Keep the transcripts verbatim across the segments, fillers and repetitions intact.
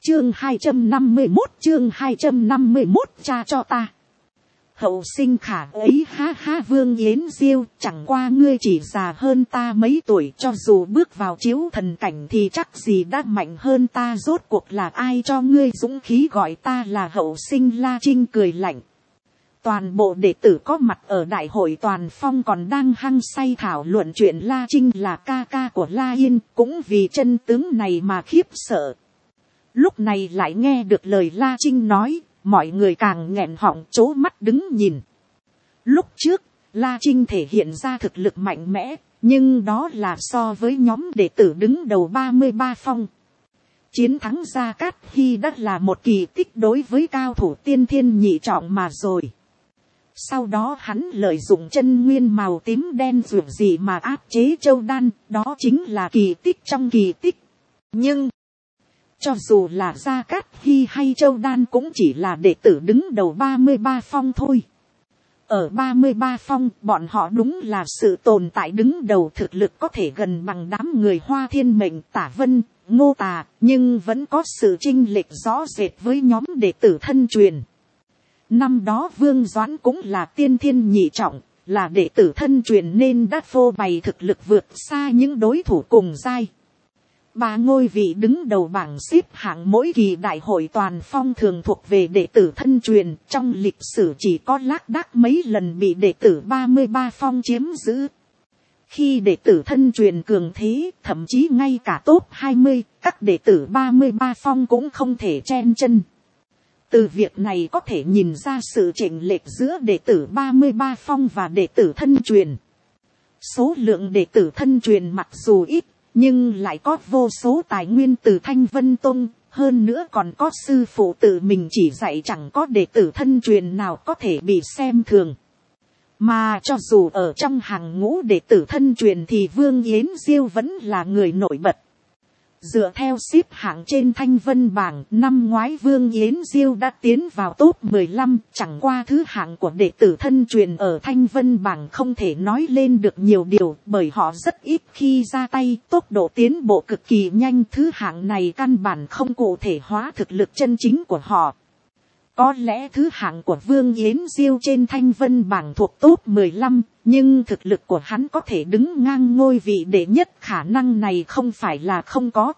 chương hai trăm năm mươi một chương hai trăm năm mươi một cha cho ta. Hậu sinh khả ấy ha ha Vương Yến Diêu, chẳng qua ngươi chỉ già hơn ta mấy tuổi, cho dù bước vào chiếu thần cảnh thì chắc gì đã mạnh hơn ta, rốt cuộc là ai cho ngươi dũng khí gọi ta là hậu sinh? La Trinh cười lạnh. Toàn bộ đệ tử có mặt ở đại hội toàn phong còn đang hăng say thảo luận chuyện La Trinh là ca ca của La Yên, cũng vì chân tướng này mà khiếp sợ. Lúc này lại nghe được lời La Trinh nói, mọi người càng nghẹn họng trố mắt đứng nhìn. Lúc trước, La Trinh thể hiện ra thực lực mạnh mẽ, nhưng đó là so với nhóm đệ tử đứng đầu ba mươi ba phong. Chiến thắng Gia Cát Hy đã là một kỳ tích đối với cao thủ tiên thiên nhị trọng mà rồi. Sau đó hắn lợi dụng chân nguyên màu tím đen dù gì mà áp chế Châu Đan, đó chính là kỳ tích trong kỳ tích. Nhưng, cho dù là Gia Cát Hy hay Châu Đan cũng chỉ là đệ tử đứng đầu ba mươi ba phong thôi. Ở ba mươi ba phong, bọn họ đúng là sự tồn tại đứng đầu, thực lực có thể gần bằng đám người Hoa Thiên Mệnh, Tả Vân, Ngô Tà, nhưng vẫn có sự chênh lệch rõ rệt với nhóm đệ tử thân truyền. Năm đó Vương Doãn cũng là tiên thiên nhị trọng, là đệ tử thân truyền nên đã phô bày thực lực vượt xa những đối thủ cùng giai. Ba ngôi vị đứng đầu bảng xếp hạng mỗi kỳ đại hội toàn phong thường thuộc về đệ tử thân truyền, trong lịch sử chỉ có lác đác mấy lần bị đệ tử ba mươi ba phong chiếm giữ. Khi đệ tử thân truyền cường thế, thậm chí ngay cả top hai mươi, các đệ tử ba mươi ba phong cũng không thể chen chân. Từ việc này có thể nhìn ra sự chênh lệch giữa đệ tử ba mươi ba phong và đệ tử thân truyền. Số lượng đệ tử thân truyền mặc dù ít, nhưng lại có vô số tài nguyên từ Thanh Vân Tông, hơn nữa còn có sư phụ tự mình chỉ dạy, chẳng có đệ tử thân truyền nào có thể bị xem thường. Mà cho dù ở trong hàng ngũ đệ tử thân truyền thì Vương Yến Diêu vẫn là người nổi bật. Dựa theo xếp hạng trên Thanh Vân bảng, năm ngoái Vương Yến Diêu đã tiến vào top mười lăm, chẳng qua thứ hạng của đệ tử thân truyền ở Thanh Vân bảng không thể nói lên được nhiều điều, bởi họ rất ít khi ra tay, tốc độ tiến bộ cực kỳ nhanh, thứ hạng này căn bản không cụ thể hóa thực lực chân chính của họ. Có lẽ thứ hạng của Vương Yến Diêu trên Thanh Vân bảng thuộc top mười lăm, nhưng thực lực của hắn có thể đứng ngang ngôi vị đệ nhất, khả năng này không phải là không có.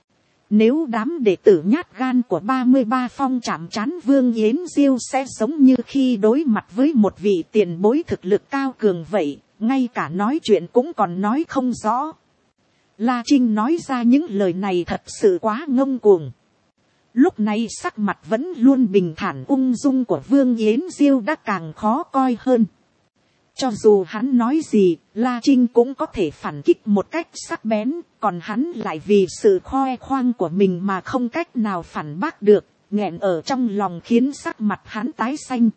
Nếu đám đệ tử nhát gan của ba mươi ba phong chạm trán Vương Yến Diêu sẽ giống như khi đối mặt với một vị tiền bối thực lực cao cường vậy, ngay cả nói chuyện cũng còn nói không rõ. La Trinh nói ra những lời này thật sự quá ngông cuồng. Lúc này sắc mặt vẫn luôn bình thản ung dung của Vương Yến Diêu đã càng khó coi hơn. Cho dù hắn nói gì, La Trinh cũng có thể phản kích một cách sắc bén, còn hắn lại vì sự khoe khoang của mình mà không cách nào phản bác được, nghẹn ở trong lòng khiến sắc mặt hắn tái xanh.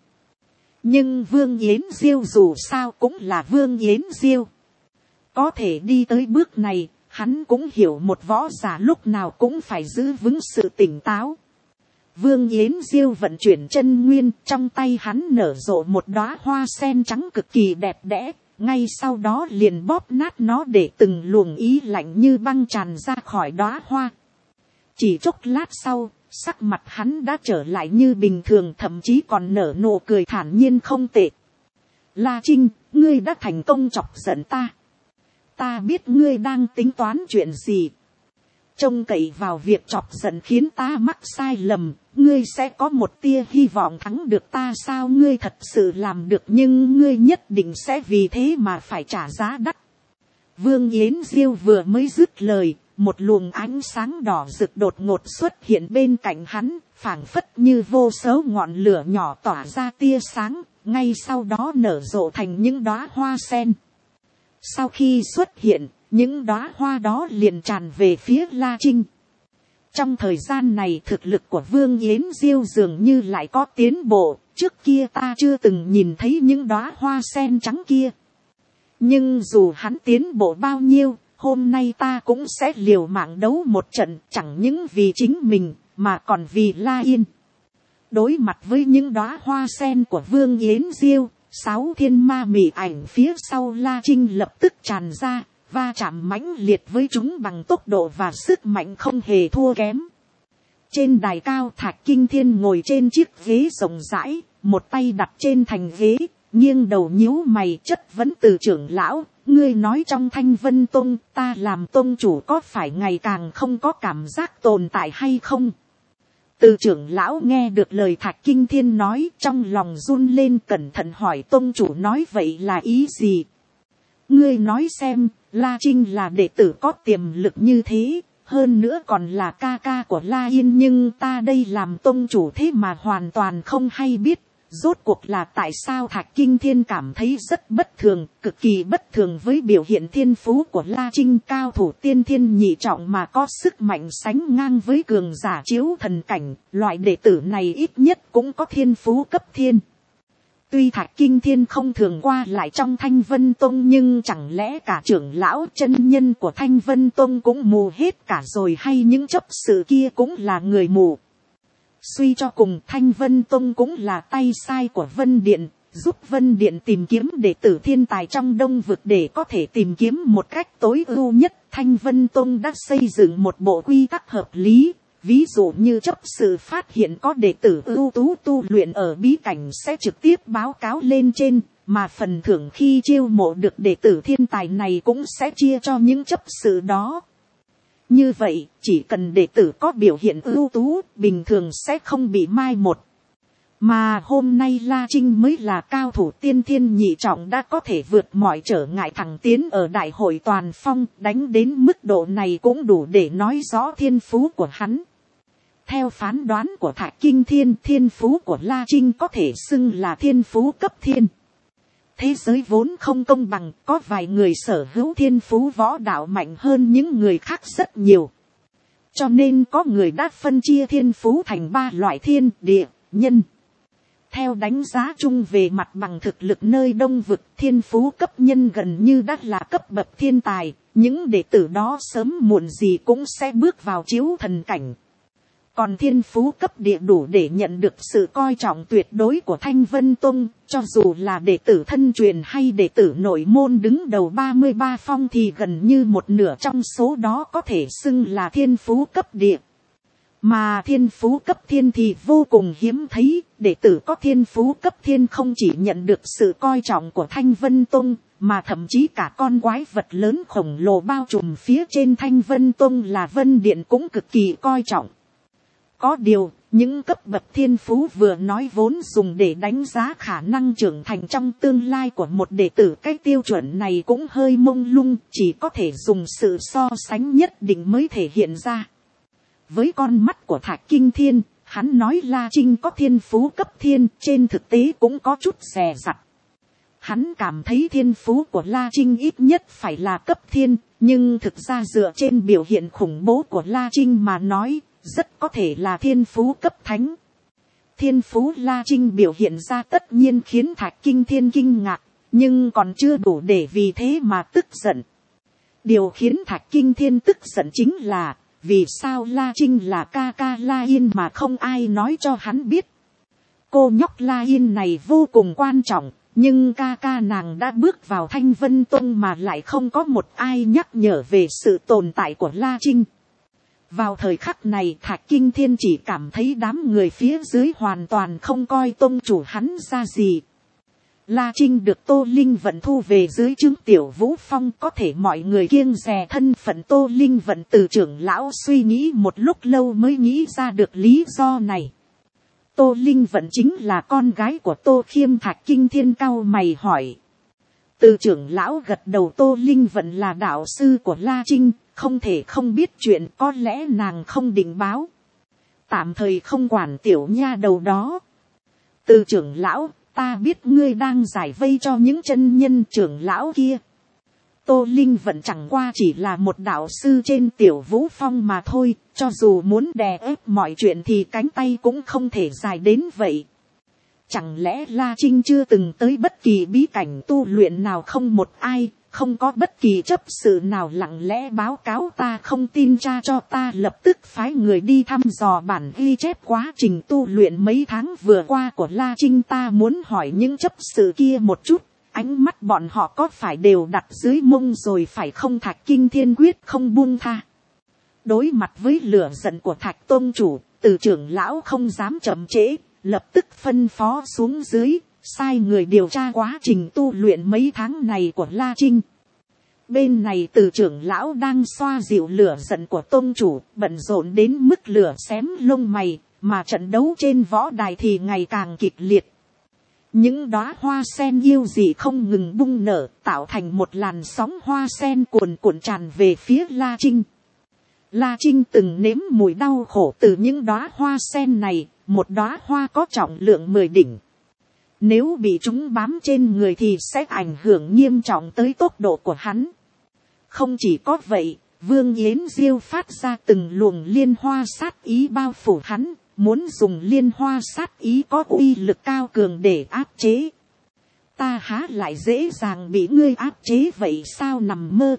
Nhưng Vương Yến Diêu dù sao cũng là Vương Yến Diêu. Có thể đi tới bước này, hắn cũng hiểu một võ giả lúc nào cũng phải giữ vững sự tỉnh táo. Vương Yến Diêu vận chuyển chân nguyên, trong tay hắn nở rộ một đóa hoa sen trắng cực kỳ đẹp đẽ, ngay sau đó liền bóp nát nó để từng luồng ý lạnh như băng tràn ra khỏi đóa hoa. Chỉ chốc lát sau, sắc mặt hắn đã trở lại như bình thường, thậm chí còn nở nụ cười thản nhiên không tệ. La Trinh, ngươi đã thành công chọc giận ta. Ta biết ngươi đang tính toán chuyện gì. Trông cậy vào việc chọc giận khiến ta mắc sai lầm, ngươi sẽ có một tia hy vọng thắng được ta sao? Ngươi thật sự làm được, nhưng ngươi nhất định sẽ vì thế mà phải trả giá đắt. Vương Yến Diêu vừa mới dứt lời, một luồng ánh sáng đỏ rực đột ngột xuất hiện bên cạnh hắn, phảng phất như vô số ngọn lửa nhỏ tỏa ra tia sáng, ngay sau đó nở rộ thành những đóa hoa sen. Sau khi xuất hiện, những đóa hoa đó liền tràn về phía La Trinh. Trong thời gian này thực lực của Vương Yến Diêu dường như lại có tiến bộ, trước kia ta chưa từng nhìn thấy những đóa hoa sen trắng kia. Nhưng dù hắn tiến bộ bao nhiêu, hôm nay ta cũng sẽ liều mạng đấu một trận, chẳng những vì chính mình, mà còn vì La Yên. Đối mặt với những đóa hoa sen của Vương Yến Diêu, sáu thiên ma mị ảnh phía sau La Trinh lập tức tràn ra, va chạm mãnh liệt với chúng bằng tốc độ và sức mạnh không hề thua kém. Trên đài cao Thạch Kinh Thiên ngồi trên chiếc ghế rộng rãi, một tay đặt trên thành ghế, nghiêng đầu nhíu mày chất vấn Từ trưởng lão, ngươi nói trong Thanh Vân Tông ta làm tông chủ có phải ngày càng không có cảm giác tồn tại hay không? Từ trưởng lão nghe được lời Thạch Kinh Thiên nói, trong lòng run lên, cẩn thận hỏi tông chủ nói vậy là ý gì? Ngươi nói xem, La Trinh là đệ tử có tiềm lực như thế, hơn nữa còn là ca ca của La Yên, nhưng ta đây làm tông chủ thế mà hoàn toàn không hay biết. Rốt cuộc là tại sao Thạch Kinh Thiên cảm thấy rất bất thường, cực kỳ bất thường với biểu hiện thiên phú của La Trinh, cao thủ tiên thiên nhị trọng mà có sức mạnh sánh ngang với cường giả chiếu thần cảnh, loại đệ tử này ít nhất cũng có thiên phú cấp thiên. Tuy Thạch Kinh Thiên không thường qua lại trong Thanh Vân Tông, nhưng chẳng lẽ cả trưởng lão chân nhân của Thanh Vân Tông cũng mù hết cả rồi, hay những chấp sự kia cũng là người mù? Suy cho cùng Thanh Vân Tông cũng là tay sai của Vân Điện, giúp Vân Điện tìm kiếm đệ tử thiên tài trong Đông Vực để có thể tìm kiếm một cách tối ưu nhất. Thanh Vân Tông đã xây dựng một bộ quy tắc hợp lý, ví dụ như chấp sự phát hiện có đệ tử ưu tú tu luyện ở bí cảnh sẽ trực tiếp báo cáo lên trên, mà phần thưởng khi chiêu mộ được đệ tử thiên tài này cũng sẽ chia cho những chấp sự đó. Như vậy, chỉ cần đệ tử có biểu hiện ưu tú, bình thường sẽ không bị mai một. Mà hôm nay La Trinh mới là cao thủ tiên thiên nhị trọng, đã có thể vượt mọi trở ngại thẳng tiến ở đại hội toàn phong, đánh đến mức độ này cũng đủ để nói rõ thiên phú của hắn. Theo phán đoán của Thạch Kinh Thiên, thiên phú của La Trinh có thể xưng là thiên phú cấp thiên. Thế giới vốn không công bằng, có vài người sở hữu thiên phú võ đạo mạnh hơn những người khác rất nhiều. Cho nên có người đã phân chia thiên phú thành ba loại: thiên, địa, nhân. Theo đánh giá chung về mặt bằng thực lực nơi Đông Vực, thiên phú cấp nhân gần như đã là cấp bậc thiên tài, những đệ tử đó sớm muộn gì cũng sẽ bước vào chiếu thần cảnh. Còn thiên phú cấp địa đủ để nhận được sự coi trọng tuyệt đối của Thanh Vân Tông, cho dù là đệ tử thân truyền hay đệ tử nội môn đứng đầu ba mươi ba phong thì gần như một nửa trong số đó có thể xưng là thiên phú cấp địa. Mà thiên phú cấp thiên thì vô cùng hiếm thấy, đệ tử có thiên phú cấp thiên không chỉ nhận được sự coi trọng của Thanh Vân Tông, mà thậm chí cả con quái vật lớn khổng lồ bao trùm phía trên Thanh Vân Tông là Vân Điện cũng cực kỳ coi trọng. Có điều, những cấp bậc thiên phú vừa nói vốn dùng để đánh giá khả năng trưởng thành trong tương lai của một đệ tử, cái tiêu chuẩn này cũng hơi mông lung, chỉ có thể dùng sự so sánh nhất định mới thể hiện ra. Với con mắt của Thạch Kinh Thiên, hắn nói La Trinh có thiên phú cấp thiên, trên thực tế cũng có chút dè dặt. Hắn cảm thấy thiên phú của La Trinh ít nhất phải là cấp thiên, nhưng thực ra dựa trên biểu hiện khủng bố của La Trinh mà nói, rất có thể là thiên phú cấp thánh. Thiên phú La Trinh biểu hiện ra tất nhiên khiến Thạch Kinh Thiên kinh ngạc, nhưng còn chưa đủ để vì thế mà tức giận. Điều khiến Thạch Kinh Thiên tức giận chính là, vì sao La Trinh là ca ca La Yên mà không ai nói cho hắn biết. Cô nhóc La Yên này vô cùng quan trọng, nhưng ca ca nàng đã bước vào Thanh Vân Tông mà lại không có một ai nhắc nhở về sự tồn tại của La Trinh. Vào thời khắc này Thạch Kinh Thiên chỉ cảm thấy đám người phía dưới hoàn toàn không coi tông chủ hắn ra gì. La Trinh được Tô Linh Vận thu về dưới trướng Tiểu Vũ Phong, có thể mọi người kiêng dè thân phận Tô Linh Vận, từ trưởng lão suy nghĩ một lúc lâu mới nghĩ ra được lý do này. Tô Linh Vận chính là con gái của Tô Khiêm. Thạch Kinh Thiên cau mày hỏi. Từ trưởng lão gật đầu, Tô Linh Vận là đạo sư của La Trinh, không thể không biết chuyện, có lẽ nàng không định báo. Tạm thời không quản tiểu nha đầu đó. Từ trưởng lão, ta biết ngươi đang giải vây cho những chân nhân trưởng lão kia. Tô Linh Vận chẳng qua chỉ là một đạo sư trên Tiểu Vũ Phong mà thôi, cho dù muốn đè ép mọi chuyện thì cánh tay cũng không thể dài đến vậy. Chẳng lẽ La Trinh chưa từng tới bất kỳ bí cảnh tu luyện nào không một ai, không có bất kỳ chấp sự nào lặng lẽ báo cáo? Ta không tin, cha cho ta lập tức phái người đi thăm dò bản ghi chép quá trình tu luyện mấy tháng vừa qua của La Trinh. Ta muốn hỏi những chấp sự kia một chút, ánh mắt bọn họ có phải đều đặt dưới mông rồi phải không? Thạch Kinh Thiên quyết không buông tha. Đối mặt với lửa giận của Thạch Tôn chủ, Từ trưởng lão không dám chậm trễ, lập tức phân phó xuống dưới, sai người điều tra quá trình tu luyện mấy tháng này của La Trinh. Bên này từ trưởng lão đang xoa dịu lửa giận của tôn chủ, bận rộn đến mức lửa xém lông mày, mà trận đấu trên võ đài thì ngày càng kịch liệt. Những đóa hoa sen yêu dị không ngừng bung nở, tạo thành một làn sóng hoa sen cuồn cuộn tràn về phía La Trinh. La Trinh từng nếm mùi đau khổ từ những đóa hoa sen này, một đóa hoa có trọng lượng mười đỉnh. Nếu bị chúng bám trên người thì sẽ ảnh hưởng nghiêm trọng tới tốc độ của hắn. Không chỉ có vậy, Vương Yến Diêu phát ra từng luồng liên hoa sát ý bao phủ hắn, muốn dùng liên hoa sát ý có uy lực cao cường để áp chế. Ta há lại dễ dàng bị ngươi áp chế vậy sao, nằm mơ.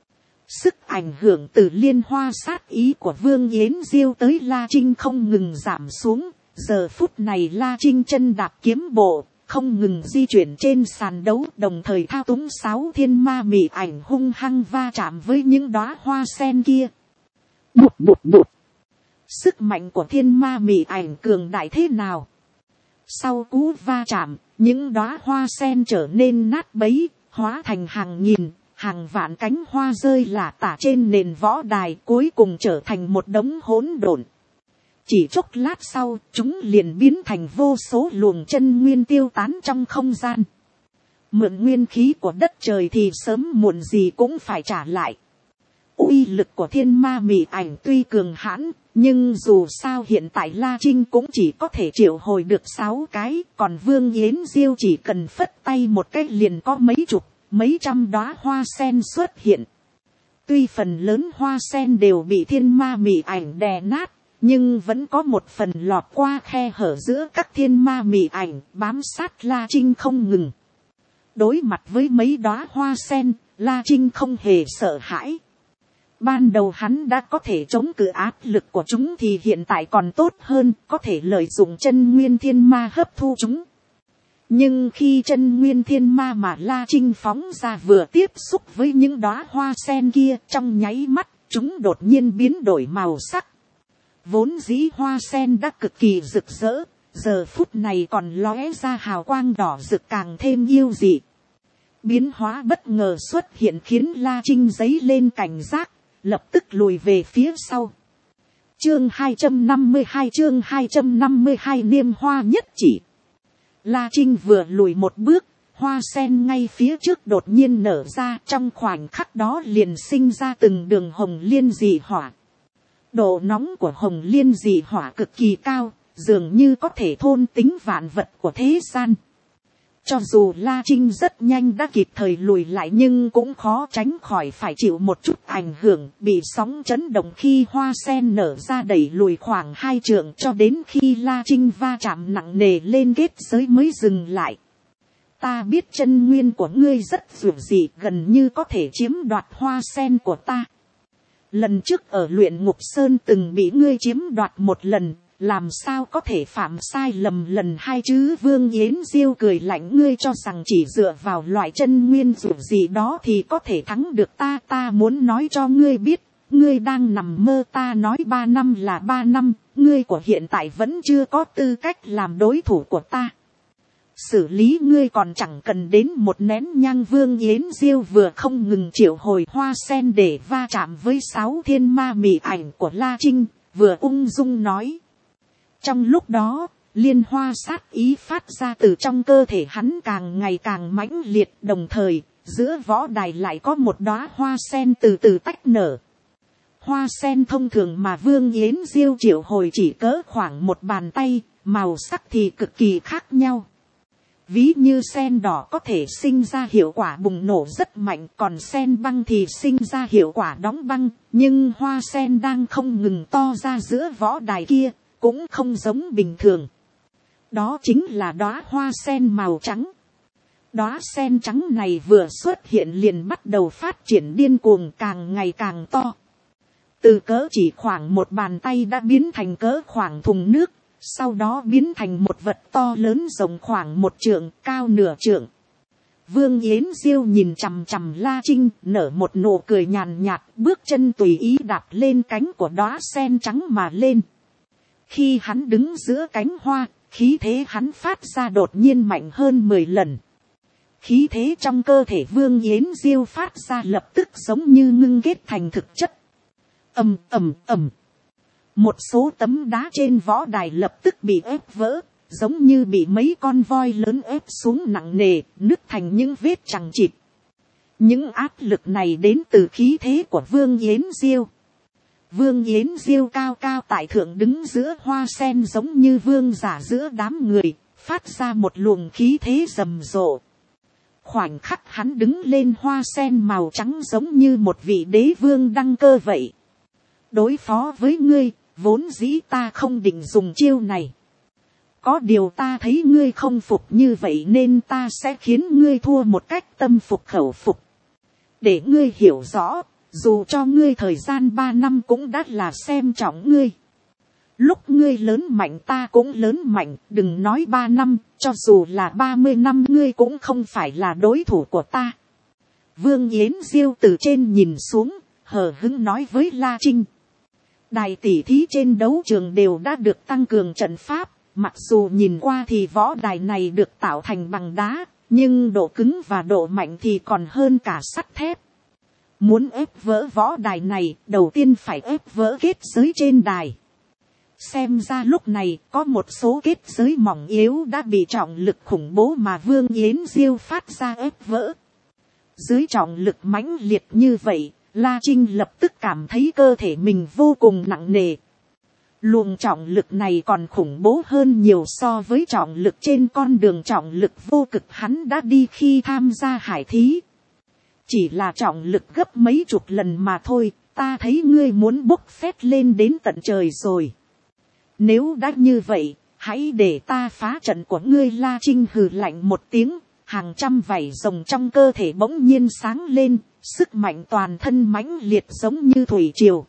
Sức ảnh hưởng từ liên hoa sát ý của Vương Yến Diêu tới La Trinh không ngừng giảm xuống. Giờ phút này La Trinh chân đạp kiếm bộ, không ngừng di chuyển trên sàn đấu, đồng thời thao túng sáu thiên ma mị ảnh hung hăng va chạm với những đóa hoa sen kia. Bụt bụt bụt. Sức mạnh của thiên ma mị ảnh cường đại thế nào? Sau cú va chạm, những đóa hoa sen trở nên nát bấy, hóa thành hàng nghìn, hàng vạn cánh hoa rơi lả tả trên nền võ đài, cuối cùng trở thành một đống hỗn độn. Chỉ chốc lát sau, chúng liền biến thành vô số luồng chân nguyên tiêu tán trong không gian. Mượn nguyên khí của đất trời thì sớm muộn gì cũng phải trả lại. Uy lực của thiên ma mị ảnh tuy cường hãn, nhưng dù sao hiện tại La Trinh cũng chỉ có thể triệu hồi được sáu cái, còn Vương Yến Diêu chỉ cần phất tay một cái liền có mấy chục, mấy trăm đóa hoa sen xuất hiện. Tuy phần lớn hoa sen đều bị thiên ma mị ảnh đè nát, nhưng vẫn có một phần lọt qua khe hở giữa các thiên ma mị ảnh, bám sát La Trinh không ngừng. Đối mặt với mấy đóa hoa sen, La Trinh không hề sợ hãi. Ban đầu hắn đã có thể chống cự áp lực của chúng thì hiện tại còn tốt hơn, có thể lợi dụng chân nguyên thiên ma hấp thu chúng. Nhưng khi chân nguyên thiên ma mà La Trinh phóng ra vừa tiếp xúc với những đóa hoa sen kia, trong nháy mắt, chúng đột nhiên biến đổi màu sắc. Vốn dĩ hoa sen đã cực kỳ rực rỡ, giờ phút này còn lóe ra hào quang đỏ rực càng thêm yêu dị. Biến hóa bất ngờ xuất hiện khiến La Trinh dấy lên cảnh giác, lập tức lùi về phía sau. Chương hai trăm năm mươi hai chương hai trăm năm mươi hai niêm hoa nhất chỉ. La Trinh vừa lùi một bước, hoa sen ngay phía trước đột nhiên nở ra, trong khoảnh khắc đó liền sinh ra từng đường hồng liên dị hỏa. Độ nóng của hồng liên dị hỏa cực kỳ cao, dường như có thể thôn tính vạn vật của thế gian. Cho dù La Trinh rất nhanh đã kịp thời lùi lại nhưng cũng khó tránh khỏi phải chịu một chút ảnh hưởng, bị sóng chấn động khi hoa sen nở ra đẩy lùi khoảng hai trượng, cho đến khi La Trinh va chạm nặng nề lên kết giới mới dừng lại. Ta biết chân nguyên của ngươi rất dữ dị, gần như có thể chiếm đoạt hoa sen của ta. Lần trước ở luyện ngục sơn từng bị ngươi chiếm đoạt một lần, làm sao có thể phạm sai lầm lần hai chứ? Vương Yến Diêu cười lạnh, ngươi cho rằng chỉ dựa vào loại chân nguyên dữ dị đó thì có thể thắng được ta. Ta muốn nói cho ngươi biết, ngươi đang nằm mơ. Ta nói ba năm là ba năm, ngươi của hiện tại vẫn chưa có tư cách làm đối thủ của ta. Xử lý ngươi còn chẳng cần đến một nén nhang. Vương Yến Diêu vừa không ngừng triệu hồi hoa sen để va chạm với sáu thiên ma mị ảnh của La Trinh, vừa ung dung nói. Trong lúc đó, liên hoa sát ý phát ra từ trong cơ thể hắn càng ngày càng mãnh liệt, đồng thời, giữa võ đài lại có một đóa hoa sen từ từ tách nở. Hoa sen thông thường mà Vương Yến Diêu triệu hồi chỉ cỡ khoảng một bàn tay, màu sắc thì cực kỳ khác nhau. Ví như sen đỏ có thể sinh ra hiệu quả bùng nổ rất mạnh, còn sen băng thì sinh ra hiệu quả đóng băng, nhưng hoa sen đang không ngừng to ra giữa võ đài kia, cũng không giống bình thường. Đó chính là đóa hoa sen màu trắng. Đóa sen trắng này vừa xuất hiện liền bắt đầu phát triển điên cuồng, càng ngày càng to. Từ cỡ chỉ khoảng một bàn tay đã biến thành cỡ khoảng thùng nước, sau đó biến thành một vật to lớn rộng khoảng một trượng, cao nửa trượng. Vương Yến Diêu nhìn chằm chằm La Trinh, nở một nụ cười nhàn nhạt, bước chân tùy ý đạp lên cánh của đóa sen trắng mà lên. Khi hắn đứng giữa cánh hoa, khí thế hắn phát ra đột nhiên mạnh hơn mười lần. Khí thế trong cơ thể Vương Yến Diêu phát ra lập tức giống như ngưng kết thành thực chất. Ầm ầm ầm. Một số tấm đá trên võ đài lập tức bị ép vỡ, giống như bị mấy con voi lớn ép xuống nặng nề, nứt thành những vết chằng chịt. Những áp lực này đến từ khí thế của Vương Yến Diêu. Vương Yến Diêu cao cao tại thượng đứng giữa hoa sen giống như vương giả giữa đám người, phát ra một luồng khí thế rầm rộ. Khoảnh khắc hắn đứng lên, hoa sen màu trắng giống như một vị đế vương đăng cơ vậy. Đối phó với ngươi, vốn dĩ ta không định dùng chiêu này. Có điều ta thấy ngươi không phục như vậy nên ta sẽ khiến ngươi thua một cách tâm phục khẩu phục. Để ngươi hiểu rõ, dù cho ngươi thời gian ba năm cũng đã là xem trọng ngươi. Lúc ngươi lớn mạnh ta cũng lớn mạnh, đừng nói ba năm, cho dù là ba mươi năm ngươi cũng không phải là đối thủ của ta. Vương Yến Diêu từ trên nhìn xuống, hờ hững nói với La Trinh. Đài tỉ thí trên đấu trường đều đã được tăng cường trận pháp, mặc dù nhìn qua thì võ đài này được tạo thành bằng đá, nhưng độ cứng và độ mạnh thì còn hơn cả sắt thép. Muốn ép vỡ võ đài này, đầu tiên phải ép vỡ kết giới trên đài. Xem ra lúc này có một số kết giới mỏng yếu đã bị trọng lực khủng bố mà Vương Yến Diêu phát ra ép vỡ. Dưới trọng lực mãnh liệt như vậy, La Trinh lập tức cảm thấy cơ thể mình vô cùng nặng nề. Luồng trọng lực này còn khủng bố hơn nhiều so với trọng lực trên con đường trọng lực vô cực hắn đã đi khi tham gia hải thí. Chỉ là trọng lực gấp mấy chục lần mà thôi, ta thấy ngươi muốn bốc phét lên đến tận trời rồi. Nếu đã như vậy, hãy để ta phá trận của ngươi. La Trinh hừ lạnh một tiếng, hàng trăm vảy rồng trong cơ thể bỗng nhiên sáng lên, sức mạnh toàn thân mãnh liệt giống như thủy triều.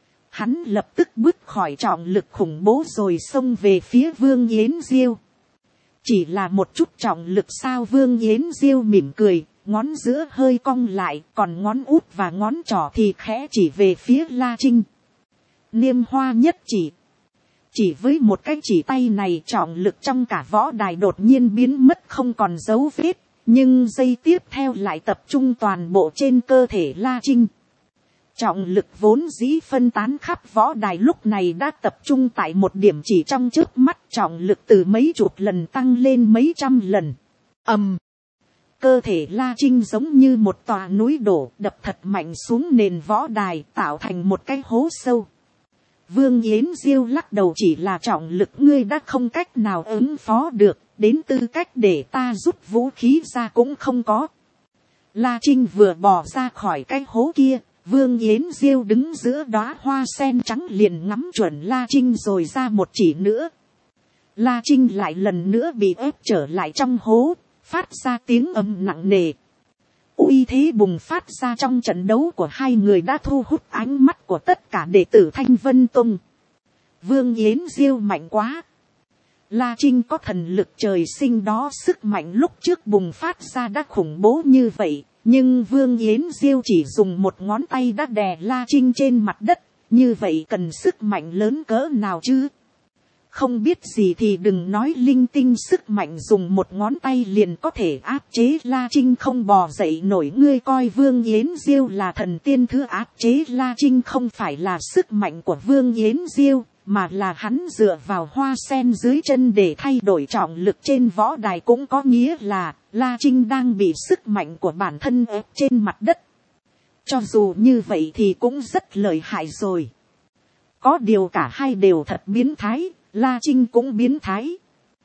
Hắn lập tức bước khỏi trọng lực khủng bố rồi xông về phía Vương Yến Diêu. Chỉ là một chút trọng lực sao? Vương Yến Diêu mỉm cười, ngón giữa hơi cong lại, còn ngón út và ngón trỏ thì khẽ chỉ về phía La Trinh. Niêm hoa nhất chỉ. Chỉ với một cái chỉ tay này, trọng lực trong cả võ đài đột nhiên biến mất không còn dấu vết, nhưng giây tiếp theo lại tập trung toàn bộ trên cơ thể La Trinh. Trọng lực vốn dĩ phân tán khắp võ đài lúc này đã tập trung tại một điểm chỉ trong chớp mắt, trọng lực từ mấy chục lần tăng lên mấy trăm lần. Ầm. Cơ thể La Trinh giống như một tòa núi đổ đập thật mạnh xuống nền võ đài, tạo thành một cái hố sâu. Vương Yến Diêu lắc đầu, chỉ là trọng lực ngươi đã không cách nào ứng phó được, đến tư cách để ta rút vũ khí ra cũng không có. La Trinh vừa bò ra khỏi cái hố kia, Vương Yến Diêu đứng giữa đóa hoa sen trắng liền ngắm chuẩn La Trinh rồi ra một chỉ nữa. La Trinh lại lần nữa bị ép trở lại trong hố, phát ra tiếng ầm nặng nề. Uy thế bùng phát ra trong trận đấu của hai người đã thu hút ánh mắt của tất cả đệ tử Thanh Vân Tông. Vương Yến Diêu mạnh quá. La Trinh có thần lực trời sinh đó, sức mạnh lúc trước bùng phát ra đã khủng bố như vậy. Nhưng Vương Yến Diêu chỉ dùng một ngón tay đã đè La Trinh trên mặt đất. Như vậy cần sức mạnh lớn cỡ nào chứ? Không biết gì thì đừng nói linh tinh, sức mạnh dùng một ngón tay liền có thể áp chế La Trinh không bò dậy nổi. Ngươi coi Vương Yến Diêu là thần tiên thứ áp chế La Trinh không phải là sức mạnh của Vương Yến Diêu, mà là hắn dựa vào hoa sen dưới chân để thay đổi trọng lực trên võ đài, cũng có nghĩa là La Trinh đang bị sức mạnh của bản thân ép trên mặt đất. Cho dù như vậy thì cũng rất lợi hại rồi. Có điều cả hai đều thật biến thái. La Trinh cũng biến thái.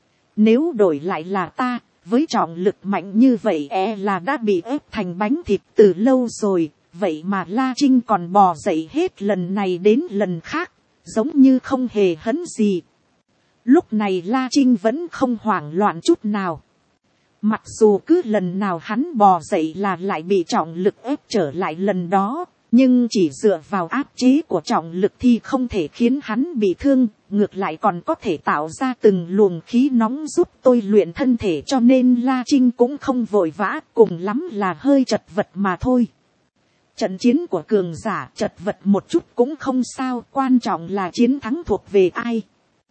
Nếu đổi lại là ta, với trọng lực mạnh như vậy e là đã bị ép thành bánh thịt từ lâu rồi. Vậy mà La Trinh còn bò dậy hết lần này đến lần khác, giống như không hề hấn gì. Lúc này La Trinh vẫn không hoảng loạn chút nào. Mặc dù cứ lần nào hắn bò dậy là lại bị trọng lực ép trở lại lần đó, nhưng chỉ dựa vào áp chế của trọng lực thì không thể khiến hắn bị thương, ngược lại còn có thể tạo ra từng luồng khí nóng giúp tôi luyện thân thể, cho nên La Trinh cũng không vội vã, cùng lắm là hơi chật vật mà thôi. Trận chiến của cường giả chật vật một chút cũng không sao, quan trọng là chiến thắng thuộc về ai.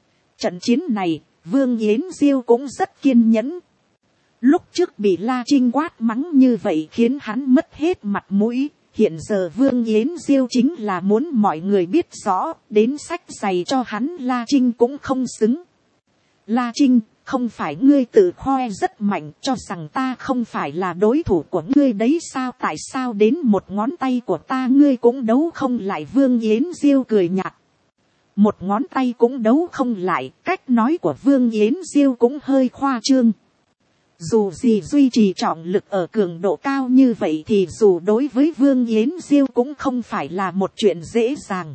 trận chiến này, Vương Yến Diêu cũng rất kiên nhẫn. Lúc trước bị La Trinh quát mắng như vậy khiến hắn mất hết mặt mũi. Hiện giờ Vương Yến Diêu chính là muốn mọi người biết rõ, đến sách giày cho hắn La Trinh cũng không xứng. La Trinh, không phải ngươi tự khoe rất mạnh cho rằng ta không phải là đối thủ của ngươi đấy sao? Tại sao đến một ngón tay của ta ngươi cũng đấu không lại? Vương Yến Diêu cười nhạt. Một ngón tay cũng đấu không lại, cách nói của Vương Yến Diêu cũng hơi khoa trương. Dù gì duy trì trọng lực ở cường độ cao như vậy thì dù đối với Vương Yến Diêu cũng không phải là một chuyện dễ dàng.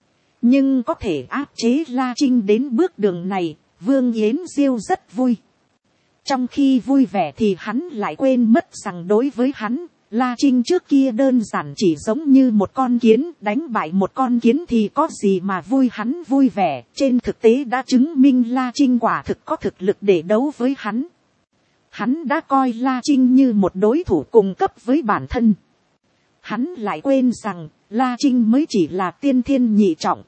Nhưng có thể áp chế La Trinh đến bước đường này, Vương Yến Diêu rất vui. Trong khi vui vẻ thì hắn lại quên mất rằng đối với hắn, La Trinh trước kia đơn giản chỉ giống như một con kiến, đánh bại một con kiến thì có gì mà vui. Hắn vui vẻ, trên thực tế đã chứng minh La Trinh quả thực có thực lực để đấu với hắn. Hắn đã coi La Trinh như một đối thủ cùng cấp với bản thân. Hắn lại quên rằng La Trinh mới chỉ là tiên thiên nhị trọng.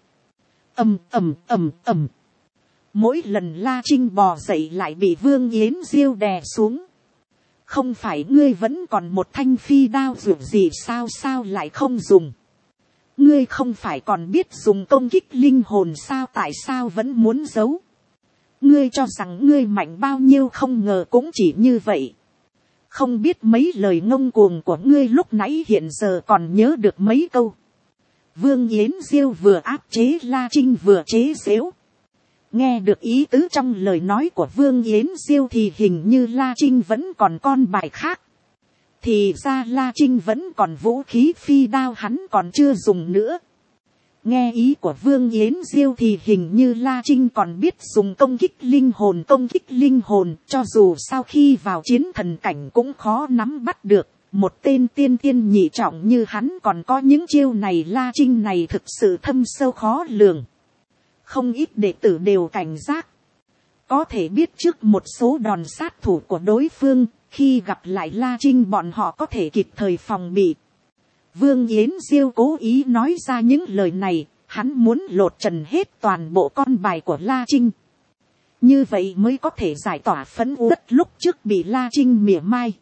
Ầm ầm ầm ầm. Mỗi lần La Trinh bò dậy lại bị Vương Yến Diêu đè xuống. Không phải ngươi vẫn còn một thanh phi đao dù gì sao sao lại không dùng? Ngươi không phải còn biết dùng công kích linh hồn sao? Tại sao vẫn muốn giấu? Ngươi cho rằng ngươi mạnh bao nhiêu, không ngờ cũng chỉ như vậy. Không biết mấy lời ngông cuồng của ngươi lúc nãy hiện giờ còn nhớ được mấy câu. Vương Yến Diêu vừa áp chế La Trinh vừa chế giễu. Nghe được ý tứ trong lời nói của Vương Yến Diêu thì hình như La Trinh vẫn còn con bài khác. Thì ra La Trinh vẫn còn vũ khí phi đao hắn còn chưa dùng nữa. Nghe ý của Vương Yến Diêu thì hình như La Trinh còn biết dùng công kích linh hồn. Công kích linh hồn cho dù sau khi vào chiến thần cảnh cũng khó nắm bắt được. Một tên tiên tiên nhị trọng như hắn còn có những chiêu này. La Trinh này thực sự thâm sâu khó lường. Không ít đệ tử đều cảnh giác. Có thể biết trước một số đòn sát thủ của đối phương. Khi gặp lại La Trinh bọn họ có thể kịp thời phòng bị. Vương Yến Diêu cố ý nói ra những lời này. Hắn muốn lột trần hết toàn bộ con bài của La Trinh. Như vậy mới có thể giải tỏa phẫn uất lúc trước bị La Trinh mỉa mai.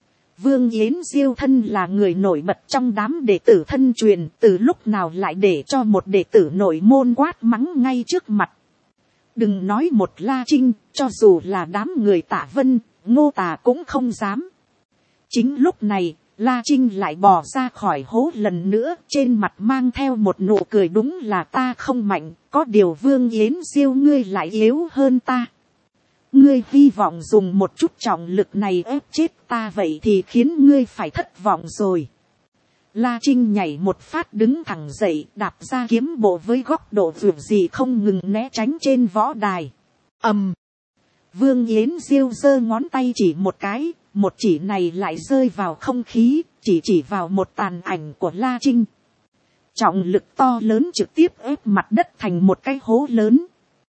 Vương Yến Diêu thân là người nổi bật trong đám đệ tử thân truyền, từ lúc nào lại để cho một đệ tử nội môn quát mắng ngay trước mặt. Đừng nói một La Trinh, cho dù là đám người Tạ Vân, Ngô Tà cũng không dám. Chính lúc này, La Trinh lại bò ra khỏi hố lần nữa, trên mặt mang theo một nụ cười. Đúng là ta không mạnh, có điều Vương Yến Diêu ngươi lại yếu hơn ta. Ngươi hy vọng dùng một chút trọng lực này ép chết ta, vậy thì khiến ngươi phải thất vọng rồi. La Trinh nhảy một phát đứng thẳng dậy, đạp ra kiếm bộ với góc độ vượt gì không ngừng né tránh trên võ đài. Ầm. Vương Yến Diêu giơ ngón tay chỉ một cái, một chỉ này lại rơi vào không khí, chỉ chỉ vào một tàn ảnh của La Trinh. Trọng lực to lớn trực tiếp ép mặt đất thành một cái hố lớn.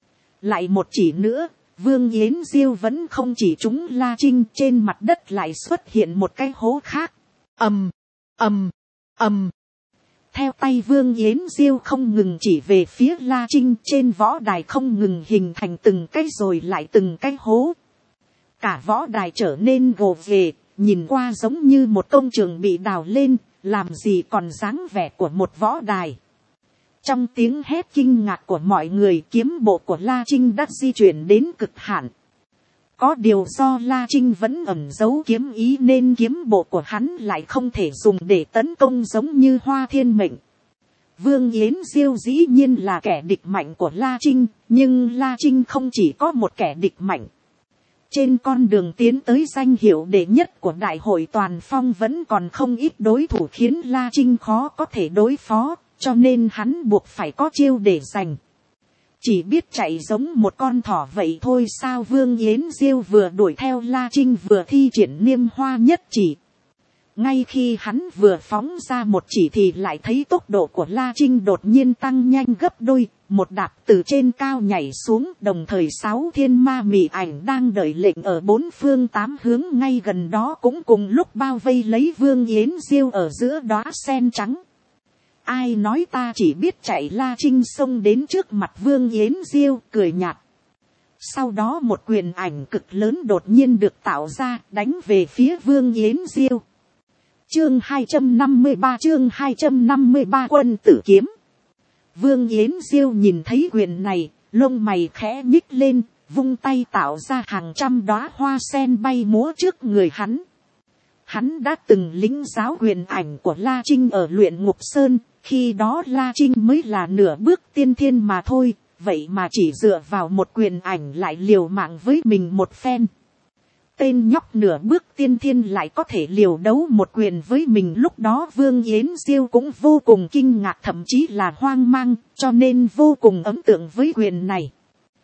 Lại một chỉ nữa. Vương Yến Diêu vẫn không chỉ trúng La Trinh, trên mặt đất lại xuất hiện một cái hố khác. Ầm, ầm, ầm. Theo tay Vương Yến Diêu không ngừng chỉ về phía La Trinh, trên võ đài không ngừng hình thành từng cái rồi lại từng cái hố. Cả võ đài trở nên gồ ghề, nhìn qua giống như một công trường bị đào lên, làm gì còn dáng vẻ của một võ đài. Trong tiếng hét kinh ngạc của mọi người, kiếm bộ của La Trinh đã di chuyển đến cực hạn. Có điều do La Trinh vẫn ẩn giấu kiếm ý nên kiếm bộ của hắn lại không thể dùng để tấn công giống như Hoa Thiên Mệnh. Vương Yến Diêu dĩ nhiên là kẻ địch mạnh của La Trinh, nhưng La Trinh không chỉ có một kẻ địch mạnh. Trên con đường tiến tới danh hiệu đệ nhất của Đại hội Toàn Phong vẫn còn không ít đối thủ khiến La Trinh khó có thể đối phó. Cho nên hắn buộc phải có chiêu để giành. Chỉ biết chạy giống một con thỏ vậy thôi sao? Vương Yến Diêu vừa đuổi theo La Trinh vừa thi triển Niêm Hoa Nhất Chỉ. Ngay khi hắn vừa phóng ra một chỉ thì lại thấy tốc độ của La Trinh đột nhiên tăng nhanh gấp đôi. Một đạp từ trên cao nhảy xuống, đồng thời sáu thiên ma mị ảnh đang đợi lệnh ở bốn phương tám hướng ngay gần đó cũng cùng lúc bao vây lấy Vương Yến Diêu ở giữa đóa sen trắng. Ai nói ta chỉ biết chạy? La Trinh xông đến trước mặt Vương Yến Diêu cười nhạt. Sau đó một quyền ảnh cực lớn đột nhiên được tạo ra, đánh về phía Vương Yến Diêu. Chương hai trăm năm mươi ba chương hai trăm năm mươi ba quân tử kiếm. Vương Yến Diêu nhìn thấy quyền này, lông mày khẽ nhích lên, vung tay tạo ra hàng trăm đóa hoa sen bay múa trước người hắn. Hắn đã từng lĩnh giáo quyền ảnh của La Trinh ở Luyện Ngục Sơn, khi đó La Trinh mới là nửa bước tiên thiên mà thôi, vậy mà chỉ dựa vào một quyền ảnh lại liều mạng với mình một phen. Tên nhóc nửa bước tiên thiên lại có thể liều đấu một quyền với mình, lúc đó Vương Yến Diêu cũng vô cùng kinh ngạc, thậm chí là hoang mang, cho nên vô cùng ấn tượng với quyền này.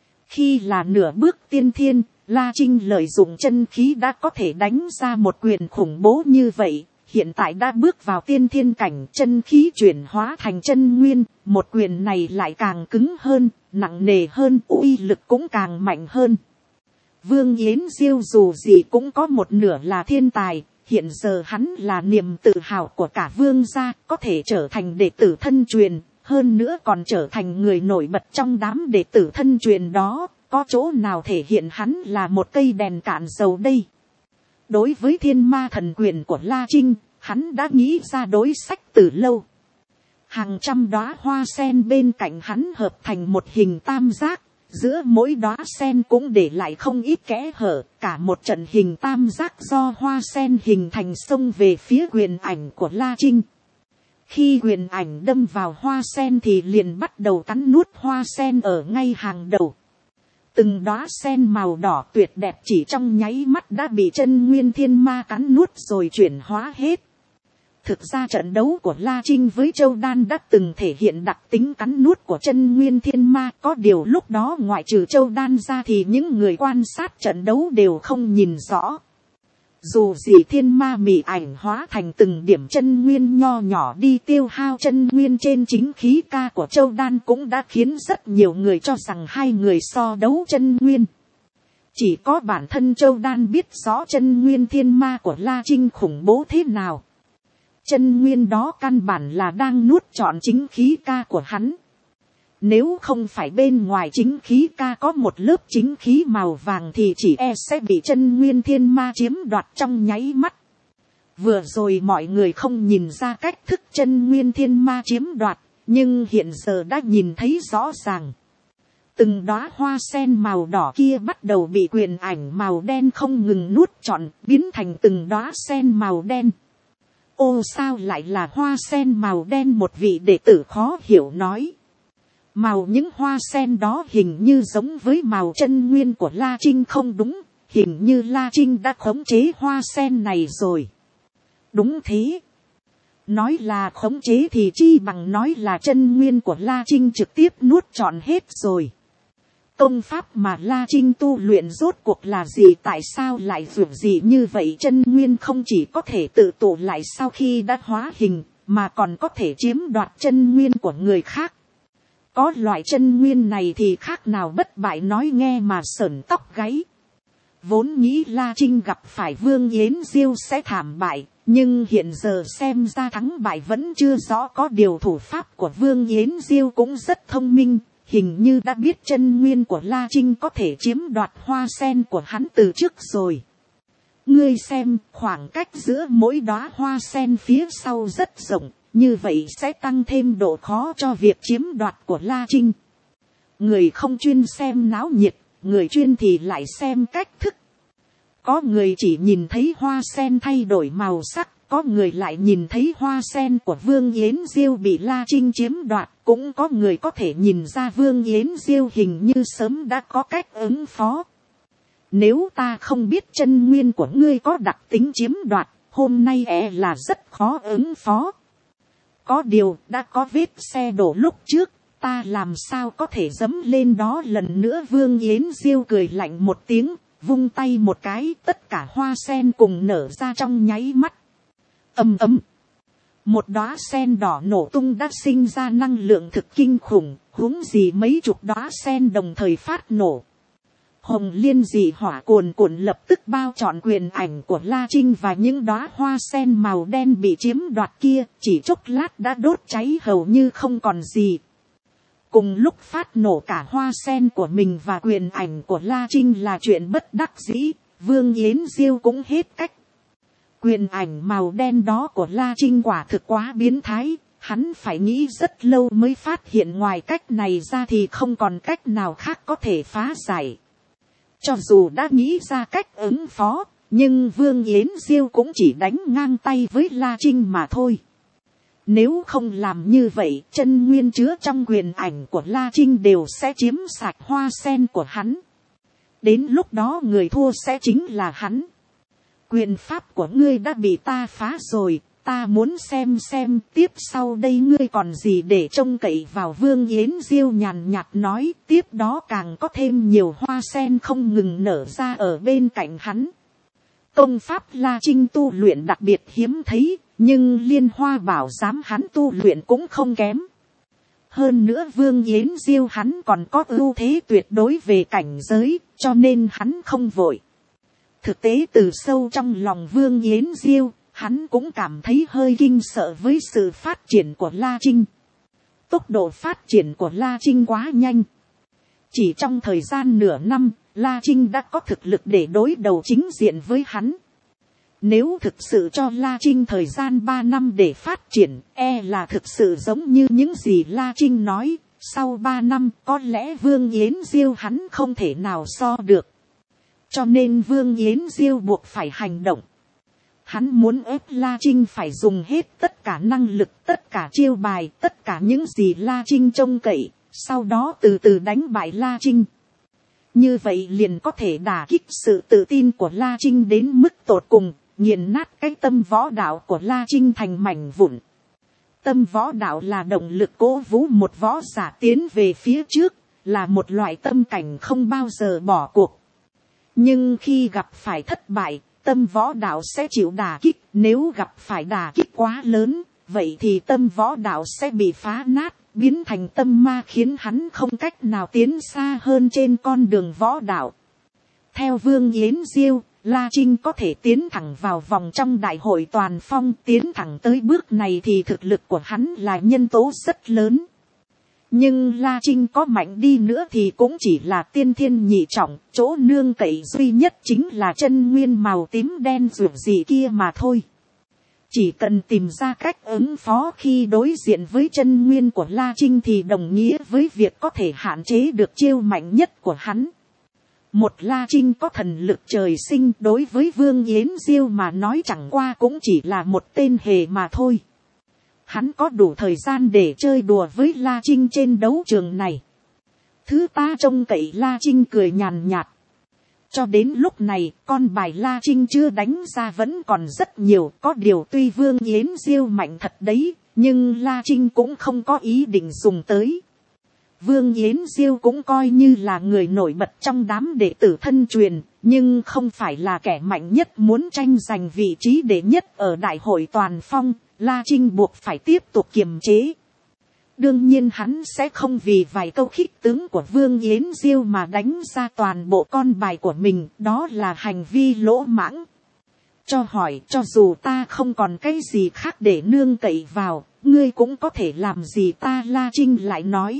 Khi là nửa bước tiên thiên, La Trinh lợi dụng chân khí đã có thể đánh ra một quyền khủng bố như vậy. Hiện tại đã bước vào tiên thiên cảnh, chân khí chuyển hóa thành chân nguyên, một quyền này lại càng cứng hơn, nặng nề hơn, uy lực cũng càng mạnh hơn. Vương Yến Diêu dù gì cũng có một nửa là thiên tài, hiện giờ hắn là niềm tự hào của cả Vương gia, có thể trở thành đệ tử thân truyền, hơn nữa còn trở thành người nổi bật trong đám đệ tử thân truyền đó, có chỗ nào thể hiện hắn là một cây đèn cạn dầu đây. Đối với thiên ma thần quyền của La Trinh, hắn đã nghĩ ra đối sách từ lâu. Hàng trăm đóa hoa sen bên cạnh hắn hợp thành một hình tam giác, giữa mỗi đóa sen cũng để lại không ít kẽ hở, cả một trận hình tam giác do hoa sen hình thành xông về phía quyền ảnh của La Trinh. Khi quyền ảnh đâm vào hoa sen thì liền bắt đầu cắn nuốt hoa sen ở ngay hàng đầu. Từng đóa sen màu đỏ tuyệt đẹp chỉ trong nháy mắt đã bị chân nguyên thiên ma cắn nuốt rồi chuyển hóa hết. Thực ra trận đấu của La Trinh với Châu Đan đã từng thể hiện đặc tính cắn nuốt của chân nguyên thiên ma. Có điều lúc đó ngoại trừ Châu Đan ra thì những người quan sát trận đấu đều không nhìn rõ. Dù gì thiên ma mị ảnh hóa thành từng điểm chân nguyên nho nhỏ đi tiêu hao chân nguyên trên chính khí ca của Châu Đan cũng đã khiến rất nhiều người cho rằng hai người so đấu chân nguyên. Chỉ có bản thân Châu Đan biết rõ chân nguyên thiên ma của La Trinh khủng bố thế nào. Chân nguyên đó căn bản là đang nuốt trọn chính khí ca của hắn. Nếu không phải bên ngoài chính khí ca có một lớp chính khí màu vàng thì chỉ e sẽ bị chân nguyên thiên ma chiếm đoạt trong nháy mắt. Vừa rồi mọi người không nhìn ra cách thức chân nguyên thiên ma chiếm đoạt, nhưng hiện giờ đã nhìn thấy rõ ràng. Từng đóa hoa sen màu đỏ kia bắt đầu bị quyền ảnh màu đen không ngừng nuốt trọn, biến thành từng đóa sen màu đen. Ô sao lại là hoa sen màu đen, một vị đệ tử khó hiểu nói. Màu những hoa sen đó hình như giống với màu chân nguyên của La Trinh không đúng, hình như La Trinh đã khống chế hoa sen này rồi. Đúng thế. Nói là khống chế thì chi bằng nói là chân nguyên của La Trinh trực tiếp nuốt trọn hết rồi. Công pháp mà La Trinh tu luyện rốt cuộc là gì, tại sao lại dường gì như vậy? Chân nguyên không chỉ có thể tự tụ lại sau khi đã hóa hình, mà còn có thể chiếm đoạt chân nguyên của người khác. Có loại chân nguyên này thì khác nào bất bại, nói nghe mà sởn tóc gáy. Vốn nghĩ La Trinh gặp phải Vương Yến Diêu sẽ thảm bại, nhưng hiện giờ xem ra thắng bại vẫn chưa rõ. Có điều thủ pháp của Vương Yến Diêu cũng rất thông minh, hình như đã biết chân nguyên của La Trinh có thể chiếm đoạt hoa sen của hắn từ trước rồi. Ngươi xem, khoảng cách giữa mỗi đóa hoa sen phía sau rất rộng, như vậy sẽ tăng thêm độ khó cho việc chiếm đoạt của La Trinh. Người không chuyên xem náo nhiệt, người chuyên thì lại xem cách thức. Có người chỉ nhìn thấy hoa sen thay đổi màu sắc, có người lại nhìn thấy hoa sen của Vương Yến Diêu bị La Trinh chiếm đoạt, cũng có người có thể nhìn ra Vương Yến Diêu hình như sớm đã có cách ứng phó. Nếu ta không biết chân nguyên của ngươi có đặc tính chiếm đoạt, hôm nay e là rất khó ứng phó. Có điều đã có vết xe đổ lúc trước, ta làm sao có thể dẫm lên đó lần nữa. Vương Yến Diêu cười lạnh một tiếng, vung tay một cái, tất cả hoa sen cùng nở ra trong nháy mắt. Ầm ầm, một đóa sen đỏ nổ tung đã sinh ra năng lượng thực kinh khủng, huống gì mấy chục đóa sen đồng thời phát nổ. Hồng liên dị hỏa cuồn cuộn lập tức bao trọn quyền ảnh của La Trinh và những đóa hoa sen màu đen bị chiếm đoạt kia, chỉ chốc lát đã đốt cháy hầu như không còn gì. Cùng lúc phát nổ cả hoa sen của mình và quyền ảnh của La Trinh là chuyện bất đắc dĩ, Vương Yến Diêu cũng hết cách. Quyền ảnh màu đen đó của La Trinh quả thực quá biến thái, hắn phải nghĩ rất lâu mới phát hiện ngoài cách này ra thì không còn cách nào khác có thể phá giải. Cho dù đã nghĩ ra cách ứng phó, nhưng Vương Yến Diêu cũng chỉ đánh ngang tay với La Trinh mà thôi. Nếu không làm như vậy, chân nguyên chứa trong quyền ảnh của La Trinh đều sẽ chiếm sạch hoa sen của hắn. Đến lúc đó người thua sẽ chính là hắn. Quyền pháp của ngươi đã bị ta phá rồi, ta muốn xem xem tiếp sau đây ngươi còn gì để trông cậy vào. Vương Yến Diêu nhàn nhạt nói, tiếp đó càng có thêm nhiều hoa sen không ngừng nở ra ở bên cạnh hắn. Công pháp La Trinh tu luyện đặc biệt hiếm thấy, nhưng Liên Hoa Bảo Giám hắn tu luyện cũng không kém. Hơn nữa Vương Yến Diêu hắn còn có ưu thế tuyệt đối về cảnh giới, cho nên hắn không vội. Thực tế từ sâu trong lòng Vương Yến Diêu, hắn cũng cảm thấy hơi kinh sợ với sự phát triển của La Trinh. Tốc độ phát triển của La Trinh quá nhanh. Chỉ trong thời gian nửa năm, La Trinh đã có thực lực để đối đầu chính diện với hắn. Nếu thực sự cho La Trinh thời gian ba năm để phát triển, e là thực sự giống như những gì La Trinh nói, sau ba năm có lẽ Vương Yến Diêu hắn không thể nào so được. Cho nên Vương Yến Diêu buộc phải hành động. Hắn muốn ép La Trinh phải dùng hết tất cả năng lực, tất cả chiêu bài, tất cả những gì La Trinh trông cậy, sau đó từ từ đánh bại La Trinh. Như vậy liền có thể đả kích sự tự tin của La Trinh đến mức tột cùng, nghiền nát cái tâm võ đạo của La Trinh thành mảnh vụn. Tâm võ đạo là động lực cố vũ một võ giả tiến về phía trước, là một loại tâm cảnh không bao giờ bỏ cuộc. Nhưng khi gặp phải thất bại, tâm võ đạo sẽ chịu đả kích, nếu gặp phải đả kích quá lớn, vậy thì tâm võ đạo sẽ bị phá nát, biến thành tâm ma khiến hắn không cách nào tiến xa hơn trên con đường võ đạo. Theo Vương Yến Diêu, La Trinh có thể tiến thẳng vào vòng trong đại hội toàn phong, tiến thẳng tới bước này thì thực lực của hắn là nhân tố rất lớn. Nhưng La Trinh có mạnh đi nữa thì cũng chỉ là tiên thiên nhị trọng, chỗ nương cậy duy nhất chính là chân nguyên màu tím đen ruột gì kia mà thôi. Chỉ cần tìm ra cách ứng phó khi đối diện với chân nguyên của La Trinh thì đồng nghĩa với việc có thể hạn chế được chiêu mạnh nhất của hắn. Một La Trinh có thần lực trời sinh đối với Vương Yến Diêu mà nói chẳng qua cũng chỉ là một tên hề mà thôi. Hắn có đủ thời gian để chơi đùa với La Trinh trên đấu trường này. Thứ ta trông cậy La Trinh cười nhàn nhạt. Cho đến lúc này, con bài La Trinh chưa đánh ra vẫn còn rất nhiều. Có điều tuy Vương Yến Diêu mạnh thật đấy, nhưng La Trinh cũng không có ý định dùng tới. Vương Yến Diêu cũng coi như là người nổi bật trong đám đệ tử thân truyền, nhưng không phải là kẻ mạnh nhất muốn tranh giành vị trí đệ nhất ở đại hội toàn phong. La Trinh buộc phải tiếp tục kiềm chế. Đương nhiên hắn sẽ không vì vài câu khích tướng của Vương Yến Diêu mà đánh ra toàn bộ con bài của mình, đó là hành vi lỗ mãng. Cho hỏi, cho dù ta không còn cái gì khác để nương cậy vào, ngươi cũng có thể làm gì ta? La Trinh lại nói.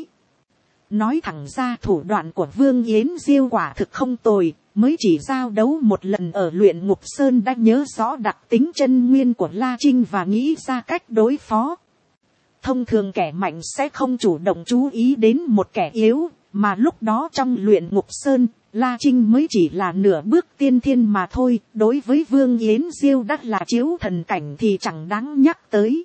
Nói thẳng ra thủ đoạn của Vương Yến Diêu quả thực không tồi, mới chỉ giao đấu một lần ở luyện ngục sơn đã nhớ rõ đặc tính chân nguyên của La Trinh và nghĩ ra cách đối phó. Thông thường kẻ mạnh sẽ không chủ động chú ý đến một kẻ yếu, mà lúc đó trong luyện ngục sơn, La Trinh mới chỉ là nửa bước tiên thiên mà thôi, đối với Vương Yến Diêu đắt là chiếu thần cảnh thì chẳng đáng nhắc tới.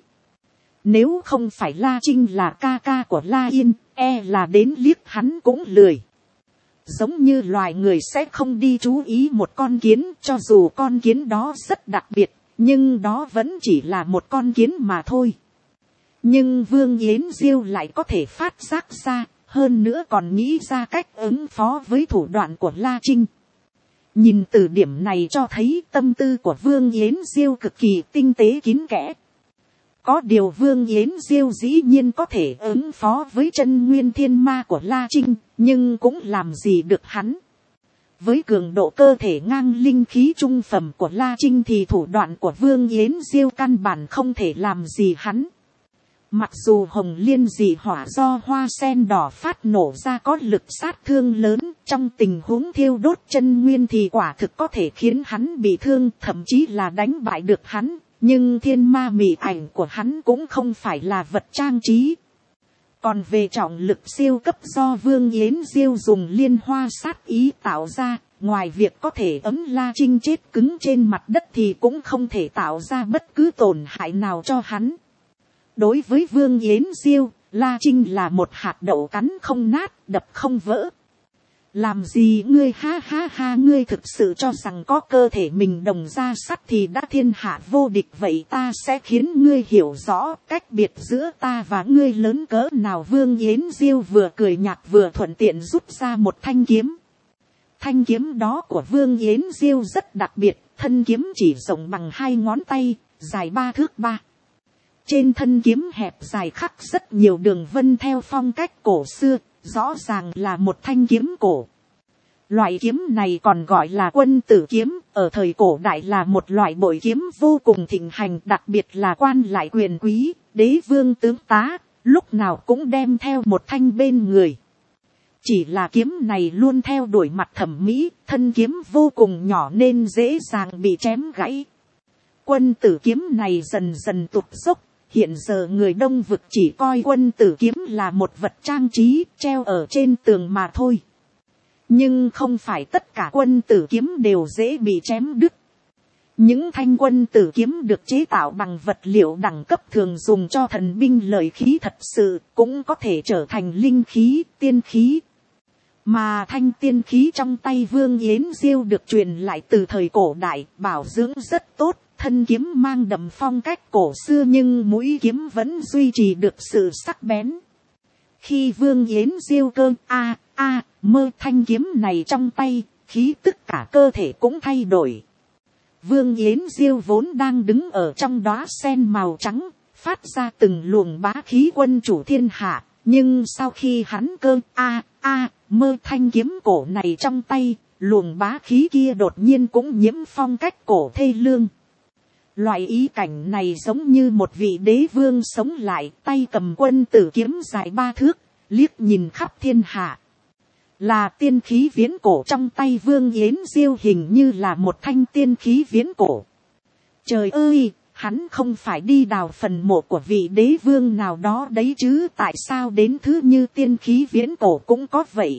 Nếu không phải La Trinh là ca ca của La Yên, e là đến liếc hắn cũng lười. Giống như loài người sẽ không đi chú ý một con kiến, cho dù con kiến đó rất đặc biệt, nhưng đó vẫn chỉ là một con kiến mà thôi. Nhưng Vương Yến Diêu lại có thể phát giác ra, hơn nữa còn nghĩ ra cách ứng phó với thủ đoạn của La Trinh. Nhìn từ điểm này cho thấy tâm tư của Vương Yến Diêu cực kỳ tinh tế kín kẽ. Có điều Vương Yến Diêu dĩ nhiên có thể ứng phó với chân nguyên thiên ma của La Trinh, nhưng cũng làm gì được hắn. Với cường độ cơ thể ngang linh khí trung phẩm của La Trinh thì thủ đoạn của Vương Yến Diêu căn bản không thể làm gì hắn. Mặc dù hồng liên dị hỏa do hoa sen đỏ phát nổ ra có lực sát thương lớn, trong tình huống thiêu đốt chân nguyên thì quả thực có thể khiến hắn bị thương, thậm chí là đánh bại được hắn. Nhưng thiên ma mị ảnh của hắn cũng không phải là vật trang trí. Còn về trọng lực siêu cấp do Vương Yến Diêu dùng liên hoa sát ý tạo ra, ngoài việc có thể ấm La Trinh chết cứng trên mặt đất thì cũng không thể tạo ra bất cứ tổn hại nào cho hắn. Đối với Vương Yến Diêu, La Trinh là một hạt đậu cắn không nát, đập không vỡ. Làm gì ngươi, ha ha ha, ngươi thực sự cho rằng có cơ thể mình đồng ra sắt thì đã thiên hạ vô địch, vậy ta sẽ khiến ngươi hiểu rõ cách biệt giữa ta và ngươi lớn cỡ nào. Vương Yến Diêu vừa cười nhạt vừa thuận tiện rút ra một thanh kiếm. Thanh kiếm đó của Vương Yến Diêu rất đặc biệt, thân kiếm chỉ rộng bằng hai ngón tay, dài ba thước ba. Trên thân kiếm hẹp dài khắc rất nhiều đường vân theo phong cách cổ xưa, rõ ràng là một thanh kiếm cổ. Loại kiếm này còn gọi là quân tử kiếm, ở thời cổ đại là một loại bội kiếm vô cùng thịnh hành, đặc biệt là quan lại quyền quý, đế vương tướng tá, lúc nào cũng đem theo một thanh bên người. Chỉ là kiếm này luôn theo đuổi mặt thẩm mỹ, thân kiếm vô cùng nhỏ nên dễ dàng bị chém gãy. Quân tử kiếm này dần dần tụt dốc. Hiện giờ người Đông Vực chỉ coi quân tử kiếm là một vật trang trí treo ở trên tường mà thôi. Nhưng không phải tất cả quân tử kiếm đều dễ bị chém đứt. Những thanh quân tử kiếm được chế tạo bằng vật liệu đẳng cấp thường dùng cho thần binh lợi khí thật sự, cũng có thể trở thành linh khí, tiên khí. Mà thanh tiên khí trong tay Vương Yến Diêu được truyền lại từ thời cổ đại, bảo dưỡng rất tốt. Thân kiếm mang đậm phong cách cổ xưa nhưng mũi kiếm vẫn duy trì được sự sắc bén. Khi Vương Yến Diêu cơ a a mơ thanh kiếm này trong tay, khí tức cả cơ thể cũng thay đổi. Vương Yến Diêu vốn đang đứng ở trong đóa sen màu trắng, phát ra từng luồng bá khí quân chủ thiên hạ. Nhưng sau khi hắn cơ a a mơ thanh kiếm cổ này trong tay, luồng bá khí kia đột nhiên cũng nhiễm phong cách cổ thê lương. Loại ý cảnh này giống như một vị đế vương sống lại, tay cầm quân tử kiếm dài ba thước, liếc nhìn khắp thiên hạ. Là tiên khí viễn cổ trong tay Vương Yến Diêu, hình như là một thanh tiên khí viễn cổ. Trời ơi, hắn không phải đi đào phần mộ của vị đế vương nào đó đấy chứ, tại sao đến thứ như tiên khí viễn cổ cũng có vậy?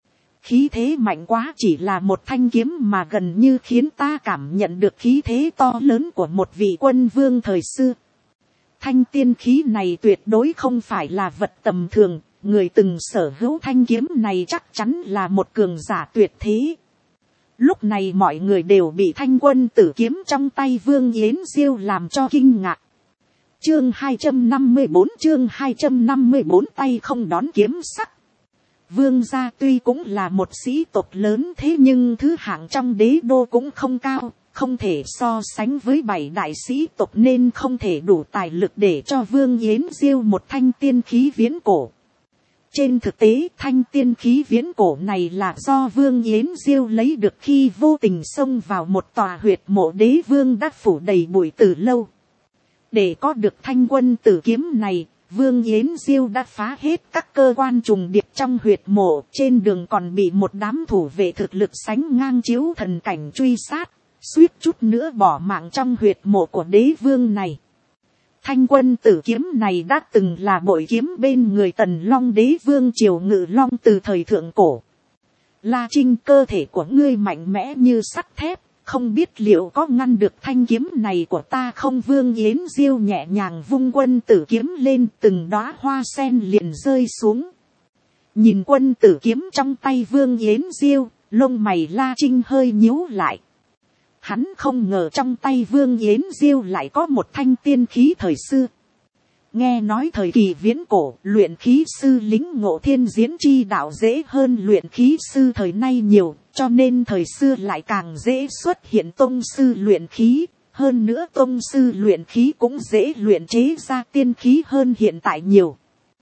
Khí thế mạnh quá, chỉ là một thanh kiếm mà gần như khiến ta cảm nhận được khí thế to lớn của một vị quân vương thời xưa. Thanh tiên khí này tuyệt đối không phải là vật tầm thường, người từng sở hữu thanh kiếm này chắc chắn là một cường giả tuyệt thế. Lúc này mọi người đều bị thanh quân tử kiếm trong tay Vương Yến Diêu làm cho kinh ngạc. Chương hai trăm năm mươi bốn, chương hai trăm năm mươi bốn, tay không đón kiếm sắc. Vương gia tuy cũng là một sĩ tộc lớn thế nhưng thứ hạng trong đế đô cũng không cao, không thể so sánh với bảy đại sĩ tộc nên không thể đủ tài lực để cho Vương Yến Diêu một thanh tiên khí viễn cổ. Trên thực tế thanh tiên khí viễn cổ này là do Vương Yến Diêu lấy được khi vô tình xông vào một tòa huyệt mộ đế vương đã phủ đầy bụi từ lâu. Để có được thanh quân tử kiếm này, Vương Yến Diêu đã phá hết các cơ quan trùng điệp trong huyệt mộ, trên đường còn bị một đám thủ vệ thực lực sánh ngang chiếu thần cảnh truy sát, suýt chút nữa bỏ mạng trong huyệt mộ của đế vương này. Thanh quân tử kiếm này đã từng là bội kiếm bên người Tần Long đế vương triều Ngự Long từ thời thượng cổ. La Trinh, cơ thể của ngươi mạnh mẽ như sắt thép, không biết liệu có ngăn được thanh kiếm này của ta không? Vương Yến Diêu nhẹ nhàng vung quân tử kiếm lên, từng đóa hoa sen liền rơi xuống. Nhìn quân tử kiếm trong tay Vương Yến Diêu, lông mày La Trinh hơi nhíu lại. Hắn không ngờ trong tay Vương Yến Diêu lại có một thanh tiên khí thời xưa. Nghe nói thời kỳ viễn cổ, luyện khí sư lính ngộ thiên diễn chi đạo dễ hơn luyện khí sư thời nay nhiều, cho nên thời xưa lại càng dễ xuất hiện tông sư luyện khí. Hơn nữa tông sư luyện khí cũng dễ luyện chế ra tiên khí hơn hiện tại nhiều.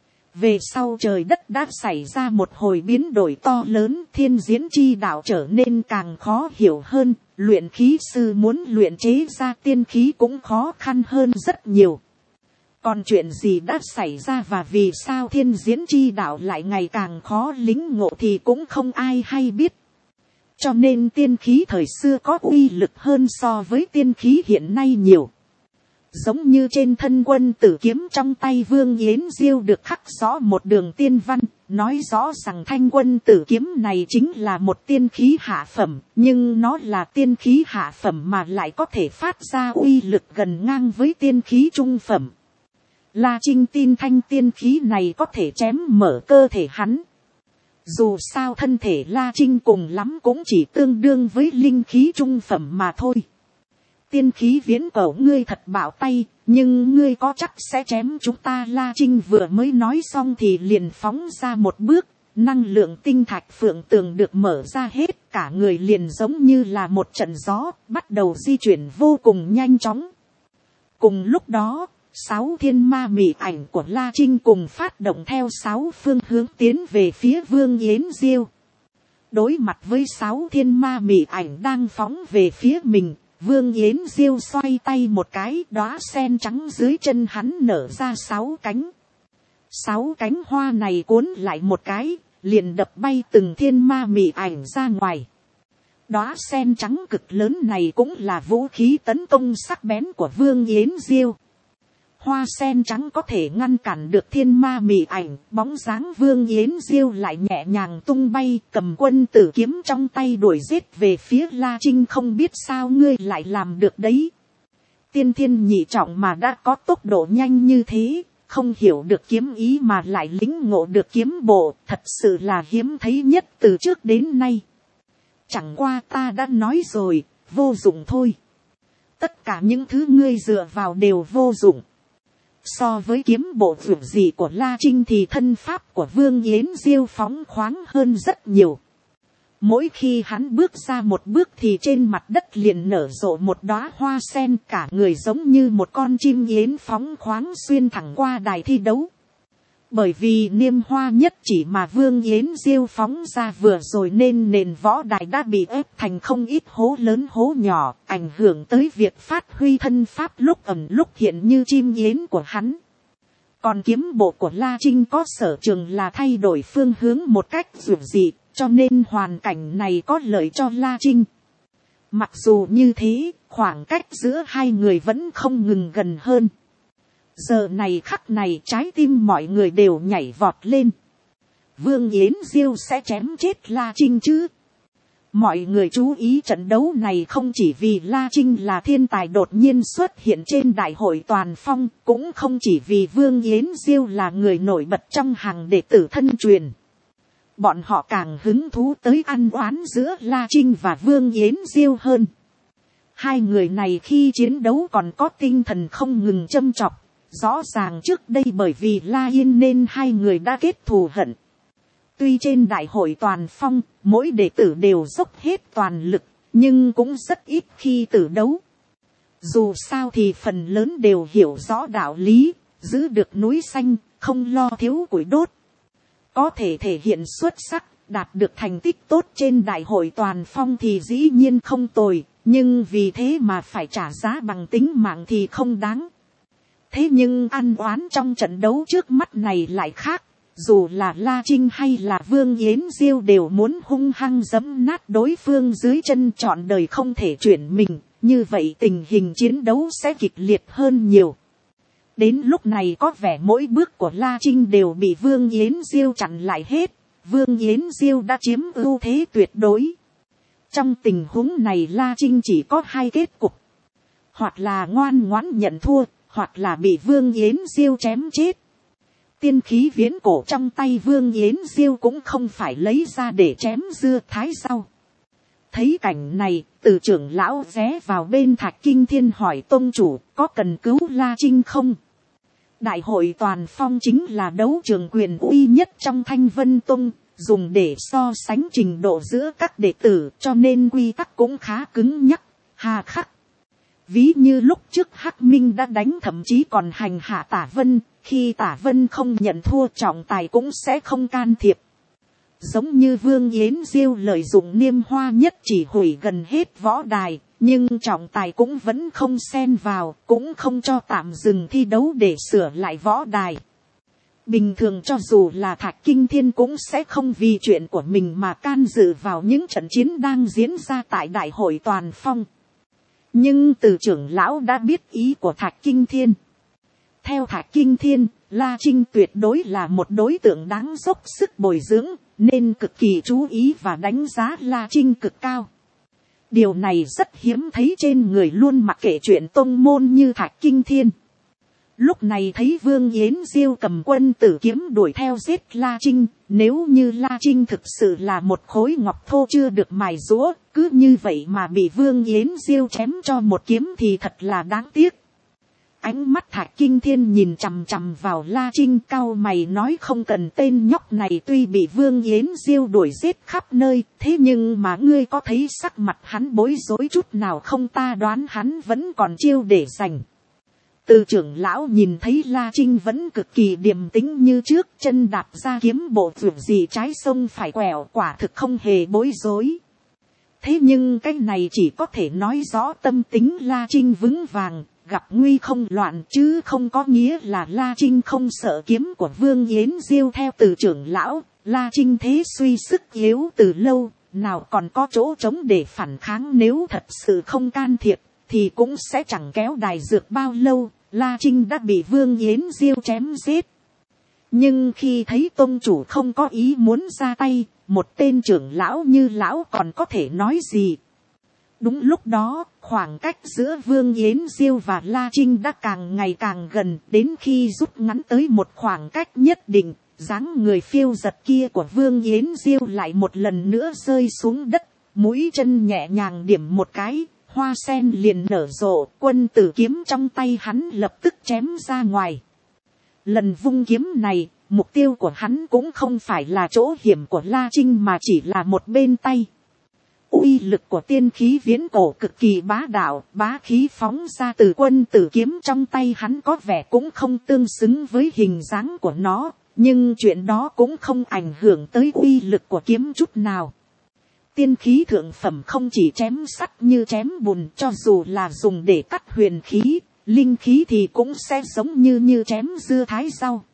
Về sau trời đất đã xảy ra một hồi biến đổi to lớn, thiên diễn chi đạo trở nên càng khó hiểu hơn, luyện khí sư muốn luyện chế ra tiên khí cũng khó khăn hơn rất nhiều. Còn chuyện gì đã xảy ra và vì sao thiên diễn chi đạo lại ngày càng khó lĩnh ngộ thì cũng không ai hay biết. Cho nên tiên khí thời xưa có uy lực hơn so với tiên khí hiện nay nhiều. Giống như trên thân quân tử kiếm trong tay Vương Yến Diêu được khắc rõ một đường tiên văn, nói rõ rằng thanh quân tử kiếm này chính là một tiên khí hạ phẩm, nhưng nó là tiên khí hạ phẩm mà lại có thể phát ra uy lực gần ngang với tiên khí trung phẩm. La Trinh tin thanh tiên khí này có thể chém mở cơ thể hắn. Dù sao thân thể La Trinh cùng lắm cũng chỉ tương đương với linh khí trung phẩm mà thôi. Tiên khí viễn cổ ngươi thật bảo tay, nhưng ngươi có chắc sẽ chém chúng ta? La Trinh vừa mới nói xong thì liền phóng ra một bước, năng lượng tinh thạch phượng tường được mở ra hết, cả người liền giống như là một trận gió, bắt đầu di chuyển vô cùng nhanh chóng. Cùng lúc đó, sáu thiên ma mị ảnh của La Trinh cùng phát động theo sáu phương hướng tiến về phía Vương Yến Diêu. Đối mặt với sáu thiên ma mị ảnh đang phóng về phía mình, Vương Yến Diêu xoay tay một cái, đóa sen trắng dưới chân hắn nở ra sáu cánh. Sáu cánh hoa này cuốn lại một cái, liền đập bay từng thiên ma mị ảnh ra ngoài. Đóa sen trắng cực lớn này cũng là vũ khí tấn công sắc bén của Vương Yến Diêu. Hoa sen trắng có thể ngăn cản được thiên ma mị ảnh, bóng dáng Vương Yến Diêu lại nhẹ nhàng tung bay, cầm quân tử kiếm trong tay đuổi giết về phía La Trinh. Không biết sao ngươi lại làm được đấy. Tiên thiên nhị trọng mà đã có tốc độ nhanh như thế, không hiểu được kiếm ý mà lại lĩnh ngộ được kiếm bộ, thật sự là hiếm thấy nhất từ trước đến nay. Chẳng qua ta đã nói rồi, vô dụng thôi. Tất cả những thứ ngươi dựa vào đều vô dụng. So với kiếm bộ vượt dị của La Trinh thì thân pháp của Vương Yến Diêu phóng khoáng hơn rất nhiều. Mỗi khi hắn bước ra một bước thì trên mặt đất liền nở rộ một đóa hoa sen, cả người giống như một con chim yến phóng khoáng xuyên thẳng qua đài thi đấu. Bởi vì niêm hoa nhất chỉ mà Vương Yến Diêu phóng ra vừa rồi nên nền võ đài đã bị ép thành không ít hố lớn hố nhỏ, ảnh hưởng tới việc phát huy thân pháp lúc ẩn lúc hiện như chim yến của hắn. Còn kiếm bộ của La Trinh có sở trường là thay đổi phương hướng một cách dữ dị, cho nên hoàn cảnh này có lợi cho La Trinh. Mặc dù như thế, khoảng cách giữa hai người vẫn không ngừng gần hơn. Giờ này khắc này trái tim mọi người đều nhảy vọt lên. Vương Yến Diêu sẽ chém chết La Trinh chứ? Mọi người chú ý trận đấu này không chỉ vì La Trinh là thiên tài đột nhiên xuất hiện trên đại hội toàn phong, cũng không chỉ vì Vương Yến Diêu là người nổi bật trong hàng đệ tử thân truyền. Bọn họ càng hứng thú tới ăn oán giữa La Trinh và Vương Yến Diêu hơn. Hai người này khi chiến đấu còn có tinh thần không ngừng châm chọc. Rõ ràng trước đây bởi vì La Yên nên hai người đã kết thù hận. Tuy trên đại hội toàn phong, mỗi đệ tử đều dốc hết toàn lực, nhưng cũng rất ít khi tử đấu. Dù sao thì phần lớn đều hiểu rõ đạo lý, giữ được núi xanh, không lo thiếu củi đốt. Có thể thể hiện xuất sắc, đạt được thành tích tốt trên đại hội toàn phong thì dĩ nhiên không tồi, nhưng vì thế mà phải trả giá bằng tính mạng thì không đáng. Thế nhưng ăn oán trong trận đấu trước mắt này lại khác. Dù là La Trinh hay là Vương Yến Diêu đều muốn hung hăng giẫm nát đối phương dưới chân, trọn đời không thể chuyển mình. Như vậy tình hình chiến đấu sẽ kịch liệt hơn nhiều. Đến lúc này có vẻ mỗi bước của La Trinh đều bị Vương Yến Diêu chặn lại hết. Vương Yến Diêu đã chiếm ưu thế tuyệt đối. Trong tình huống này La Trinh chỉ có hai kết cục. Hoặc là ngoan ngoãn nhận thua, hoặc là bị Vương Yến Diêu chém chết. Tiên khí viễn cổ trong tay Vương Yến Diêu cũng không phải lấy ra để chém dưa thái rau. Thấy cảnh này, từ trưởng lão ghé vào bên Thạch Kinh Thiên hỏi tông chủ có cần cứu La Trinh không? Đại hội toàn phong chính là đấu trường quyền uy nhất trong Thanh Vân Tông, dùng để so sánh trình độ giữa các đệ tử, cho nên quy tắc cũng khá cứng nhắc, hà khắc. Ví như lúc trước Hắc Minh đã đánh thậm chí còn hành hạ Tả Vân, khi Tả Vân không nhận thua trọng tài cũng sẽ không can thiệp. Giống như Vương Yến Diêu lợi dụng niêm hoa nhất chỉ hủy gần hết võ đài, nhưng trọng tài cũng vẫn không xen vào, cũng không cho tạm dừng thi đấu để sửa lại võ đài. Bình thường cho dù là Thạch Kinh Thiên cũng sẽ không vì chuyện của mình mà can dự vào những trận chiến đang diễn ra tại đại hội toàn phong. Nhưng từ trưởng lão đã biết ý của Thạch Kinh Thiên. Theo Thạch Kinh Thiên, La Trinh tuyệt đối là một đối tượng đáng dốc sức bồi dưỡng, nên cực kỳ chú ý và đánh giá La Trinh cực cao. Điều này rất hiếm thấy trên người luôn mặc kệ chuyện tông môn như Thạch Kinh Thiên. Lúc này thấy Vương Yến Diêu cầm quân tử kiếm đuổi theo giết La Trinh, nếu như La Trinh thực sự là một khối ngọc thô chưa được mài rũa, cứ như vậy mà bị Vương Yến Diêu chém cho một kiếm thì thật là đáng tiếc. Ánh mắt Thạch Kinh Thiên nhìn chằm chằm vào La Trinh, cau mày nói không cần, tên nhóc này tuy bị Vương Yến Diêu đuổi giết khắp nơi, thế nhưng mà ngươi có thấy sắc mặt hắn bối rối chút nào không? Ta đoán hắn vẫn còn chiêu để giành. Từ trưởng lão nhìn thấy La Trinh vẫn cực kỳ điềm tĩnh như trước, chân đạp ra kiếm bộ vượt gì trái sông phải quẹo, quả thực không hề bối rối. Thế nhưng cái này chỉ có thể nói rõ tâm tính La Trinh vững vàng, gặp nguy không loạn, chứ không có nghĩa là La Trinh không sợ kiếm của Vương Yến Diêu. Theo từ trưởng lão, La Trinh thế suy sức yếu từ lâu, nào còn có chỗ trống để phản kháng, nếu thật sự không can thiệp thì cũng sẽ chẳng kéo đài dược bao lâu. La Trinh đã bị Vương Yến Diêu chém giết. Nhưng khi thấy tông chủ không có ý muốn ra tay, một tên trưởng lão như lão còn có thể nói gì. Đúng lúc đó, khoảng cách giữa Vương Yến Diêu và La Trinh đã càng ngày càng gần, đến khi rút ngắn tới một khoảng cách nhất định, dáng người phiêu giật kia của Vương Yến Diêu lại một lần nữa rơi xuống đất, mũi chân nhẹ nhàng điểm một cái, hoa sen liền nở rộ, quân tử kiếm trong tay hắn lập tức chém ra ngoài. Lần vung kiếm này, mục tiêu của hắn cũng không phải là chỗ hiểm của La Trinh mà chỉ là một bên tay. Uy lực của tiên khí viễn cổ cực kỳ bá đạo, bá khí phóng ra từ quân tử kiếm trong tay hắn có vẻ cũng không tương xứng với hình dáng của nó, nhưng chuyện đó cũng không ảnh hưởng tới uy lực của kiếm chút nào. Tiên khí thượng phẩm không chỉ chém sắt như chém bùn, cho dù là dùng để cắt huyền khí, linh khí thì cũng sẽ giống như như chém dưa thái rau.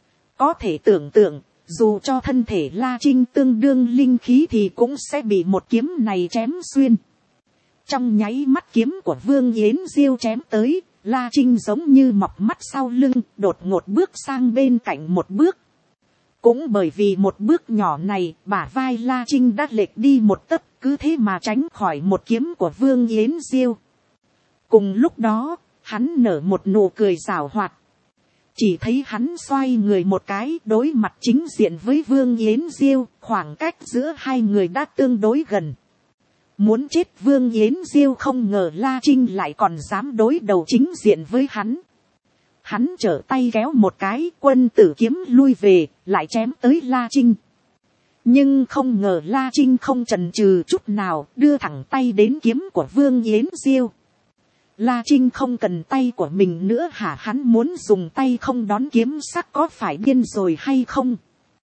Có thể tưởng tượng, dù cho thân thể La Trinh tương đương linh khí thì cũng sẽ bị một kiếm này chém xuyên. Trong nháy mắt kiếm của Vương Yến Diêu chém tới, La Trinh giống như mọc mắt sau lưng, đột ngột bước sang bên cạnh một bước. Cũng bởi vì một bước nhỏ này, bả vai La Trinh đã lệch đi một tấc, cứ thế mà tránh khỏi một kiếm của Vương Yến Diêu. Cùng lúc đó, hắn nở một nụ cười giảo hoạt. Chỉ thấy hắn xoay người một cái, đối mặt chính diện với Vương Yến Diêu, khoảng cách giữa hai người đã tương đối gần. Muốn chết Vương Yến Diêu không ngờ La Trinh lại còn dám đối đầu chính diện với hắn. Hắn trở tay kéo một cái, quân tử kiếm lui về, lại chém tới La Trinh. Nhưng không ngờ La Trinh không chần chừ chút nào, đưa thẳng tay đến kiếm của Vương Yến Diêu. La Trinh không cần tay của mình nữa hả? Hắn muốn dùng tay không đón kiếm sắc, có phải điên rồi hay không?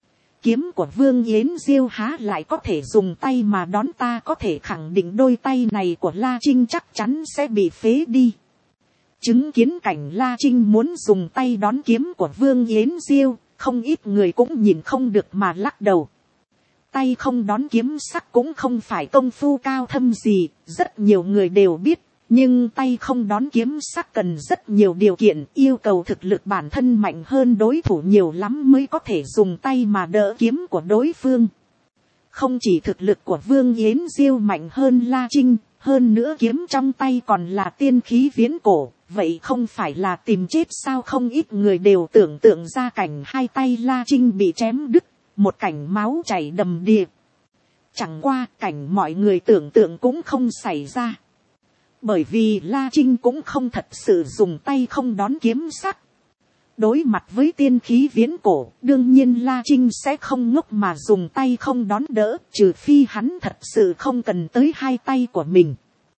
Kiếm của Vương Yến Diêu há lại có thể dùng tay mà đón? Ta có thể khẳng định đôi tay này của La Trinh chắc chắn sẽ bị phế đi. Chứng kiến cảnh La Trinh muốn dùng tay đón kiếm của Vương Yến Diêu, không ít người cũng nhìn không được mà lắc đầu. Tay không đón kiếm sắc cũng không phải công phu cao thâm gì, rất nhiều người đều biết. Nhưng tay không đón kiếm sắc cần rất nhiều điều kiện, yêu cầu thực lực bản thân mạnh hơn đối thủ nhiều lắm mới có thể dùng tay mà đỡ kiếm của đối phương. Không chỉ thực lực của Vương Yến Diêu mạnh hơn La Trinh, hơn nữa kiếm trong tay còn là tiên khí viễn cổ, vậy không phải là tìm chết sao? Không ít người đều tưởng tượng ra cảnh hai tay La Trinh bị chém đứt, một cảnh máu chảy đầm đìa. Chẳng qua cảnh mọi người tưởng tượng cũng không xảy ra. Bởi vì La Trinh cũng không thật sự dùng tay không đón kiếm sắc. Đối mặt với tiên khí viễn cổ, đương nhiên La Trinh sẽ không ngốc mà dùng tay không đón đỡ, trừ phi hắn thật sự không cần tới hai tay của mình.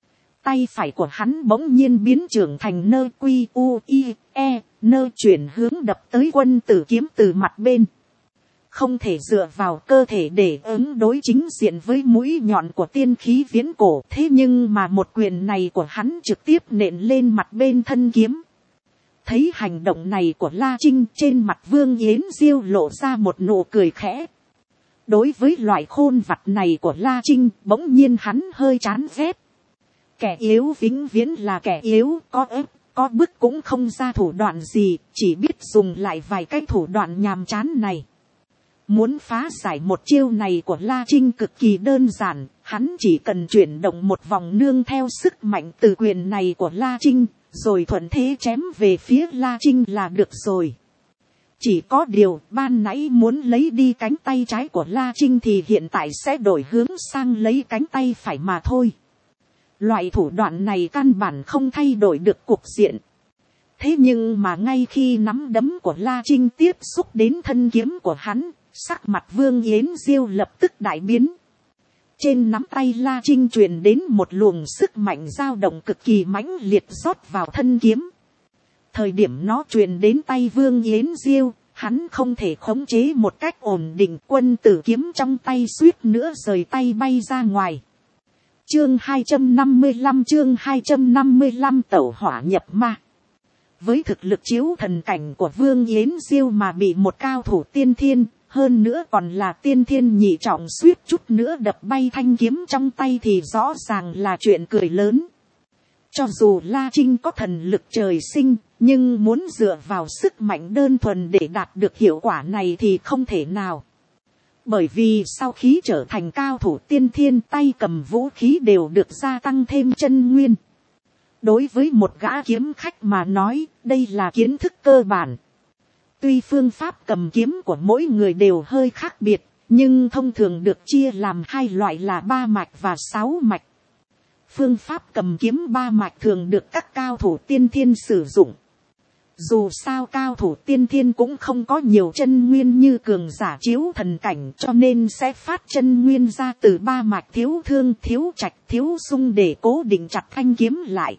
Tay phải của hắn bỗng nhiên biến trưởng thành nơ quy u i e, nơ chuyển hướng đập tới quân tử kiếm từ mặt bên. không thể dựa vào cơ thể để ứng đối chính diện với mũi nhọn của tiên khí viễn cổ. Thế nhưng mà một quyền này của hắn trực tiếp nện lên mặt bên thân kiếm. Thấy hành động này của La Trinh, trên mặt Vương Yến Diêu lộ ra một nụ cười khẽ. Đối với loại khôn vặt này của La Trinh, bỗng nhiên hắn hơi chán ghét. Kẻ yếu vĩnh viễn là kẻ yếu, có ép, có bức cũng không ra thủ đoạn gì, chỉ biết dùng lại vài cái thủ đoạn nhàm chán này. Muốn phá giải một chiêu này của La Trinh cực kỳ đơn giản, hắn chỉ cần chuyển động một vòng nương theo sức mạnh từ quyền này của La Trinh, rồi thuận thế chém về phía La Trinh là được rồi. Chỉ có điều ban nãy muốn lấy đi cánh tay trái của La Trinh thì hiện tại sẽ đổi hướng sang lấy cánh tay phải mà thôi. Loại thủ đoạn này căn bản không thay đổi được cục diện. Thế nhưng mà ngay khi nắm đấm của La Trinh tiếp xúc đến thân kiếm của hắn, sắc mặt Vương Yến Diêu lập tức đại biến. Trên nắm tay La Trinh truyền đến một luồng sức mạnh dao động cực kỳ mãnh liệt rót vào thân kiếm. Thời điểm nó truyền đến tay Vương Yến Diêu, hắn không thể khống chế một cách ổn định, quân tử kiếm trong tay suýt nữa rời tay bay ra ngoài. Chương hai trăm năm mươi lăm chương hai trăm năm mươi lăm tẩu hỏa nhập ma. Với thực lực chiếu thần cảnh của Vương Yến Diêu mà bị một cao thủ tiên thiên, hơn nữa còn là tiên thiên nhị trọng suýt chút nữa đập bay thanh kiếm trong tay thì rõ ràng là chuyện cười lớn. Cho dù La Trinh có thần lực trời sinh, nhưng muốn dựa vào sức mạnh đơn thuần để đạt được hiệu quả này thì không thể nào. Bởi vì sau khi trở thành cao thủ tiên thiên, tay cầm vũ khí đều được gia tăng thêm chân nguyên. Đối với một gã kiếm khách mà nói, đây là kiến thức cơ bản. Tuy phương pháp cầm kiếm của mỗi người đều hơi khác biệt, nhưng thông thường được chia làm hai loại là ba mạch và sáu mạch. Phương pháp cầm kiếm ba mạch thường được các cao thủ tiên thiên sử dụng. Dù sao cao thủ tiên thiên cũng không có nhiều chân nguyên như cường giả chiếu thần cảnh, cho nên sẽ phát chân nguyên ra từ ba mạch thiếu thương, thiếu trạch, thiếu xung để cố định chặt thanh kiếm lại.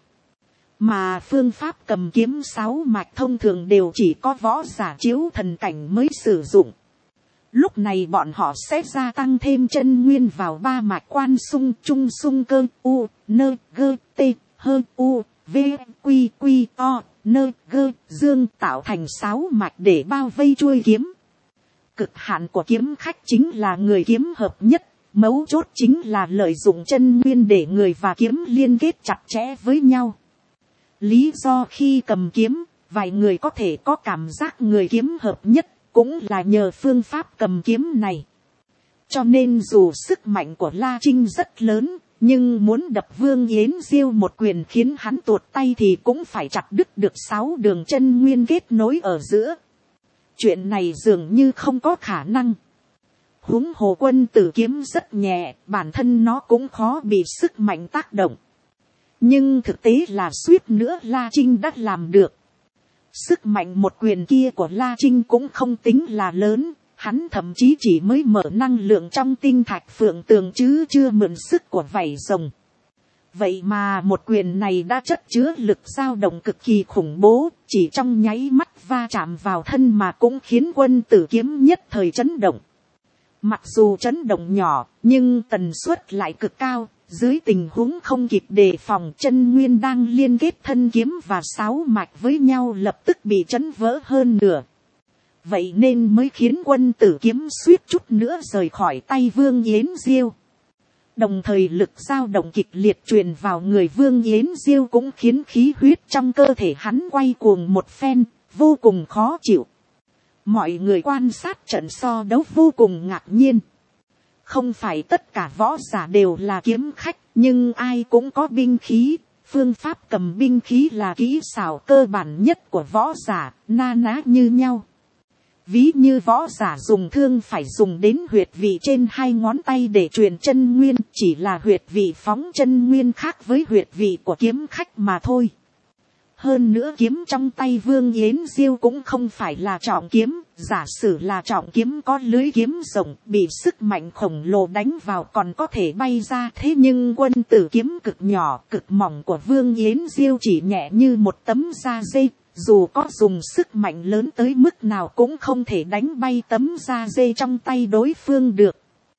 Mà phương pháp cầm kiếm sáu mạch thông thường đều chỉ có võ giả chiếu thần cảnh mới sử dụng. Lúc này bọn họ sẽ gia tăng thêm chân nguyên vào ba mạch quan xung, trung xung cơ, u, nơ, gơ, tê, hơ, u, v, quy, quy, o, nơ, gơ, dương tạo thành sáu mạch để bao vây chuôi kiếm. Cực hạn của kiếm khách chính là người kiếm hợp nhất, mấu chốt chính là lợi dụng chân nguyên để người và kiếm liên kết chặt chẽ với nhau. Lý do khi cầm kiếm, vài người có thể có cảm giác người kiếm hợp nhất, cũng là nhờ phương pháp cầm kiếm này. Cho nên dù sức mạnh của La Trinh rất lớn, nhưng muốn đập Vương Yến Diêu một quyền khiến hắn tuột tay thì cũng phải chặt đứt được sáu đường chân nguyên kết nối ở giữa. Chuyện này dường như không có khả năng. Huống hồ quân tử kiếm rất nhẹ, bản thân nó cũng khó bị sức mạnh tác động. Nhưng thực tế là suýt nữa La Trinh đã làm được. Sức mạnh một quyền kia của La Trinh cũng không tính là lớn, hắn thậm chí chỉ mới mở năng lượng trong tinh thạch phượng tường chứ chưa mượn sức của vảy rồng. Vậy mà một quyền này đã chất chứa lực dao động cực kỳ khủng bố, chỉ trong nháy mắt va chạm vào thân mà cũng khiến quân tử kiếm nhất thời chấn động. Mặc dù chấn động nhỏ, nhưng tần suất lại cực cao. Dưới tình huống không kịp đề phòng, chân nguyên đang liên kết thân kiếm và sáu mạch với nhau lập tức bị chấn vỡ hơn nửa. Vậy nên mới khiến quân tử kiếm suýt chút nữa rời khỏi tay Vương Yến Diêu. Đồng thời lực dao động kịch liệt truyền vào người Vương Yến Diêu cũng khiến khí huyết trong cơ thể hắn quay cuồng một phen, vô cùng khó chịu. Mọi người quan sát trận so đấu vô cùng ngạc nhiên. Không phải tất cả võ giả đều là kiếm khách, nhưng ai cũng có binh khí. Phương pháp cầm binh khí là kỹ xảo cơ bản nhất của võ giả, na ná như nhau. Ví như võ giả dùng thương phải dùng đến huyệt vị trên hai ngón tay để truyền chân nguyên, chỉ là huyệt vị phóng chân nguyên khác với huyệt vị của kiếm khách mà thôi. Hơn nữa kiếm trong tay Vương Yến Diêu cũng không phải là trọng kiếm, giả sử là trọng kiếm có lưới kiếm rộng, bị sức mạnh khổng lồ đánh vào còn có thể bay ra. Thế nhưng quân tử kiếm cực nhỏ, cực mỏng của Vương Yến Diêu chỉ nhẹ như một tấm da dê, dù có dùng sức mạnh lớn tới mức nào cũng không thể đánh bay tấm da dê trong tay đối phương được.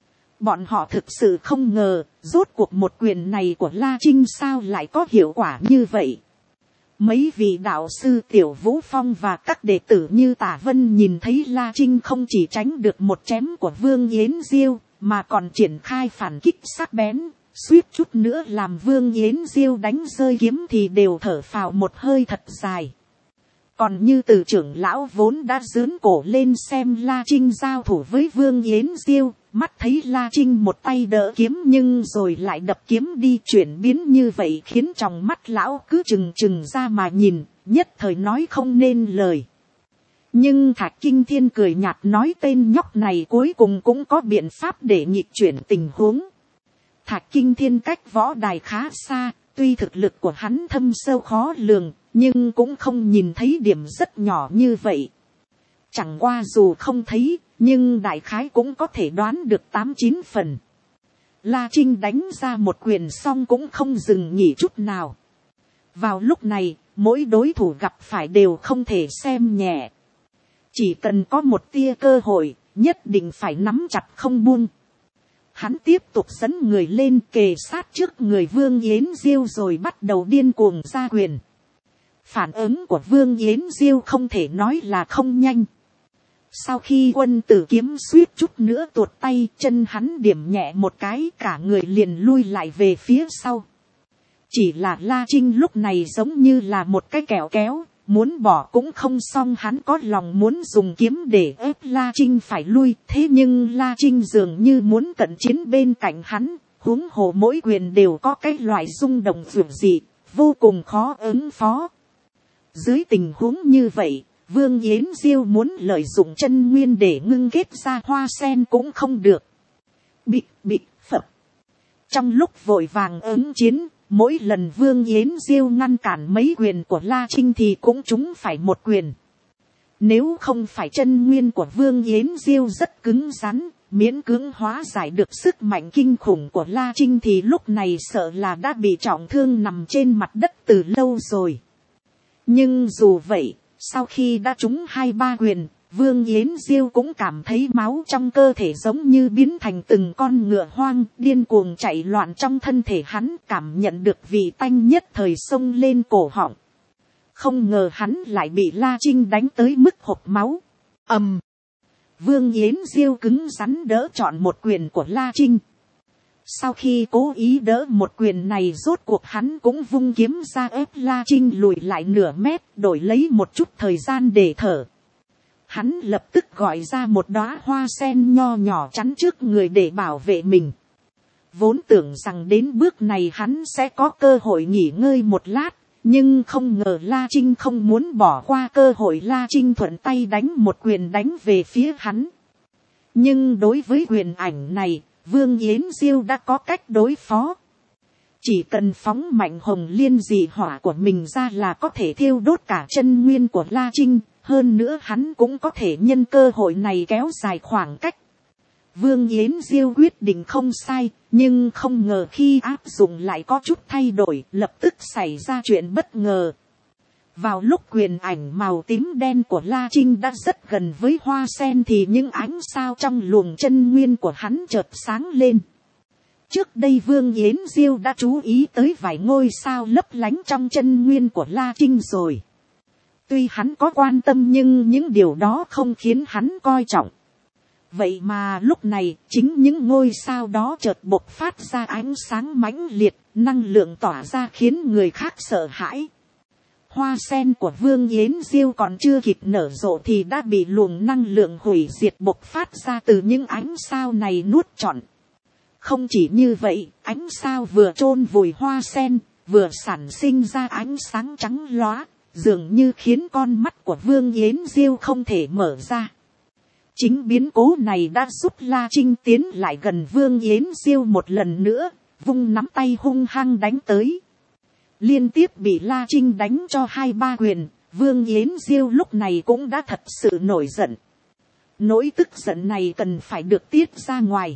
Bọn họ thực sự không ngờ, rốt cuộc một quyền này của La Trinh sao lại có hiệu quả như vậy. Mấy vị đạo sư Tiểu Vũ Phong và các đệ tử như Tả Vân nhìn thấy La Trinh không chỉ tránh được một chém của Vương Yến Diêu, mà còn triển khai phản kích sắc bén, suýt chút nữa làm Vương Yến Diêu đánh rơi kiếm thì đều thở phào một hơi thật dài. Còn như Từ trưởng lão vốn đã dướn cổ lên xem La Trinh giao thủ với Vương Yến Diêu, mắt thấy La Trinh một tay đỡ kiếm nhưng rồi lại đập kiếm đi, chuyển biến như vậy khiến trong mắt lão cứ trừng trừng ra mà nhìn, nhất thời nói không nên lời. Nhưng Thạch Kinh Thiên cười nhạt nói tên nhóc này cuối cùng cũng có biện pháp để nghịch chuyển tình huống. Thạch Kinh Thiên cách võ đài khá xa, tuy thực lực của hắn thâm sâu khó lường, nhưng cũng không nhìn thấy điểm rất nhỏ như vậy. Chẳng qua dù không thấy, nhưng đại khái cũng có thể đoán được tám chín phần. La Trinh đánh ra một quyền xong cũng không dừng nghỉ chút nào. Vào lúc này, mỗi đối thủ gặp phải đều không thể xem nhẹ. Chỉ cần có một tia cơ hội, nhất định phải nắm chặt không buông. Hắn tiếp tục dẫn người lên kề sát trước người Vương Yến Diêu rồi bắt đầu điên cuồng ra quyền. Phản ứng của Vương Yến Diêu không thể nói là không nhanh. Sau khi quân tử kiếm suýt chút nữa tuột tay, chân hắn điểm nhẹ một cái, cả người liền lui lại về phía sau. Chỉ là La Trinh lúc này giống như là một cái kẹo kéo, muốn bỏ cũng không xong, hắn có lòng muốn dùng kiếm để ép La Trinh phải lui, thế nhưng La Trinh dường như muốn cận chiến bên cạnh hắn, huống hồ mỗi quyền đều có cái loại rung động dữ dị, vô cùng khó ứng phó. Dưới tình huống như vậy, Vương Yến Diêu muốn lợi dụng chân nguyên để ngưng kết ra hoa sen cũng không được. Bịch bịch phập. Trong lúc vội vàng ứng chiến, mỗi lần Vương Yến Diêu ngăn cản mấy quyền của La Trinh thì cũng trúng phải một quyền. Nếu không phải chân nguyên của Vương Yến Diêu rất cứng rắn, miễn cưỡng hóa giải được sức mạnh kinh khủng của La Trinh thì lúc này sợ là đã bị trọng thương nằm trên mặt đất từ lâu rồi. Nhưng dù vậy, sau khi đã trúng hai ba quyền, Vương Yến Diêu cũng cảm thấy máu trong cơ thể giống như biến thành từng con ngựa hoang, điên cuồng chạy loạn trong thân thể hắn, cảm nhận được vị tanh nhất thời xông lên cổ họng. Không ngờ hắn lại bị La Trinh đánh tới mức hộc máu. Ầm! Vương Yến Diêu cứng rắn đỡ trọn một quyền của La Trinh. Sau khi cố ý đỡ một quyền này, rốt cuộc hắn cũng vung kiếm ra ép La Trinh lùi lại nửa mét, đổi lấy một chút thời gian để thở. Hắn lập tức gọi ra một đóa hoa sen nho nhỏ chắn trước người để bảo vệ mình. Vốn tưởng rằng đến bước này hắn sẽ có cơ hội nghỉ ngơi một lát, nhưng không ngờ La Trinh không muốn bỏ qua cơ hội. La Trinh thuận tay đánh một quyền đánh về phía hắn. Nhưng đối với quyền ảnh này, Vương Yến Diêu đã có cách đối phó. Chỉ cần phóng mạnh hồng liên dị hỏa của mình ra là có thể thiêu đốt cả chân nguyên của La Trinh. Hơn nữa hắn cũng có thể nhân cơ hội này kéo dài khoảng cách. Vương Yến Diêu quyết định không sai, nhưng không ngờ khi áp dụng lại có chút thay đổi, lập tức xảy ra chuyện bất ngờ. Vào lúc quyền ảnh màu tím đen của La Trinh đã rất gần với hoa sen thì những ánh sao trong luồng chân nguyên của hắn chợt sáng lên. Trước đây Vương Yến Diêu đã chú ý tới vài ngôi sao lấp lánh trong chân nguyên của La Trinh rồi. Tuy hắn có quan tâm nhưng những điều đó không khiến hắn coi trọng. Vậy mà lúc này chính những ngôi sao đó chợt bộc phát ra ánh sáng mãnh liệt, năng lượng tỏa ra khiến người khác sợ hãi. Hoa sen của Vương Yến Diêu còn chưa kịp nở rộ thì đã bị luồng năng lượng hủy diệt bộc phát ra từ những ánh sao này nuốt trọn. Không chỉ như vậy, ánh sao vừa chôn vùi hoa sen, vừa sản sinh ra ánh sáng trắng lóa, dường như khiến con mắt của Vương Yến Diêu không thể mở ra. Chính biến cố này đã giúp La Trinh tiến lại gần Vương Yến Diêu một lần nữa, vung nắm tay hung hăng đánh tới. Liên tiếp bị La Trinh đánh cho hai ba quyền, Vương Yến Diêu lúc này cũng đã thật sự nổi giận. Nỗi tức giận này cần phải được tiết ra ngoài.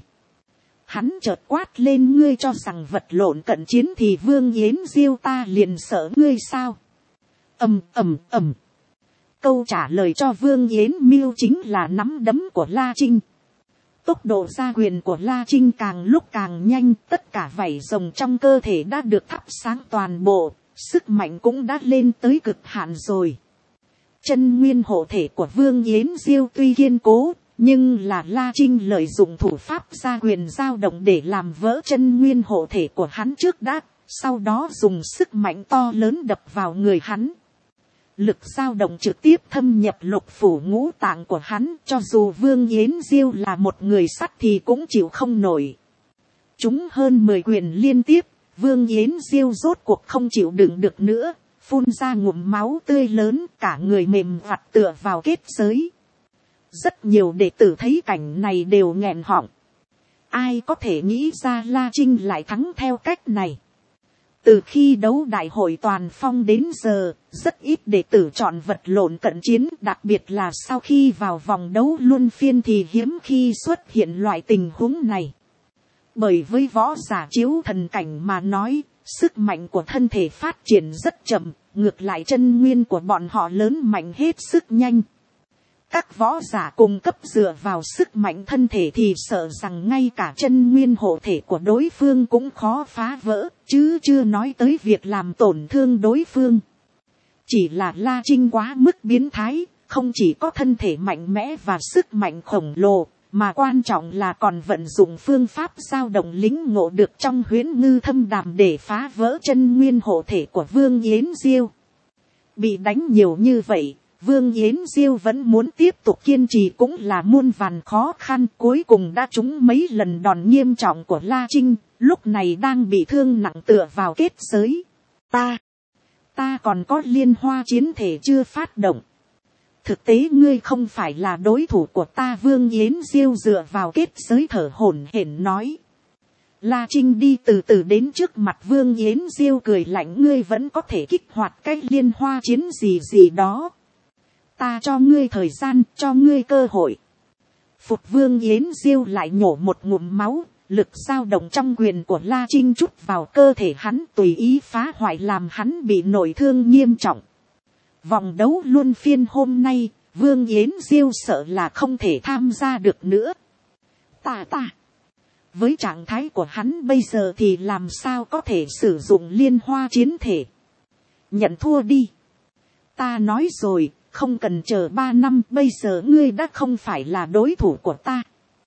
Hắn chợt quát lên, ngươi cho rằng vật lộn cận chiến thì Vương Yến Diêu ta liền sợ ngươi sao? Ầm ầm ầm. câu trả lời cho Vương Yến Miêu chính là nắm đấm của La Trinh. Tốc độ ra quyền của La Trinh càng lúc càng nhanh, tất cả vảy rồng trong cơ thể đã được thắp sáng toàn bộ, sức mạnh cũng đã lên tới cực hạn rồi. Chân nguyên hộ thể của Vương Yến Diêu tuy kiên cố, nhưng là La Trinh lợi dụng thủ pháp ra quyền dao động để làm vỡ chân nguyên hộ thể của hắn trước đã, sau đó dùng sức mạnh to lớn đập vào người hắn. Lực dao động trực tiếp thâm nhập lục phủ ngũ tạng của hắn, cho dù Vương Yến Diêu là một người sắt thì cũng chịu không nổi. Chúng hơn mười quyền liên tiếp, Vương Yến Diêu rốt cuộc không chịu đựng được nữa, phun ra ngụm máu tươi lớn, cả người mềm vặt tựa vào kết giới. Rất nhiều đệ tử thấy cảnh này đều nghẹn họng. Ai có thể nghĩ ra La Trinh lại thắng theo cách này. Từ khi đấu đại hội toàn phong đến giờ, rất ít đệ tử chọn vật lộn cận chiến, đặc biệt là sau khi vào vòng đấu luân phiên thì hiếm khi xuất hiện loại tình huống này. Bởi với võ giả chiếu thần cảnh mà nói, sức mạnh của thân thể phát triển rất chậm, ngược lại chân nguyên của bọn họ lớn mạnh hết sức nhanh. Các võ giả cung cấp dựa vào sức mạnh thân thể thì sợ rằng ngay cả chân nguyên hộ thể của đối phương cũng khó phá vỡ, chứ chưa nói tới việc làm tổn thương đối phương. Chỉ là La Trinh quá mức biến thái, không chỉ có thân thể mạnh mẽ và sức mạnh khổng lồ, mà quan trọng là còn vận dụng phương pháp dao động lĩnh ngộ được trong huyễn ngư thâm đàm để phá vỡ chân nguyên hộ thể của Vương Yến Diêu. Bị đánh nhiều như vậy, Vương Yến Diêu vẫn muốn tiếp tục kiên trì cũng là muôn vàn khó khăn, cuối cùng đã trúng mấy lần đòn nghiêm trọng của La Trinh, lúc này đang bị thương nặng tựa vào kết giới. Ta, ta còn có liên hoa chiến thể chưa phát động. Thực tế ngươi không phải là đối thủ của ta, Vương Yến Diêu dựa vào kết giới thở hổn hển nói. La Trinh đi từ từ đến trước mặt Vương Yến Diêu cười lạnh, ngươi vẫn có thể kích hoạt cái liên hoa chiến gì gì đó. Ta cho ngươi thời gian, cho ngươi cơ hội. Phục Vương Yến Diêu lại nhổ một ngụm máu, lực dao động trong quyền của La Trinh trút vào cơ thể hắn tùy ý phá hoại làm hắn bị nội thương nghiêm trọng. Vòng đấu luân phiên hôm nay, Vương Yến Diêu sợ là không thể tham gia được nữa. Ta ta. Với trạng thái của hắn bây giờ thì làm sao có thể sử dụng liên hoa chiến thể. Nhận thua đi. Ta nói rồi, không cần chờ ba năm, bây giờ ngươi đã không phải là đối thủ của ta.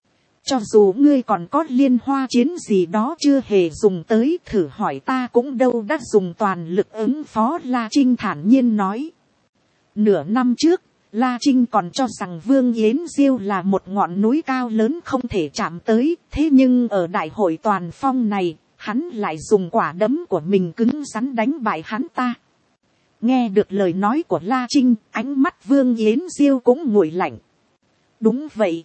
Cho dù ngươi còn có liên hoa chiến gì đó chưa hề dùng tới, thử hỏi ta cũng đâu đã dùng toàn lực ứng phó, La Trinh thản nhiên nói. Nửa năm trước, La Trinh còn cho rằng Vương Yến Diêu là một ngọn núi cao lớn không thể chạm tới, thế nhưng ở đại hội toàn phong này, hắn lại dùng quả đấm của mình cứng rắn đánh bại hắn ta. Nghe được lời nói của La Trinh, ánh mắt Vương Yến Diêu cũng nguội lạnh. Đúng vậy.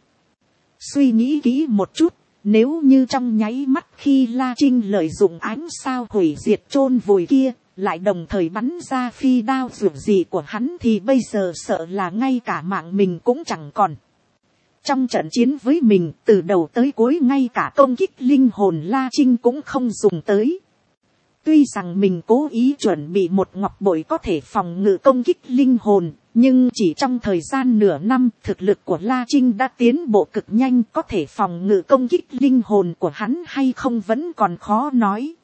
Suy nghĩ kỹ một chút, nếu như trong nháy mắt khi La Trinh lợi dụng ánh sao hủy diệt chôn vùi kia, lại đồng thời bắn ra phi đao dù gì của hắn thì bây giờ sợ là ngay cả mạng mình cũng chẳng còn. Trong trận chiến với mình, từ đầu tới cuối ngay cả công kích linh hồn La Trinh cũng không dùng tới. Tuy rằng mình cố ý chuẩn bị một ngọc bội có thể phòng ngự công kích linh hồn, nhưng chỉ trong thời gian nửa năm, thực lực của La Trinh đã tiến bộ cực nhanh, có thể phòng ngự công kích linh hồn của hắn hay không vẫn còn khó nói.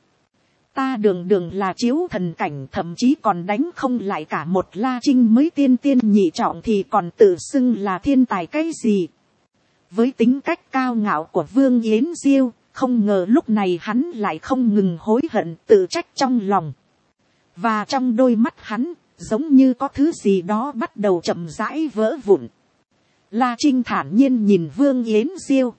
Ta đường đường là chiếu thần cảnh, thậm chí còn đánh không lại cả một La Trinh mới tiên tiên nhị trọng thì còn tự xưng là thiên tài cái gì. Với tính cách cao ngạo của Vương Yến Diêu, không ngờ lúc này hắn lại không ngừng hối hận tự trách trong lòng. Và trong đôi mắt hắn, giống như có thứ gì đó bắt đầu chậm rãi vỡ vụn. La Trinh thản nhiên nhìn Vương Yến Diêu.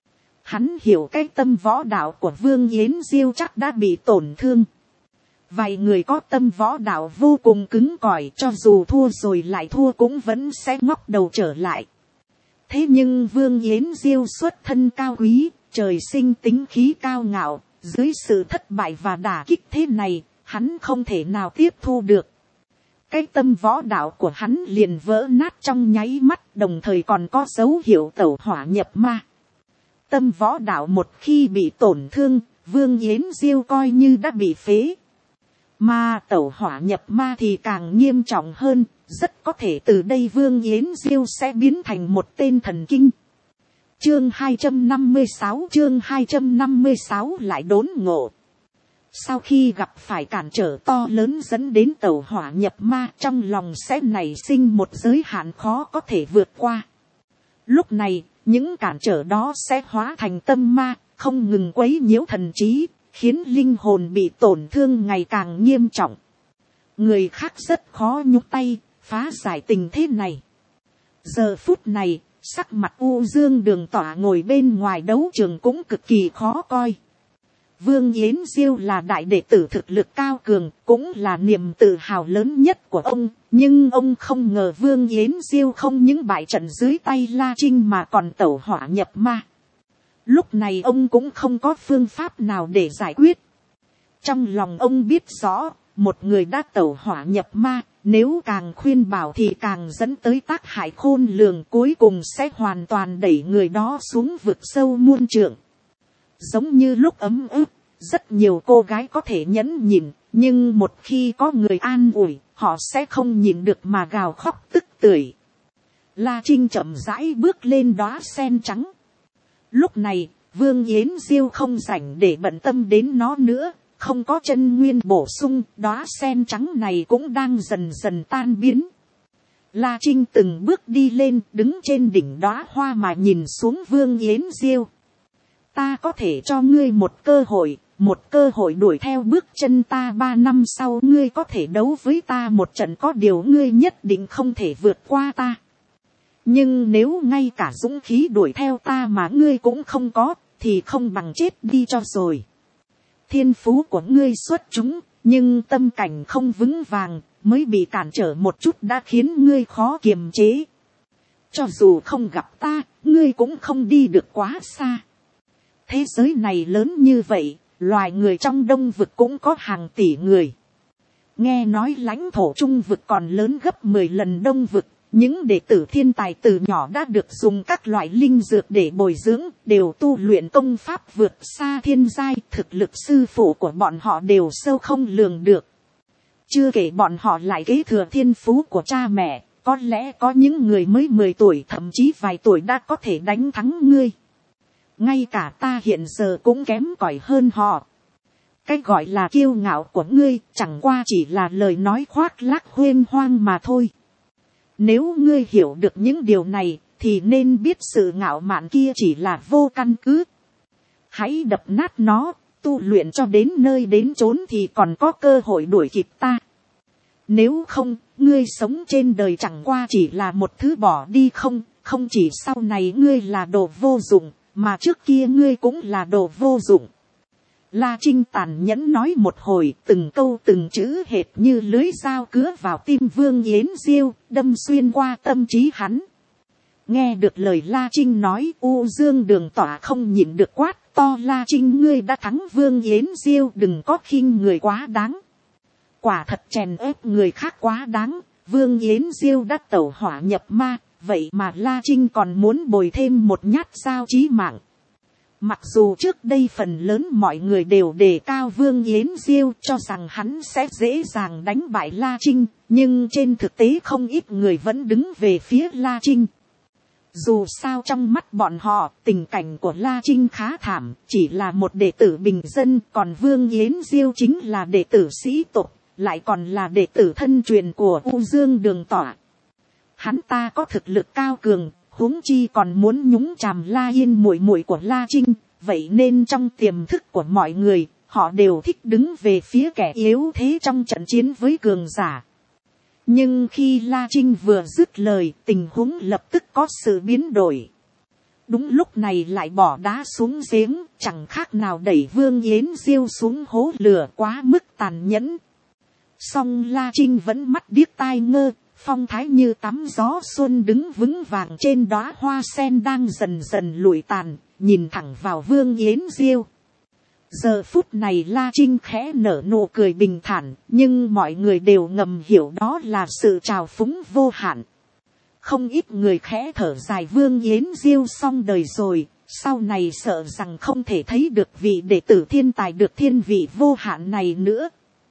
Hắn hiểu cái tâm võ đạo của Vương Yến Diêu chắc đã bị tổn thương. Vài người có tâm võ đạo vô cùng cứng cỏi, cho dù thua rồi lại thua cũng vẫn sẽ ngóc đầu trở lại. Thế nhưng Vương Yến Diêu xuất thân cao quý, trời sinh tính khí cao ngạo, dưới sự thất bại và đả kích thế này, hắn không thể nào tiếp thu được. Cái tâm võ đạo của hắn liền vỡ nát trong nháy mắt, đồng thời còn có dấu hiệu tẩu hỏa nhập ma. Tâm võ đạo một khi bị tổn thương, Vương Yến Diêu coi như đã bị phế. Mà tẩu hỏa nhập ma thì càng nghiêm trọng hơn, rất có thể từ đây Vương Yến Diêu sẽ biến thành một tên thần kinh. Chương hai trăm năm mươi sáu chương hai trăm năm mươi sáu lại đốn ngộ. Sau khi gặp phải cản trở to lớn dẫn đến tẩu hỏa nhập ma, trong lòng sẽ nảy sinh một giới hạn khó có thể vượt qua. Lúc này, những cản trở đó sẽ hóa thành tâm ma, không ngừng quấy nhiễu thần trí, khiến linh hồn bị tổn thương ngày càng nghiêm trọng. Người khác rất khó nhúc tay, phá giải tình thế này. Giờ phút này, sắc mặt U Dương Đường Tỏa ngồi bên ngoài đấu trường cũng cực kỳ khó coi. Vương Yến Diêu là đại đệ tử thực lực cao cường, cũng là niềm tự hào lớn nhất của ông. Nhưng ông không ngờ Vương Yến Diêu không những bại trận dưới tay La Trinh mà còn tẩu hỏa nhập ma. Lúc này ông cũng không có phương pháp nào để giải quyết. Trong lòng ông biết rõ, một người đã tẩu hỏa nhập ma, nếu càng khuyên bảo thì càng dẫn tới tác hại khôn lường, cuối cùng sẽ hoàn toàn đẩy người đó xuống vực sâu muôn trượng. Giống như lúc ấm ức, rất nhiều cô gái có thể nhẫn nhịn, nhưng một khi có người an ủi, họ sẽ không nhịn được mà gào khóc tức tưởi. La Trinh chậm rãi bước lên đóa sen trắng. Lúc này, Vương Yến Diêu không rảnh để bận tâm đến nó nữa, không có chân nguyên bổ sung, đóa sen trắng này cũng đang dần dần tan biến. La Trinh từng bước đi lên, đứng trên đỉnh đóa hoa mà nhìn xuống Vương Yến Diêu. Ta có thể cho ngươi một cơ hội, một cơ hội đuổi theo bước chân ta ba năm sau ngươi có thể đấu với ta một trận, có điều ngươi nhất định không thể vượt qua ta. Nhưng nếu ngay cả dũng khí đuổi theo ta mà ngươi cũng không có, thì không bằng chết đi cho rồi. Thiên phú của ngươi xuất chúng, nhưng tâm cảnh không vững vàng, mới bị cản trở một chút đã khiến ngươi khó kiềm chế. Cho dù không gặp ta, ngươi cũng không đi được quá xa. Thế giới này lớn như vậy, loài người trong đông vực cũng có hàng tỷ người. Nghe nói lãnh thổ trung vực còn lớn gấp mười lần đông vực. Những đệ tử thiên tài từ nhỏ đã được dùng các loại linh dược để bồi dưỡng, đều tu luyện công pháp vượt xa thiên giai, thực lực sư phụ của bọn họ đều sâu không lường được. Chưa kể bọn họ lại kế thừa thiên phú của cha mẹ, có lẽ có những người mới mười tuổi thậm chí vài tuổi đã có thể đánh thắng ngươi. Ngay cả ta hiện giờ cũng kém cỏi hơn họ. Cái gọi là kiêu ngạo của ngươi chẳng qua chỉ là lời nói khoác lác huênh hoang mà thôi. Nếu ngươi hiểu được những điều này, thì nên biết sự ngạo mạn kia chỉ là vô căn cứ. Hãy đập nát nó, tu luyện cho đến nơi đến chốn thì còn có cơ hội đuổi kịp ta. Nếu không, ngươi sống trên đời chẳng qua chỉ là một thứ bỏ đi không, không chỉ sau này ngươi là đồ vô dụng, mà trước kia ngươi cũng là đồ vô dụng. La Trinh tàn nhẫn nói một hồi, từng câu từng chữ hệt như lưới dao cứa vào tim Vương Yến Diêu, đâm xuyên qua tâm trí hắn. Nghe được lời La Trinh nói, U Dương Đường Tỏa không nhịn được quát to: La Trinh, ngươi đã thắng Vương Yến Diêu, đừng có khinh người quá đáng. Quả thật chèn ép người khác quá đáng, Vương Yến Diêu đã tẩu hỏa nhập ma, vậy mà La Trinh còn muốn bồi thêm một nhát dao chí mạng. Mặc dù trước đây phần lớn mọi người đều đề cao Vương Yến Diêu, cho rằng hắn sẽ dễ dàng đánh bại La Trinh, nhưng trên thực tế không ít người vẫn đứng về phía La Trinh. Dù sao trong mắt bọn họ, tình cảnh của La Trinh khá thảm, chỉ là một đệ tử bình dân, còn Vương Yến Diêu chính là đệ tử sĩ tộc, lại còn là đệ tử thân truyền của U Dương Đường Tỏa. Hắn ta có thực lực cao cường, huống chi còn muốn nhúng chàm La Yên muội muội của La Trinh, vậy nên trong tiềm thức của mọi người, họ đều thích đứng về phía kẻ yếu thế trong trận chiến với cường giả. Nhưng khi La Trinh vừa dứt lời, tình huống lập tức có sự biến đổi. Đúng lúc này lại bỏ đá xuống giếng, chẳng khác nào đẩy Vương Yến Diêu xuống hố lửa, quá mức tàn nhẫn. Song La Trinh vẫn mắt điếc tai ngơ, phong thái như tắm gió xuân, đứng vững vàng trên đóa hoa sen đang dần dần lụi tàn, nhìn thẳng vào Vương Yến Diêu. Giờ phút này La Trinh khẽ nở nụ cười bình thản, nhưng mọi người đều ngầm hiểu đó là sự trào phúng vô hạn. Không ít người khẽ thở dài, Vương Yến Diêu xong đời rồi, sau này sợ rằng không thể thấy được vị đệ tử thiên tài được thiên vị vô hạn này nữa.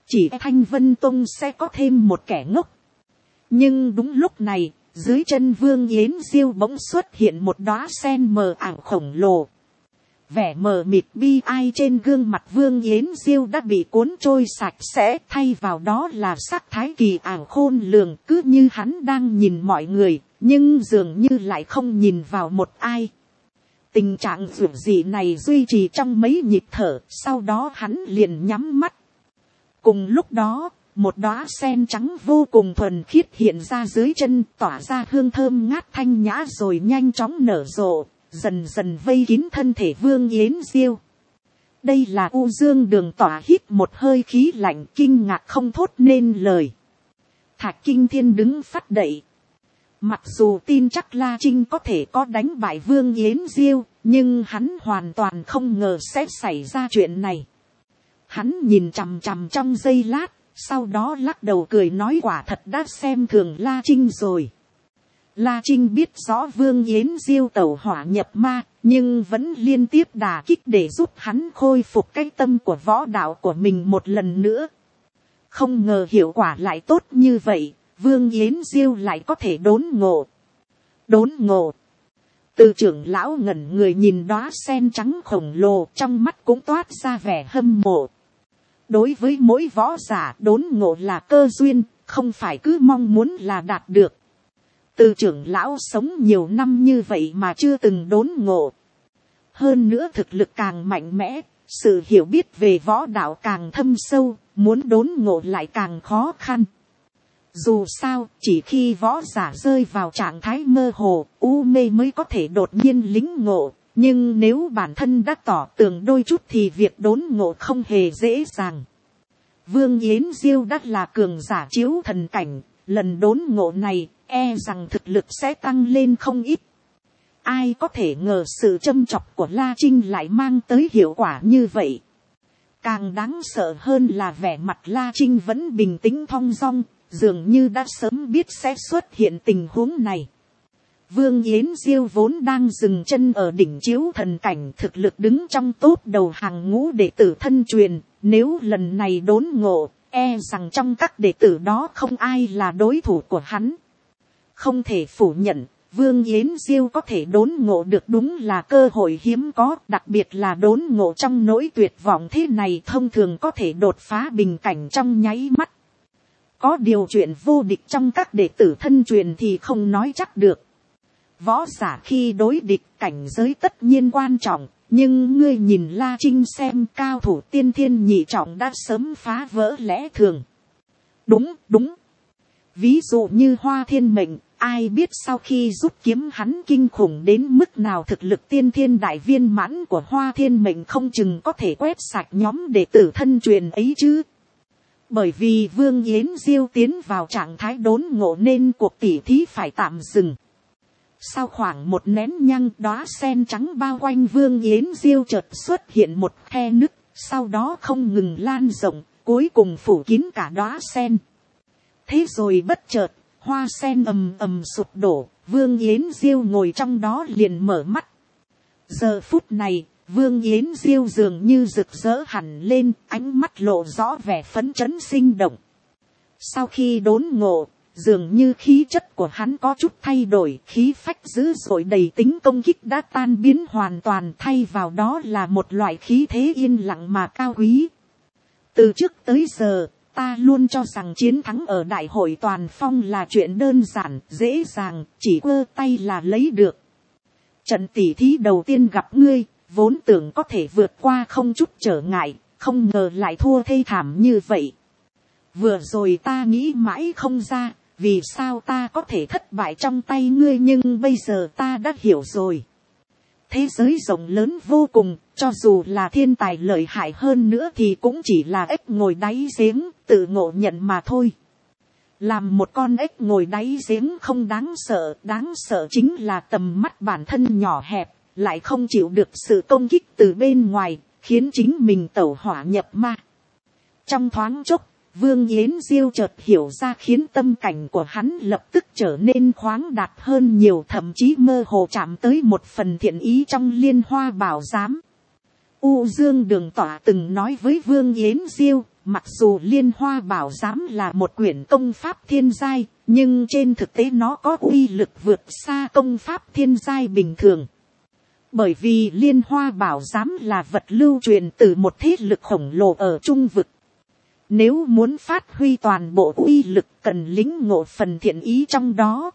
chỉ Thanh Vân Tông sẽ có thêm một kẻ ngốc. Nhưng đúng lúc này, dưới chân Vương Yến Diêu bỗng xuất hiện một đóa sen mờ ảo khổng lồ. Vẻ mờ mịt bi ai trên gương mặt Vương Yến Diêu đã bị cuốn trôi sạch sẽ, thay vào đó là sắc thái kỳ ảo khôn lường, cứ như hắn đang nhìn mọi người, nhưng dường như lại không nhìn vào một ai. Tình trạng dữ dị này duy trì trong mấy nhịp thở, sau đó hắn liền nhắm mắt. Cùng lúc đó, một đóa sen trắng vô cùng thuần khiết hiện ra dưới chân, tỏa ra hương thơm ngát thanh nhã rồi nhanh chóng nở rộ, dần dần vây kín thân thể Vương Yến Diêu. Đây là U Dương Đường tỏa hít một hơi khí lạnh, kinh ngạc không thốt nên lời. Thạch Kinh Thiên đứng phắt đậy. Mặc dù tin chắc La Trinh có thể có đánh bại Vương Yến Diêu, nhưng hắn hoàn toàn không ngờ sẽ xảy ra chuyện này. Hắn nhìn chằm chằm trong giây lát, sau đó lắc đầu cười nói quả thật đã xem thường La Trinh rồi. La Trinh biết rõ Vương Yến Diêu tẩu hỏa nhập ma, nhưng vẫn liên tiếp đả kích để giúp hắn khôi phục cái tâm của võ đạo của mình một lần nữa. Không ngờ hiệu quả lại tốt như vậy, Vương Yến Diêu lại có thể đốn ngộ. Đốn ngộ. Từ trưởng lão ngẩn người nhìn đóa sen trắng khổng lồ, trong mắt cũng toát ra vẻ hâm mộ. Đối với mỗi võ giả, đốn ngộ là cơ duyên, không phải cứ mong muốn là đạt được. Từ trưởng lão sống nhiều năm như vậy mà chưa từng đốn ngộ. Hơn nữa thực lực càng mạnh mẽ, sự hiểu biết về võ đạo càng thâm sâu, muốn đốn ngộ lại càng khó khăn. Dù sao, chỉ khi võ giả rơi vào trạng thái mơ hồ, u mê mới có thể đột nhiên lĩnh ngộ. Nhưng nếu bản thân đã tỏ tường đôi chút thì việc đốn ngộ không hề dễ dàng. Vương Yến Diêu đã là cường giả chiếu thần cảnh, lần đốn ngộ này, e rằng thực lực sẽ tăng lên không ít. Ai có thể ngờ sự châm chọc của La Trinh lại mang tới hiệu quả như vậy. Càng đáng sợ hơn là vẻ mặt La Trinh vẫn bình tĩnh thong dong, dường như đã sớm biết sẽ xuất hiện tình huống này. Vương Yến Diêu vốn đang dừng chân ở đỉnh chiếu thần cảnh, thực lực đứng trong top đầu hàng ngũ đệ tử thân truyền, nếu lần này đốn ngộ, e rằng trong các đệ tử đó không ai là đối thủ của hắn. Không thể phủ nhận, Vương Yến Diêu có thể đốn ngộ được đúng là cơ hội hiếm có, đặc biệt là đốn ngộ trong nỗi tuyệt vọng thế này thông thường có thể đột phá bình cảnh trong nháy mắt. Có điều chuyện vô địch trong các đệ tử thân truyền thì không nói chắc được. Võ giả khi đối địch cảnh giới tất nhiên quan trọng, nhưng ngươi nhìn La Trinh xem cao thủ tiên thiên nhị trọng đã sớm phá vỡ lẽ thường. Đúng, đúng. Ví dụ như Hoa Thiên Mệnh, ai biết sau khi rút kiếm hắn kinh khủng đến mức nào, thực lực tiên thiên đại viên mãn của Hoa Thiên Mệnh không chừng có thể quét sạch nhóm đệ tử thân truyền ấy chứ. Bởi vì Vương Yến Diêu tiến vào trạng thái đốn ngộ nên cuộc tỉ thí phải tạm dừng. Sau khoảng một nén nhang, đóa sen trắng bao quanh Vương Yến Diêu chợt xuất hiện một khe nứt, sau đó không ngừng lan rộng, cuối cùng phủ kín cả đóa sen. Thế rồi bất chợt, hoa sen ầm ầm sụp đổ, Vương Yến Diêu ngồi trong đó liền mở mắt. Giờ phút này, Vương Yến Diêu dường như rực rỡ hẳn lên, ánh mắt lộ rõ vẻ phấn chấn sinh động. Sau khi đốn ngộ, dường như khí chất của hắn có chút thay đổi, khí phách dữ dội đầy tính công kích đã tan biến hoàn toàn, thay vào đó là một loại khí thế yên lặng mà cao quý. Từ trước tới giờ, ta luôn cho rằng chiến thắng ở đại hội toàn phong là chuyện đơn giản, dễ dàng, chỉ quơ tay là lấy được. Trận tỉ thí đầu tiên gặp ngươi, vốn tưởng có thể vượt qua không chút trở ngại, không ngờ lại thua thê thảm như vậy. Vừa rồi ta nghĩ mãi không ra, vì sao ta có thể thất bại trong tay ngươi, nhưng bây giờ ta đã hiểu rồi. Thế giới rộng lớn vô cùng, cho dù là thiên tài lợi hại hơn nữa thì cũng chỉ là ếch ngồi đáy giếng, tự ngộ nhận mà thôi. Làm một con ếch ngồi đáy giếng không đáng sợ, đáng sợ chính là tầm mắt bản thân nhỏ hẹp, lại không chịu được sự công kích từ bên ngoài, khiến chính mình tẩu hỏa nhập ma. Trong thoáng chốc, Vương Yến Diêu chợt hiểu ra, khiến tâm cảnh của hắn lập tức trở nên khoáng đạt hơn nhiều, thậm chí mơ hồ chạm tới một phần thiện ý trong Liên Hoa Bảo Giám. U Dương Đường Tỏa từng nói với Vương Yến Diêu, Mặc dù liên hoa bảo giám là một quyển công pháp thiên giai, nhưng trên thực tế nó có uy lực vượt xa công pháp thiên giai bình thường. Bởi vì liên hoa bảo giám là vật lưu truyền từ một thế lực khổng lồ ở trung vực. Nếu muốn phát huy toàn bộ uy lực cần lĩnh ngộ phần thiện ý trong đó.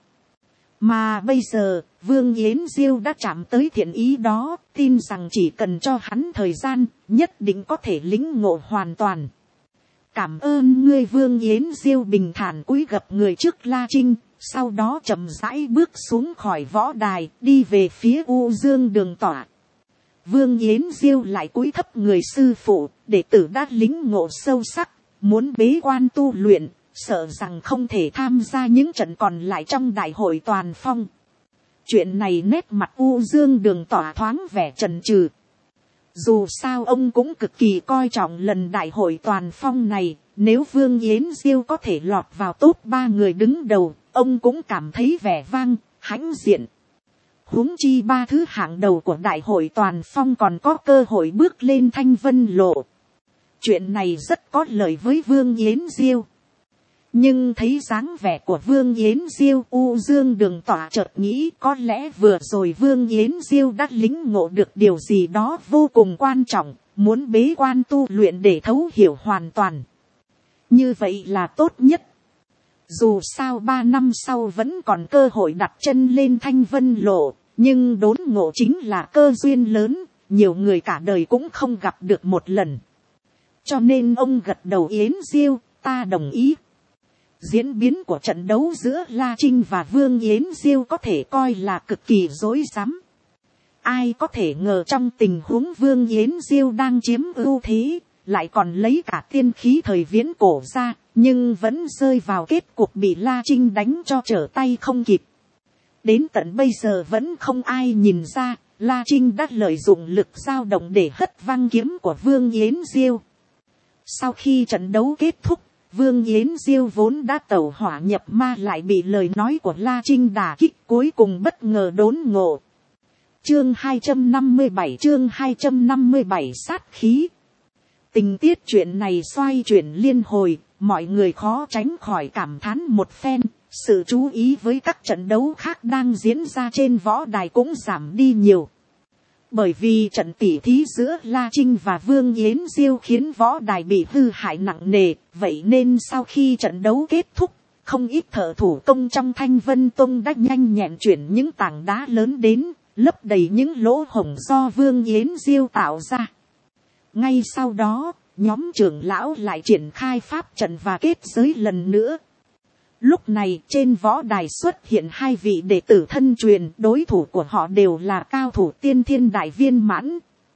Mà bây giờ, Vương Yến Diêu đã chạm tới thiện ý đó, tin rằng chỉ cần cho hắn thời gian, nhất định có thể lĩnh ngộ hoàn toàn. Cảm ơn ngươi Vương Yến Diêu bình thản cúi gập người trước La Trinh, sau đó chậm rãi bước xuống khỏi võ đài, đi về phía U Dương đường tỏa. Vương Yến Diêu lại cúi thấp người sư phụ, đệ tử đã lĩnh ngộ sâu sắc, muốn bế quan tu luyện, sợ rằng không thể tham gia những trận còn lại trong đại hội toàn phong. Chuyện này nét mặt U Dương đường tỏa thoáng vẻ chần chừ. Dù sao ông cũng cực kỳ coi trọng lần đại hội toàn phong này, nếu Vương Yến Diêu có thể lọt vào top ba người đứng đầu, ông cũng cảm thấy vẻ vang, hãnh diện. Huống chi ba thứ hạng đầu của đại hội toàn phong còn có cơ hội bước lên thanh vân lộ. Chuyện này rất có lợi với Vương Yến Diêu. Nhưng thấy dáng vẻ của Vương Yến Diêu, U Dương đường tỏa chợt nghĩ có lẽ vừa rồi Vương Yến Diêu đã lĩnh ngộ được điều gì đó vô cùng quan trọng, muốn bế quan tu luyện để thấu hiểu hoàn toàn. Như vậy là tốt nhất. Dù sao ba năm sau vẫn còn cơ hội đặt chân lên thanh vân lộ, nhưng đốn ngộ chính là cơ duyên lớn, nhiều người cả đời cũng không gặp được một lần. Cho nên ông gật đầu Yến Diêu, ta đồng ý. Diễn biến của trận đấu giữa La Trinh và Vương Yến Diêu có thể coi là cực kỳ rối rắm. Ai có thể ngờ trong tình huống Vương Yến Diêu đang chiếm ưu thế, lại còn lấy cả tiên khí thời viễn cổ ra, nhưng vẫn rơi vào kết cục bị La Trinh đánh cho trở tay không kịp. Đến tận bây giờ vẫn không ai nhìn ra, La Trinh đã lợi dụng lực dao động để hất văng kiếm của Vương Yến Diêu. Sau khi trận đấu kết thúc, Vương Yến Diêu vốn đã tẩu hỏa nhập ma lại bị lời nói của La Trinh đả kích cuối cùng bất ngờ đốn ngộ. Chương hai trăm năm mươi bảy chương hai trăm năm mươi bảy sát khí. Tình tiết chuyện này xoay chuyển liên hồi, mọi người khó tránh khỏi cảm thán một phen, sự chú ý với các trận đấu khác đang diễn ra trên võ đài cũng giảm đi nhiều. Bởi vì trận tỉ thí giữa La Trinh và Vương Yến Diêu khiến võ đài bị hư hại nặng nề, vậy nên sau khi trận đấu kết thúc, không ít thợ thủ công trong Thanh Vân Tông đã nhanh nhẹn chuyển những tảng đá lớn đến, lấp đầy những lỗ hổng do Vương Yến Diêu tạo ra. Ngay sau đó, nhóm trưởng lão lại triển khai pháp trận và kết giới lần nữa. Lúc này trên võ đài xuất hiện hai vị đệ tử thân truyền, đối thủ của họ đều là cao thủ tiên thiên đại viên mãn.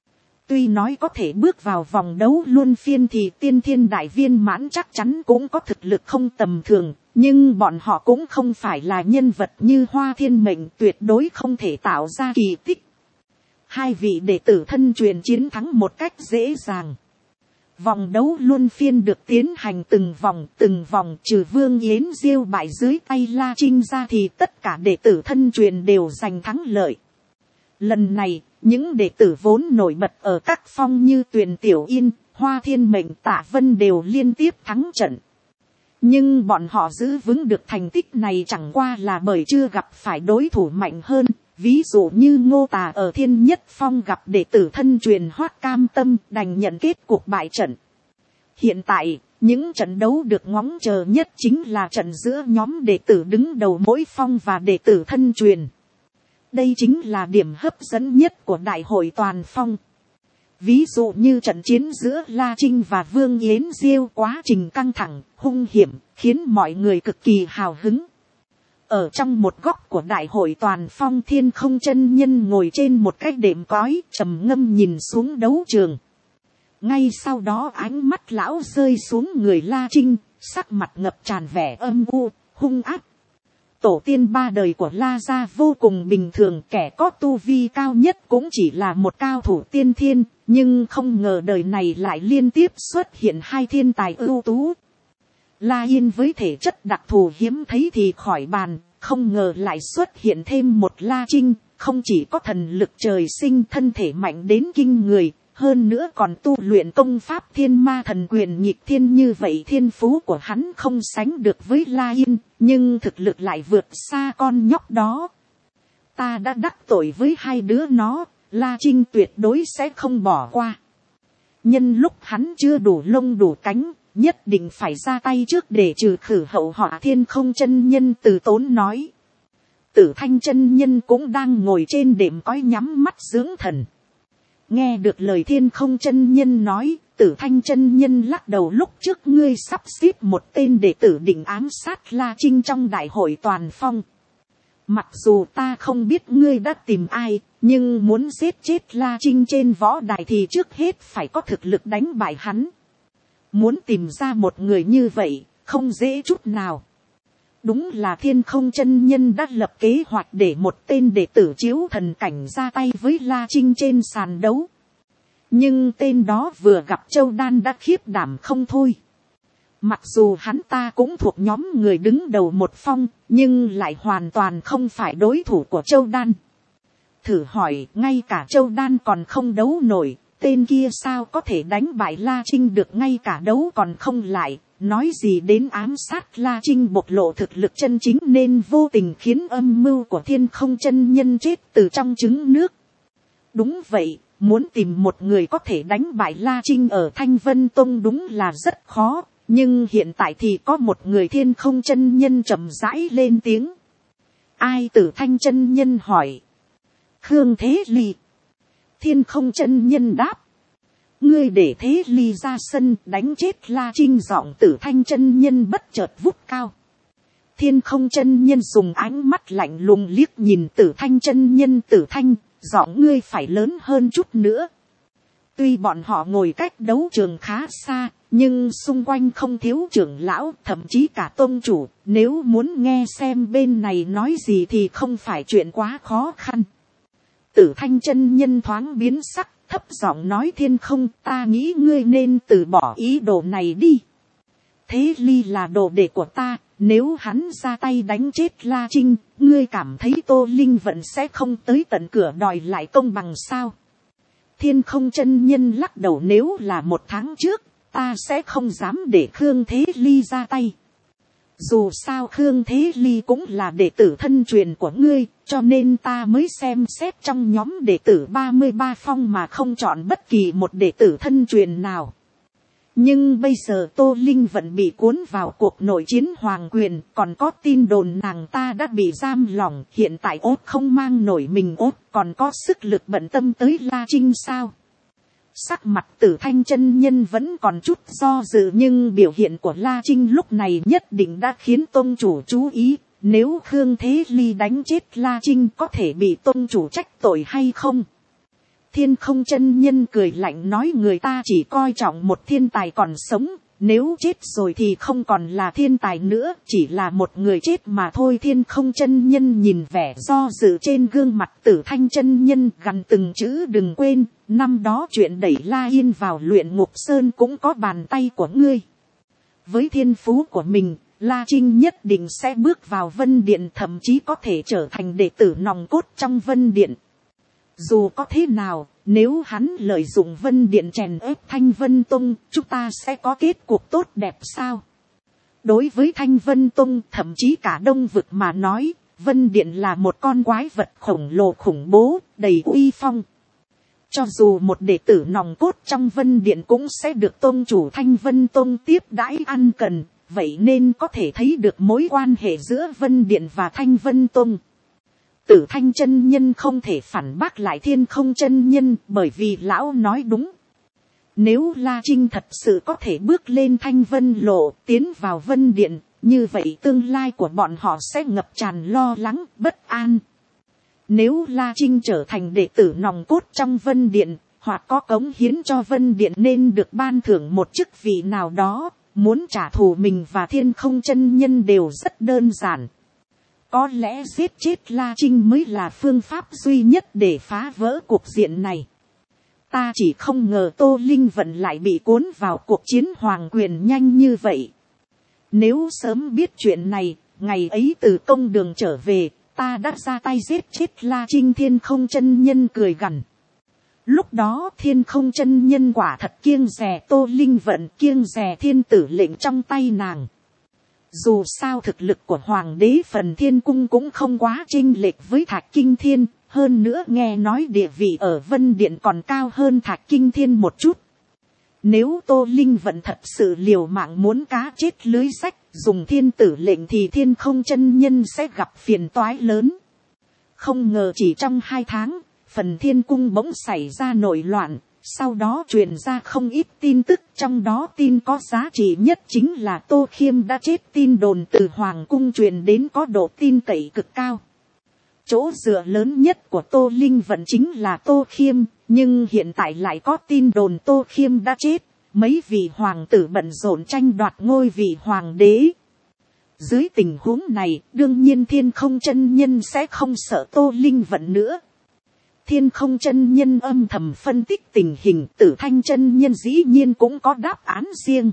Tuy nói có thể bước vào vòng đấu luân phiên thì tiên thiên đại viên mãn chắc chắn cũng có thực lực không tầm thường, nhưng bọn họ cũng không phải là nhân vật như Hoa Thiên Mệnh, tuyệt đối không thể tạo ra kỳ tích. Hai vị đệ tử thân truyền chiến thắng một cách dễ dàng. Vòng đấu luân phiên được tiến hành từng vòng từng vòng, trừ Vương Yến Diêu bại dưới tay La Trinh ra thì tất cả đệ tử thân truyền đều giành thắng lợi. Lần này, những đệ tử vốn nổi bật ở các phong như Tuyền Tiểu Yên, Hoa Thiên Mệnh, Tạ Vân đều liên tiếp thắng trận. Nhưng bọn họ giữ vững được thành tích này chẳng qua là bởi chưa gặp phải đối thủ mạnh hơn. Ví dụ như Ngô Tà ở Thiên Nhất Phong gặp đệ tử thân truyền Hoắc Cam Tâm, đành nhận kết cục bại trận. Hiện tại, những trận đấu được ngóng chờ nhất chính là trận giữa nhóm đệ tử đứng đầu mỗi phong và đệ tử thân truyền. Đây chính là điểm hấp dẫn nhất của đại hội toàn phong. Ví dụ như trận chiến giữa La Trinh và Vương Yến Diêu, quá trình căng thẳng, hung hiểm, khiến mọi người cực kỳ hào hứng. Ở trong một góc của đại hội toàn phong, Thiên Không chân nhân ngồi trên một cái đệm cói, trầm ngâm nhìn xuống đấu trường. Ngay sau đó ánh mắt lão rơi xuống người La Trinh, sắc mặt ngập tràn vẻ âm u, hung ác. Tổ tiên ba đời của La gia vô cùng bình thường, kẻ có tu vi cao nhất cũng chỉ là một cao thủ tiên thiên, nhưng không ngờ đời này lại liên tiếp xuất hiện hai thiên tài ưu tú. La Yên với thể chất đặc thù hiếm thấy thì khỏi bàn, không ngờ lại xuất hiện thêm một La Trinh, không chỉ có thần lực trời sinh thân thể mạnh đến kinh người, hơn nữa còn tu luyện công pháp thiên ma thần quyền nhịp thiên, như vậy thiên phú của hắn không sánh được với La Yên, nhưng thực lực lại vượt xa con nhóc đó. Ta đã đắc tội với hai đứa nó, La Trinh tuyệt đối sẽ không bỏ qua. Nhân lúc hắn chưa đủ lông đủ cánh, nhất định phải ra tay trước để trừ khử hậu họa. Thiên Không chân nhân từ tốn nói. Tử Thanh chân nhân cũng đang ngồi trên đệm cói nhắm mắt dưỡng thần. Nghe được lời Thiên Không chân nhân nói, Tử Thanh chân nhân lắc đầu. Lúc trước ngươi sắp xếp một tên đệ tử định ám sát La Trinh trong đại hội toàn phong. Mặc dù ta không biết ngươi đã tìm ai, nhưng muốn giết chết La Trinh trên võ đài thì trước hết phải có thực lực đánh bại hắn. Muốn tìm ra một người như vậy, không dễ chút nào. Đúng là Thiên Không chân nhân đã lập kế hoạch để một tên đệ tử chiếu thần cảnh ra tay với La Trinh trên sàn đấu. Nhưng tên đó vừa gặp Châu Đan đã khiếp đảm không thôi. Mặc dù hắn ta cũng thuộc nhóm người đứng đầu một phong, nhưng lại hoàn toàn không phải đối thủ của Châu Đan. Thử hỏi, ngay cả Châu Đan còn không đấu nổi, tên kia sao có thể đánh bại La Trinh được, ngay cả đấu còn không lại, nói gì đến ám sát La Trinh bộc lộ thực lực chân chính, nên vô tình khiến âm mưu của Thiên Không chân nhân chết từ trong trứng nước. Đúng vậy, muốn tìm một người có thể đánh bại La Trinh ở Thanh Vân Tông đúng là rất khó. Nhưng hiện tại thì có một người. Thiên Không chân nhân chậm rãi lên tiếng. Ai? Tử Thanh chân nhân hỏi. Khương Thế Ly. Thiên Không chân nhân đáp. Ngươi để Thế Ly ra sân đánh chết La Trinh. Giọng Tử Thanh chân nhân bất chợt vút cao. Thiên Không chân nhân dùng ánh mắt lạnh lùng liếc nhìn Tử Thanh chân nhân. Tử Thanh, giọng ngươi phải lớn hơn chút nữa. Tuy bọn họ ngồi cách đấu trường khá xa, nhưng xung quanh không thiếu trưởng lão, thậm chí cả tôn chủ. Nếu muốn nghe xem bên này nói gì thì không phải chuyện quá khó khăn. Tử Thanh chân nhân thoáng biến sắc, thấp giọng nói. Thiên Không, ta nghĩ ngươi nên từ bỏ ý đồ này đi. Thế Ly là đồ đệ của ta, nếu hắn ra tay đánh chết La Trinh, ngươi cảm thấy Tô Linh Vận sẽ không tới tận cửa đòi lại công bằng sao? Thiên Không chân nhân lắc đầu. Nếu là một tháng trước, ta sẽ không dám để Khương Thế Ly ra tay. Dù sao Khương Thế Ly cũng là đệ tử thân truyền của ngươi, cho nên ta mới xem xét trong nhóm đệ tử ba mươi ba phong mà không chọn bất kỳ một đệ tử thân truyền nào. Nhưng bây giờ Tô Linh vẫn bị cuốn vào cuộc nội chiến hoàng quyền, còn có tin đồn nàng ta đã bị giam lỏng, hiện tại ốt không mang nổi mình ốt, còn có sức lực bận tâm tới La Trinh sao? Sắc mặt Tử Thanh chân nhân vẫn còn chút do dự, nhưng biểu hiện của La Trinh lúc này nhất định đã khiến tôn chủ chú ý. Nếu Khương Thế Ly đánh chết La Trinh có thể bị tôn chủ trách tội hay không? Thiên Không chân nhân cười lạnh nói. Người ta chỉ coi trọng một thiên tài còn sống, nếu chết rồi thì không còn là thiên tài nữa, chỉ là một người chết mà thôi. Thiên Không chân nhân nhìn vẻ do dự trên gương mặt Tử Thanh chân nhân, gằn từng chữ. Đừng quên, năm đó chuyện đẩy La Yên vào luyện ngục sơn cũng có bàn tay của ngươi. Với thiên phú của mình, La Trinh nhất định sẽ bước vào Vân Điện, thậm chí có thể trở thành đệ tử nòng cốt trong Vân Điện. Dù có thế nào, nếu hắn lợi dụng Vân Điện chèn ép Thanh Vân Tông, chúng ta sẽ có kết cục tốt đẹp sao? Đối với Thanh Vân Tông, thậm chí cả Đông Vực mà nói, Vân Điện là một con quái vật khổng lồ khủng bố, đầy uy phong. Cho dù một đệ tử nòng cốt trong Vân Điện cũng sẽ được tôn chủ Thanh Vân Tông tiếp đãi ăn cần, vậy nên có thể thấy được mối quan hệ giữa Vân Điện và Thanh Vân Tông. Tử Thanh chân nhân không thể phản bác lại Thiên Không chân nhân, bởi vì lão nói đúng. Nếu La Trinh thật sự có thể bước lên Thanh Vân lộ, tiến vào Vân Điện, như vậy tương lai của bọn họ sẽ ngập tràn lo lắng, bất an. Nếu La Trinh trở thành đệ tử nòng cốt trong Vân Điện, hoặc có cống hiến cho Vân Điện, nên được ban thưởng một chức vị nào đó. Muốn trả thù mình và Thiên Không chân nhân đều rất đơn giản. Có lẽ giết chết La Trinh mới là phương pháp duy nhất để phá vỡ cuộc diện này. Ta chỉ không ngờ Tô Linh Vận lại bị cuốn vào cuộc chiến hoàng quyền nhanh như vậy. Nếu sớm biết chuyện này, ngày ấy từ công đường trở về, ta đã ra tay giết chết La Trinh. Thiên Không chân nhân cười gằn. Lúc đó Thiên Không chân nhân quả thật kiêng dè Tô Linh Vận, kiêng dè thiên tử lệnh trong tay nàng. Dù sao thực lực của Hoàng đế phần Thiên Cung cũng không quá chênh lệch với Thạch Kinh Thiên, hơn nữa nghe nói địa vị ở Vân Điện còn cao hơn Thạch Kinh Thiên một chút. Nếu Tô Linh Vận thật sự liều mạng muốn cá chết lưới rách, dùng thiên tử lệnh thì Thiên Không chân nhân sẽ gặp phiền toái lớn. Không ngờ chỉ trong hai tháng, phần Thiên Cung bỗng xảy ra nội loạn, sau đó truyền ra không ít tin tức, trong đó tin có giá trị nhất chính là Tô Khiêm đã chết. Tin đồn từ Hoàng Cung truyền đến có độ tin cậy cực cao. Chỗ dựa lớn nhất của Tô Linh Vận chính là Tô Khiêm, nhưng hiện tại lại có tin đồn Tô Khiêm đã chết, mấy vị hoàng tử bận rộn tranh đoạt ngôi vị hoàng đế. Dưới tình huống này, đương nhiên Thiên Không chân nhân sẽ không sợ Tô Linh Vận nữa. Thiên Không chân nhân âm thầm phân tích tình hình, Tử Thanh chân nhân dĩ nhiên cũng có đáp án riêng.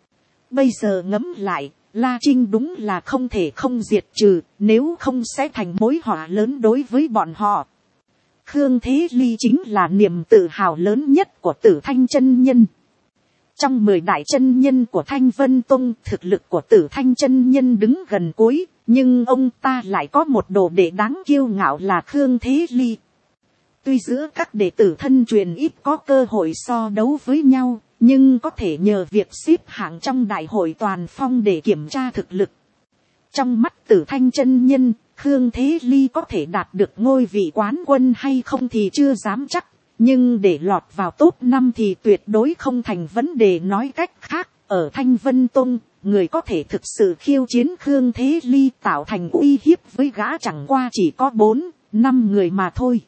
Bây giờ ngẫm lại, La Trinh đúng là không thể không diệt trừ, nếu không sẽ thành mối họa lớn đối với bọn họ. Khương Thế Ly chính là niềm tự hào lớn nhất của Tử Thanh chân nhân. Trong mười đại chân nhân của Thanh Vân Tông, thực lực của Tử Thanh chân nhân đứng gần cuối, nhưng ông ta lại có một đồ đệ đáng kiêu ngạo là Khương Thế Ly. Tuy giữa các đệ tử thân truyền ít có cơ hội so đấu với nhau, nhưng có thể nhờ việc xếp hạng trong đại hội toàn phong để kiểm tra thực lực. Trong mắt Tử Thanh chân nhân, Khương Thế Ly có thể đạt được ngôi vị quán quân hay không thì chưa dám chắc, nhưng để lọt vào top năm thì tuyệt đối không thành vấn đề. Nói cách khác, ở Thanh Vân Tông, người có thể thực sự khiêu chiến Khương Thế Ly tạo thành uy hiếp với gã chẳng qua chỉ có bốn, năm người mà thôi.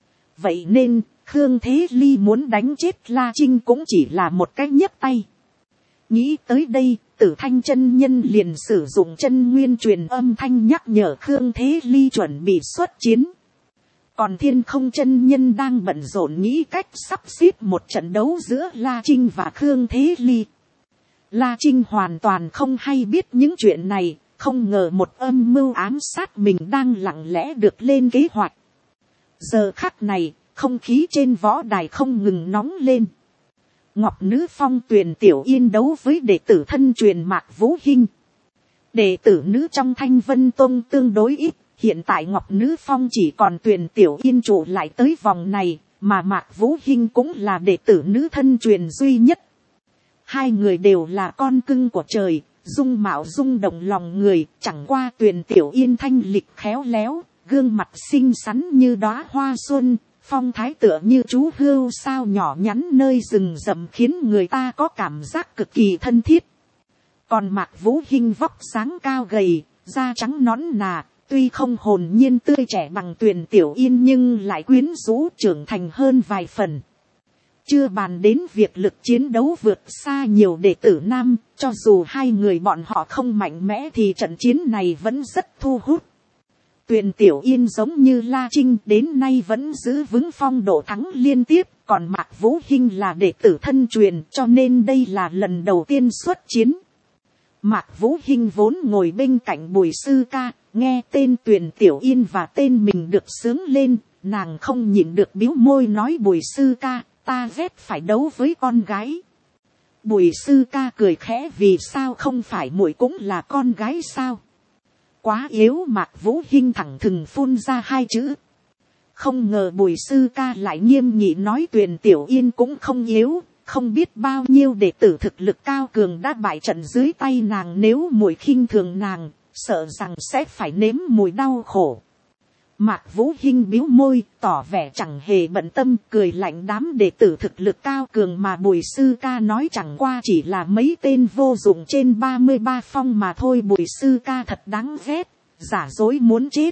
Vậy nên, Khương Thế Ly muốn đánh chết La Trinh cũng chỉ là một cái nhấc tay. Nghĩ tới đây, Tử Thanh chân nhân liền sử dụng chân nguyên truyền âm thanh nhắc nhở Khương Thế Ly chuẩn bị xuất chiến. Còn Thiên Không chân nhân đang bận rộn nghĩ cách sắp xếp một trận đấu giữa La Trinh và Khương Thế Ly. La Trinh hoàn toàn không hay biết những chuyện này, không ngờ một âm mưu ám sát mình đang lặng lẽ được lên kế hoạch. Giờ khắc này, không khí trên võ đài không ngừng nóng lên. Ngọc Nữ Phong Tuyền Tiểu Yên đấu với đệ tử thân truyền Mạc Vũ Hinh. Đệ tử nữ trong Thanh Vân Tông tương đối ít, hiện tại Ngọc Nữ Phong chỉ còn Tuyền Tiểu Yên trụ lại tới vòng này, mà Mạc Vũ Hinh cũng là đệ tử nữ thân truyền duy nhất. Hai người đều là con cưng của trời, dung mạo rung động lòng người, chẳng qua Tuyền Tiểu Yên thanh lịch khéo léo, gương mặt xinh xắn như đóa hoa xuân, phong thái tựa như chú hươu sao nhỏ nhắn nơi rừng rậm khiến người ta có cảm giác cực kỳ thân thiết. Còn Mạc Vũ Hinh vóc dáng cao gầy, da trắng nõn nà, tuy không hồn nhiên tươi trẻ bằng Tuyền Tiểu Yên nhưng lại quyến rũ trưởng thành hơn vài phần. Chưa bàn đến việc lực chiến đấu vượt xa nhiều đệ tử nam, cho dù hai người bọn họ không mạnh mẽ thì trận chiến này vẫn rất thu hút. Tuyền Tiểu Yên giống như La Trinh đến nay vẫn giữ vững phong độ thắng liên tiếp, còn Mạc Vũ Hinh là đệ tử thân truyền cho nên đây là lần đầu tiên xuất chiến. Mạc Vũ Hinh vốn ngồi bên cạnh Bùi Sư Ca, nghe tên Tuyền Tiểu Yên và tên mình được sướng lên, nàng không nhịn được bĩu môi nói Bùi Sư Ca, ta ghét phải đấu với con gái. Bùi Sư Ca cười khẽ, vì sao không phải muội cũng là con gái sao? Quá yếu. Mạc Vũ Hinh thẳng thừng phun ra hai chữ. Không ngờ Bùi Sư Ca lại nghiêm nghị nói Tuyền Tiểu Yên cũng không yếu, không biết bao nhiêu đệ tử thực lực cao cường đã bại trận dưới tay nàng, nếu muội khinh thường nàng, sợ rằng sẽ phải nếm mùi đau khổ. Mạc Vũ Hinh bĩu môi, tỏ vẻ chẳng hề bận tâm, cười lạnh đám đệ tử thực lực cao cường mà Bùi Sư Ca nói chẳng qua chỉ là mấy tên vô dụng trên ba mươi ba phong mà thôi. Bùi Sư Ca thật đáng ghét, giả dối muốn chết.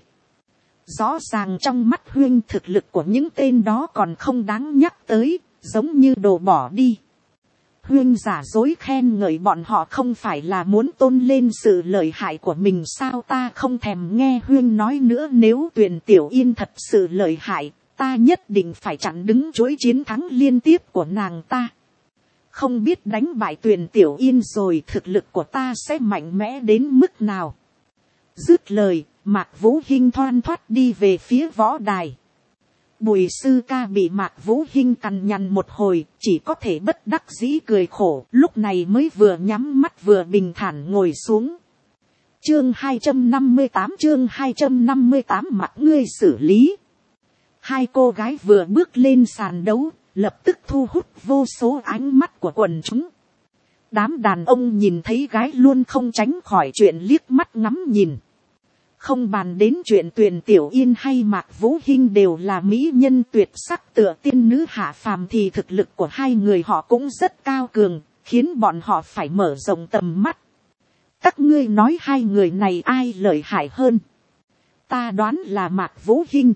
Rõ ràng trong mắt huynh thực lực của những tên đó còn không đáng nhắc tới, giống như đồ bỏ đi. Huynh giả dối khen ngợi bọn họ không phải là muốn tôn lên sự lợi hại của mình sao? Ta không thèm nghe Huynh nói nữa, nếu Tuyền Tiểu Yên thật sự lợi hại, ta nhất định phải chặn đứng chuỗi chiến thắng liên tiếp của nàng ta. Không biết đánh bại Tuyền Tiểu Yên rồi thực lực của ta sẽ mạnh mẽ đến mức nào. Dứt lời, Mạc Vũ Hinh thoăn thoắt đi về phía võ đài. Bùi sư ca bị Mạc Vũ Hinh cằn nhằn một hồi, chỉ có thể bất đắc dĩ cười khổ, lúc này mới vừa nhắm mắt vừa bình thản ngồi xuống. Chương hai trăm năm mươi tám chương hai trăm năm mươi tám mặc ngươi xử lý. Hai cô gái vừa bước lên sàn đấu, lập tức thu hút vô số ánh mắt của quần chúng. Đám đàn ông nhìn thấy gái luôn không tránh khỏi chuyện liếc mắt ngắm nhìn. Không bàn đến chuyện Tuyền Tiểu Yên hay Mạc Vũ Hinh đều là mỹ nhân tuyệt sắc tựa tiên nữ hạ phàm thì thực lực của hai người họ cũng rất cao cường, khiến bọn họ phải mở rộng tầm mắt. Các ngươi nói hai người này ai lợi hại hơn? Ta đoán là Mạc Vũ Hinh.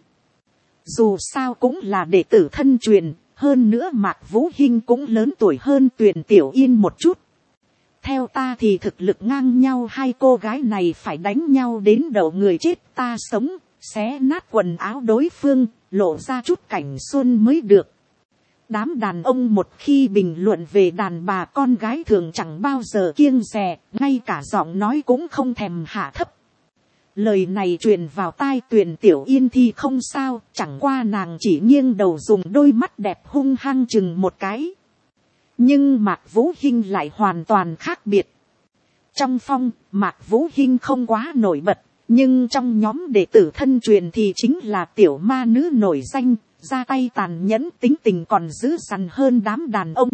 Dù sao cũng là đệ tử thân truyền, hơn nữa Mạc Vũ Hinh cũng lớn tuổi hơn Tuyền Tiểu Yên một chút. Theo ta thì thực lực ngang nhau, hai cô gái này phải đánh nhau đến đầu người chết ta sống, xé nát quần áo đối phương, lộ ra chút cảnh xuân mới được. Đám đàn ông một khi bình luận về đàn bà con gái thường chẳng bao giờ kiêng dè, ngay cả giọng nói cũng không thèm hạ thấp. Lời này truyền vào tai Tuyền Tiểu Yên thì không sao, chẳng qua nàng chỉ nghiêng đầu dùng đôi mắt đẹp hung hăng chừng một cái. Nhưng Mạc Vũ Hinh lại hoàn toàn khác biệt. Trong phong, Mạc Vũ Hinh không quá nổi bật, nhưng trong nhóm đệ tử thân truyền thì chính là tiểu ma nữ nổi danh, ra tay tàn nhẫn, tính tình còn dữ dằn hơn đám đàn ông.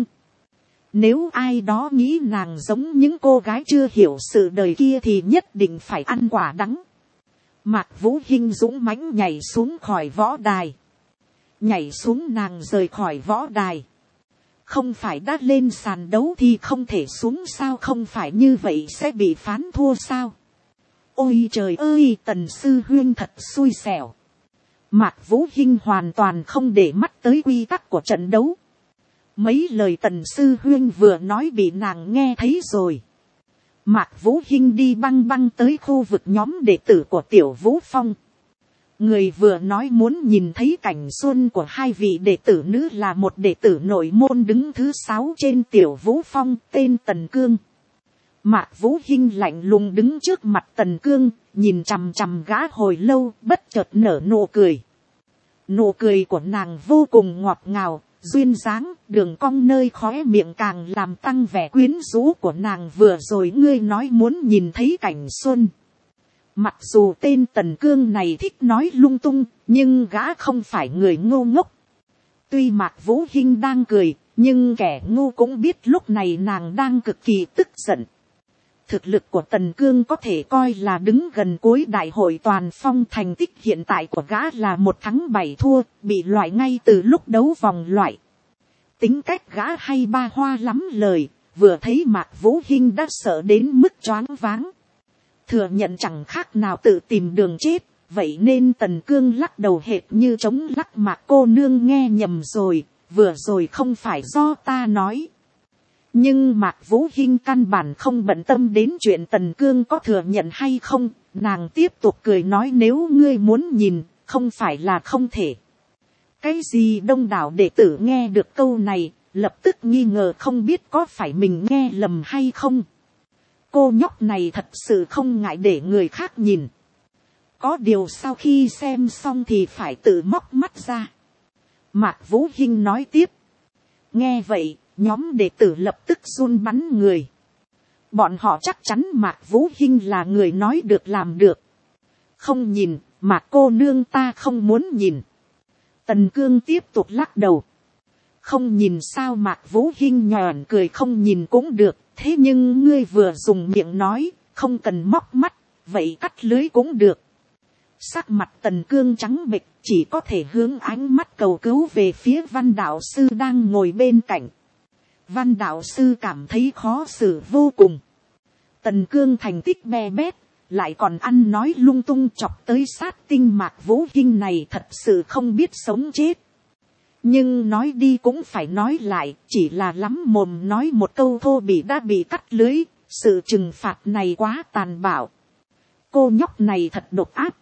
Nếu ai đó nghĩ nàng giống những cô gái chưa hiểu sự đời kia thì nhất định phải ăn quả đắng. Mạc Vũ Hinh dũng mãnh nhảy xuống khỏi võ đài. Nhảy xuống nàng rời khỏi võ đài. Không phải đã lên sàn đấu thì không thể xuống sao, không phải như vậy sẽ bị phán thua sao? Ôi trời ơi, Tần sư huynh thật xui xẻo. Mạc Vũ Hinh hoàn toàn không để mắt tới quy tắc của trận đấu. Mấy lời Tần sư huynh vừa nói bị nàng nghe thấy rồi. Mạc Vũ Hinh đi băng băng tới khu vực nhóm đệ tử của Tiểu Vũ Phong. Người vừa nói muốn nhìn thấy cảnh xuân của hai vị đệ tử nữ là một đệ tử nội môn đứng thứ sáu trên Tiểu Vũ Phong, tên Tần Cương. Mạc Vũ Hinh lạnh lùng đứng trước mặt Tần Cương, nhìn chằm chằm gã hồi lâu, bất chợt nở nụ cười. Nụ cười của nàng vô cùng ngọt ngào, duyên dáng, đường cong nơi khóe miệng càng làm tăng vẻ quyến rũ của nàng. Vừa rồi ngươi nói muốn nhìn thấy cảnh xuân. Mặc dù tên Tần Cương này thích nói lung tung, nhưng gã không phải người ngu ngốc. Tuy Mạc Vũ Hinh đang cười, nhưng kẻ ngu cũng biết lúc này nàng đang cực kỳ tức giận. Thực lực của Tần Cương có thể coi là đứng gần cuối đại hội toàn phong, thành tích hiện tại của gã là một thắng bảy thua, bị loại ngay từ lúc đấu vòng loại. Tính cách gã hay ba hoa lắm lời, vừa thấy Mạc Vũ Hinh đã sợ đến mức choáng váng. Thừa nhận chẳng khác nào tự tìm đường chết, vậy nên Tần Cương lắc đầu hệt như chống lắc. Mạc cô nương nghe nhầm rồi, vừa rồi không phải do ta nói. Nhưng Mạc Vũ Hinh căn bản không bận tâm đến chuyện Tần Cương có thừa nhận hay không, nàng tiếp tục cười nói nếu ngươi muốn nhìn, không phải là không thể. Cái gì? Đông đảo đệ tử nghe được câu này, lập tức nghi ngờ không biết có phải mình nghe lầm hay không. Cô nhóc này thật sự không ngại để người khác nhìn. Có điều sau khi xem xong thì phải tự móc mắt ra. Mạc Vũ Hinh nói tiếp. Nghe vậy, nhóm đệ tử lập tức run bắn người. Bọn họ chắc chắn Mạc Vũ Hinh là người nói được làm được. Không nhìn, Mạc cô nương ta không muốn nhìn. Tần Cương tiếp tục lắc đầu. Không nhìn sao? Mạc Vũ Hinh nhòn cười. Không nhìn cũng được, thế nhưng ngươi vừa dùng miệng nói, không cần móc mắt, vậy cắt lưới cũng được. Sắc mặt Tần Cương trắng bệch, chỉ có thể hướng ánh mắt cầu cứu về phía Văn đạo sư đang ngồi bên cạnh. Văn đạo sư cảm thấy khó xử vô cùng. Tần Cương thành tích be bét, lại còn ăn nói lung tung chọc tới sát tinh Mạc Vũ Hinh này, thật sự không biết sống chết. Nhưng nói đi cũng phải nói lại, chỉ là lắm mồm nói một câu thô bỉ đã bị cắt lưới, sự trừng phạt này quá tàn bạo. Cô nhóc này thật độc ác.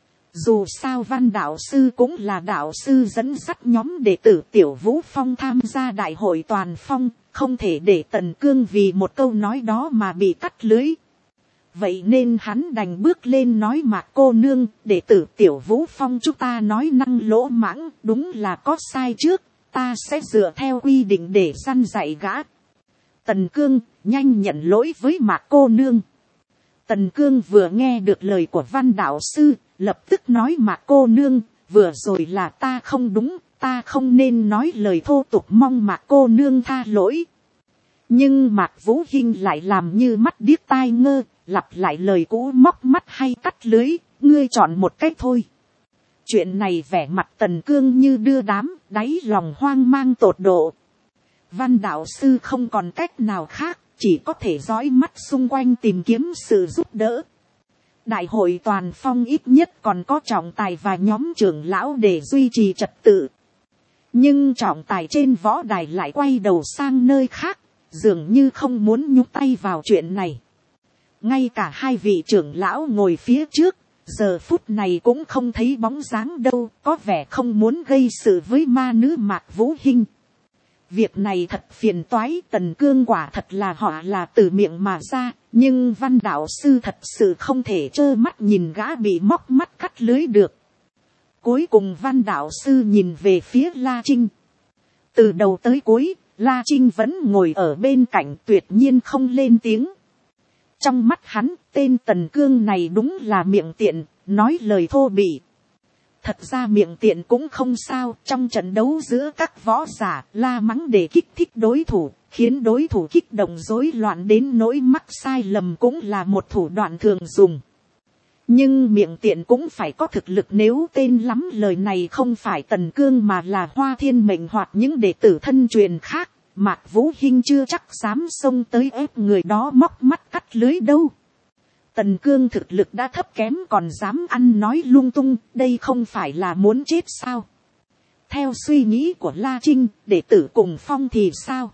Dù sao Văn đạo sư cũng là đạo sư dẫn dắt nhóm đệ tử Tiểu Vũ Phong tham gia đại hội toàn phong, không thể để Tần Cương vì một câu nói đó mà bị cắt lưới. vậy nên hắn đành bước lên nói Mạc cô nương, đệ tử Tiểu Vũ Phong chúng ta nói năng lỗ mãng, đúng là có sai trước, ta sẽ dựa theo quy định để răn dạy gã. Tần Cương nhanh nhận lỗi với Mạc cô nương. Tần Cương vừa nghe được lời của Văn đạo sư, lập tức nói Mạc cô nương, vừa rồi là ta không đúng, ta không nên nói lời thô tục, mong Mạc cô nương tha lỗi. Nhưng Mạc Vũ Hinh lại làm như mắt điếc tai ngơ, lặp lại lời cũ móc mắt hay cắt lưới, ngươi chọn một cách thôi. Chuyện này vẻ mặt Tần Cương như đưa đám, đáy lòng hoang mang tột độ. Văn đạo sư không còn cách nào khác, chỉ có thể dõi mắt xung quanh tìm kiếm sự giúp đỡ. Đại hội toàn phong ít nhất còn có trọng tài và nhóm trưởng lão để duy trì trật tự. Nhưng trọng tài trên võ đài lại quay đầu sang nơi khác, dường như không muốn nhúc tay vào chuyện này. Ngay cả hai vị trưởng lão ngồi phía trước, giờ phút này cũng không thấy bóng dáng đâu, có vẻ không muốn gây sự với ma nữ Mạc Vũ Hinh. Việc này thật phiền toái, Tần Cương quả thật là họ là từ miệng mà ra, nhưng Văn đạo sư thật sự không thể trơ mắt nhìn gã bị móc mắt cắt lưới được. Cuối cùng Văn đạo sư nhìn về phía La Trinh. Từ đầu tới cuối, La Trinh vẫn ngồi ở bên cạnh, tuyệt nhiên không lên tiếng. Trong mắt hắn, tên Tần Cương này đúng là miệng tiện, nói lời thô bỉ. Thật ra miệng tiện cũng không sao, trong trận đấu giữa các võ giả, la mắng để kích thích đối thủ, khiến đối thủ kích động rối loạn đến nỗi mắc sai lầm cũng là một thủ đoạn thường dùng. Nhưng miệng tiện cũng phải có thực lực, nếu tên lắm lời này không phải Tần Cương mà là Hoa Thiên Mệnh hoặc những đệ tử thân truyền khác, Mạc Vũ Hinh chưa chắc dám xông tới ép người đó móc mắt cắt lưới đâu. Tần Cương thực lực đã thấp kém còn dám ăn nói lung tung, đây không phải là muốn chết sao? Theo suy nghĩ của La Trinh, đệ tử Cùng Phong thì sao?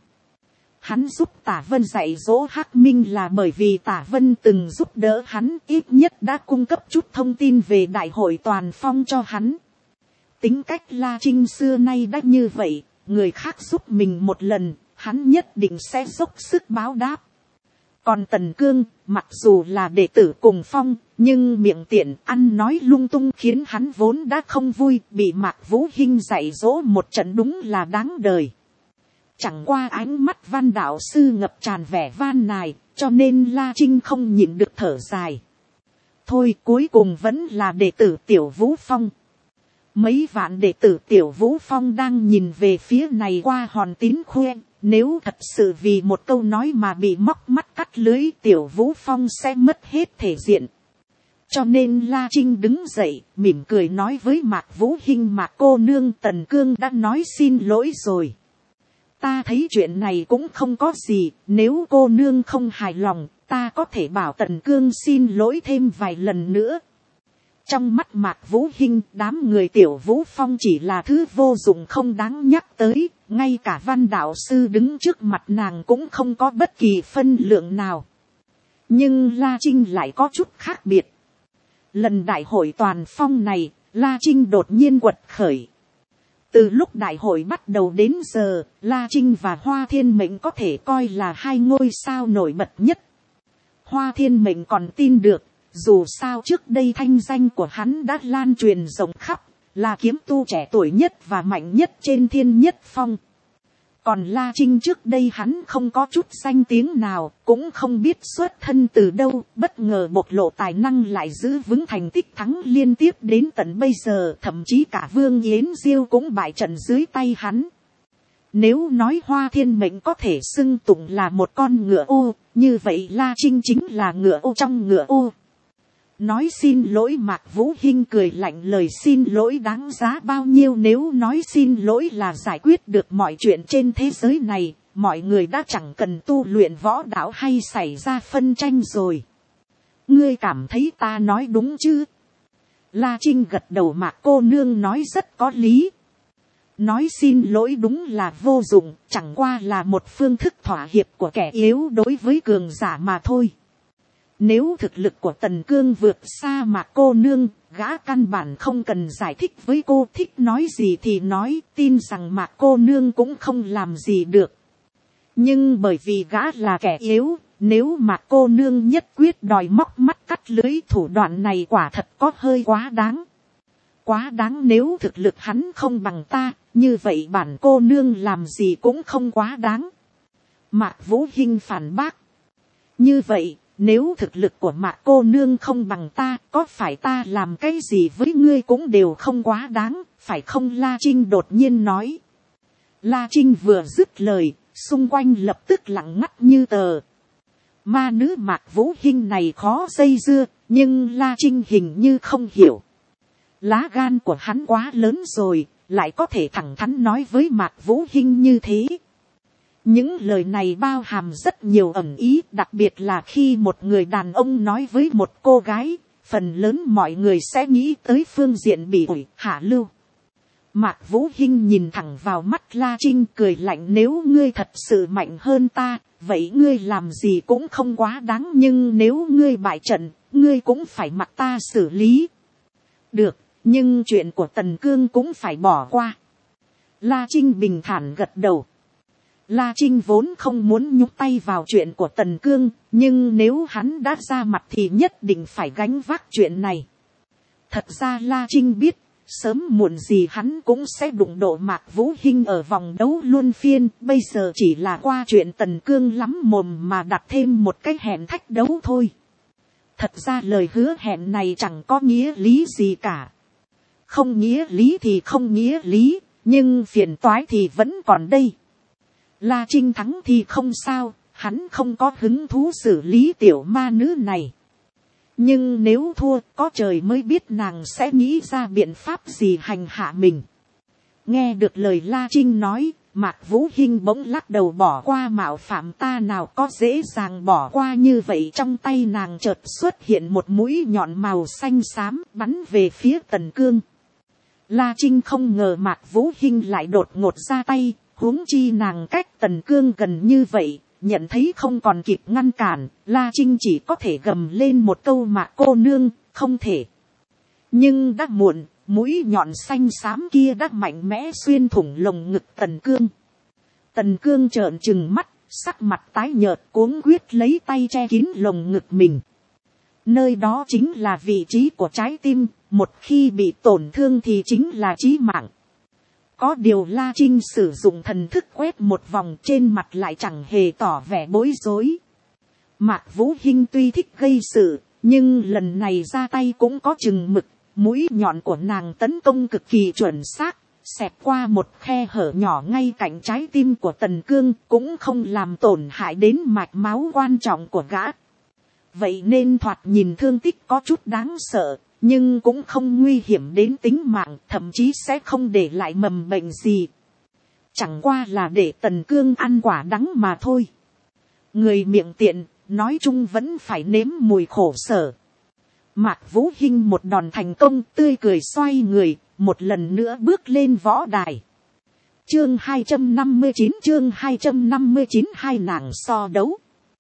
Hắn giúp Tả Vân dạy dỗ Hắc Minh là bởi vì Tả Vân từng giúp đỡ hắn, ít nhất đã cung cấp chút thông tin về đại hội toàn phong cho hắn. Tính cách La Trinh xưa nay đã như vậy, người khác giúp mình một lần, hắn nhất định sẽ dốc sức báo đáp. Còn Tần Cương, mặc dù là đệ tử Cùng Phong, nhưng miệng tiện ăn nói lung tung khiến hắn vốn đã không vui, bị Mạc Vũ Hinh dạy dỗ một trận đúng là đáng đời. Chẳng qua ánh mắt Văn đạo sư ngập tràn vẻ van nài, cho nên La Trinh không nhịn được thở dài. Thôi cuối cùng vẫn là đệ tử Tiểu Vũ Phong. Mấy vạn đệ tử Tiểu Vũ Phong đang nhìn về phía này qua hòn tín khoe. Nếu thật sự vì một câu nói mà bị móc mắt cắt lưới, Tiểu Vũ Phong sẽ mất hết thể diện. Cho nên La Trinh đứng dậy, mỉm cười nói với Mạc Vũ Hinh, Mạc cô nương, Tần Cương đã nói xin lỗi rồi. Ta thấy chuyện này cũng không có gì, nếu cô nương không hài lòng, ta có thể bảo Tần Cương xin lỗi thêm vài lần nữa. Trong mắt Mạc Vũ Hinh, đám người Tiểu Vũ Phong chỉ là thứ vô dụng không đáng nhắc tới, ngay cả Văn đạo sư đứng trước mặt nàng cũng không có bất kỳ phân lượng nào. Nhưng La Trinh lại có chút khác biệt. Lần đại hội toàn phong này, La Trinh đột nhiên quật khởi. Từ lúc đại hội bắt đầu đến giờ, La Trinh và Hoa Thiên Mệnh có thể coi là hai ngôi sao nổi bật nhất. Hoa Thiên Mệnh còn tin được, dù sao trước đây thanh danh của hắn đã lan truyền rộng khắp, là kiếm tu trẻ tuổi nhất và mạnh nhất trên Thiên Nhất Phong. Còn La Trinh trước đây hắn không có chút danh tiếng nào, cũng không biết xuất thân từ đâu, bất ngờ bộc lộ tài năng lại giữ vững thành tích thắng liên tiếp đến tận bây giờ, thậm chí cả Vương Yến Diêu cũng bại trận dưới tay hắn. Nếu nói Hoa Thiên Mệnh có thể xưng tụng là một con ngựa ô, như vậy La Trinh chính là ngựa ô trong ngựa ô. Nói xin lỗi, Mạc Vũ Hinh cười lạnh, lời xin lỗi đáng giá bao nhiêu, nếu nói xin lỗi là giải quyết được mọi chuyện trên thế giới này, mọi người đã chẳng cần tu luyện võ đạo hay xảy ra phân tranh rồi. Ngươi cảm thấy ta nói đúng chứ? La Trinh gật đầu, Mạc cô nương nói rất có lý. Nói xin lỗi đúng là vô dụng, chẳng qua là một phương thức thỏa hiệp của kẻ yếu đối với cường giả mà thôi. Nếu thực lực của Tần Cương vượt xa Mạc cô nương, gã căn bản không cần giải thích với cô, thích nói gì thì nói, tin rằng Mạc cô nương cũng không làm gì được. Nhưng bởi vì gã là kẻ yếu, nếu mà cô nương nhất quyết đòi móc mắt cắt lưới, thủ đoạn này quả thật có hơi quá đáng. Quá đáng, nếu thực lực hắn không bằng ta, như vậy bản cô nương làm gì cũng không quá đáng. Mạc Vũ Hinh phản bác. Như vậy, nếu thực lực của Mạc cô nương không bằng ta, có phải ta làm cái gì với ngươi cũng đều không quá đáng, phải không? La Trinh đột nhiên nói. La Trinh vừa dứt lời, xung quanh lập tức lặng ngắt như tờ. Ma nữ Mạc Vũ Hinh này khó dây dưa, nhưng La Trinh hình như không hiểu. Lá gan của hắn quá lớn rồi, lại có thể thẳng thắn nói với Mạc Vũ Hinh như thế. Những lời này bao hàm rất nhiều ẩn ý, đặc biệt là khi một người đàn ông nói với một cô gái, phần lớn mọi người sẽ nghĩ tới phương diện bị ủi, hạ lưu. Mạc Vũ Hinh nhìn thẳng vào mắt La Trinh, cười lạnh, nếu ngươi thật sự mạnh hơn ta, vậy ngươi làm gì cũng không quá đáng, nhưng nếu ngươi bại trận, ngươi cũng phải mặc ta xử lý. Được, nhưng chuyện của Tần Cương cũng phải bỏ qua. La Trinh bình thản gật đầu. La Trinh vốn không muốn nhúc tay vào chuyện của Tần Cương, nhưng nếu hắn đã ra mặt thì nhất định phải gánh vác chuyện này. Thật ra La Trinh biết, sớm muộn gì hắn cũng sẽ đụng độ Mạc Vũ Hinh ở vòng đấu luân phiên, bây giờ chỉ là qua chuyện Tần Cương lắm mồm mà đặt thêm một cái hẹn thách đấu thôi. Thật ra lời hứa hẹn này chẳng có nghĩa lý gì cả. Không nghĩa lý thì không nghĩa lý, nhưng phiền toái thì vẫn còn đây. La Trinh thắng thì không sao, hắn không có hứng thú xử lý tiểu ma nữ này. Nhưng nếu thua, có trời mới biết nàng sẽ nghĩ ra biện pháp gì hành hạ mình. Nghe được lời La Trinh nói, Mạc Vũ Hinh bỗng lắc đầu, bỏ qua mạo phạm ta nào có dễ dàng bỏ qua như vậy. Trong tay nàng chợt xuất hiện một mũi nhọn màu xanh xám bắn về phía Tần Cương. La Trinh không ngờ Mạc Vũ Hinh lại đột ngột ra tay, huống chi nàng cách Tần Cương gần như vậy, nhận thấy không còn kịp ngăn cản, La Trinh chỉ có thể gầm lên một câu, Mạc cô nương, không thể. Nhưng đã muộn, mũi nhọn xanh xám kia đã mạnh mẽ xuyên thủng lồng ngực Tần Cương. Tần Cương trợn trừng mắt, sắc mặt tái nhợt, cuống quyết lấy tay che kín lồng ngực mình. Nơi đó chính là vị trí của trái tim, một khi bị tổn thương thì chính là chí mạng. Có điều La Trinh sử dụng thần thức quét một vòng, trên mặt lại chẳng hề tỏ vẻ bối rối. Mạc Vũ Hinh tuy thích gây sự, nhưng lần này ra tay cũng có chừng mực, mũi nhọn của nàng tấn công cực kỳ chuẩn xác, xẹt qua một khe hở nhỏ ngay cạnh trái tim của Tần Cương, cũng không làm tổn hại đến mạch máu quan trọng của gã. Vậy nên thoạt nhìn thương tích có chút đáng sợ, nhưng cũng không nguy hiểm đến tính mạng, thậm chí sẽ không để lại mầm bệnh gì. Chẳng qua là để Tần Cương ăn quả đắng mà thôi. Người miệng tiện, nói chung vẫn phải nếm mùi khổ sở. Mạc Vũ Hinh một đòn thành công, tươi cười xoay người, một lần nữa bước lên võ đài. Chương hai trăm năm mươi chín, chương hai trăm năm mươi chín, hai nàng so đấu.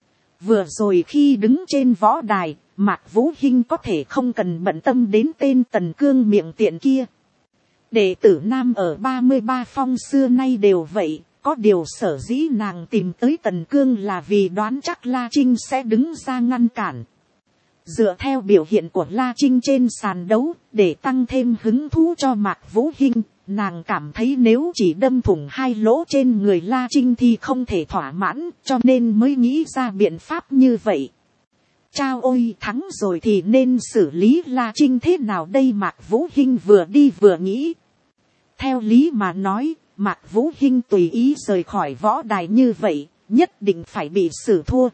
Vừa rồi khi đứng trên võ đài, Mạc Vũ Hinh có thể không cần bận tâm đến tên Tần Cương miệng tiện kia. Đệ tử nam ở ba mươi ba phong xưa nay đều vậy, có điều sở dĩ nàng tìm tới Tần Cương là vì đoán chắc La Trinh sẽ đứng ra ngăn cản. Dựa theo biểu hiện của La Trinh trên sàn đấu, để tăng thêm hứng thú cho Mạc Vũ Hinh, nàng cảm thấy nếu chỉ đâm thủng hai lỗ trên người La Trinh thì không thể thỏa mãn, cho nên mới nghĩ ra biện pháp như vậy. Chao ôi, thắng rồi thì nên xử lý La Trinh thế nào đây? Mạc Vũ Hinh vừa đi vừa nghĩ. Theo lý mà nói, Mạc Vũ Hinh tùy ý rời khỏi võ đài như vậy, nhất định phải bị xử thua.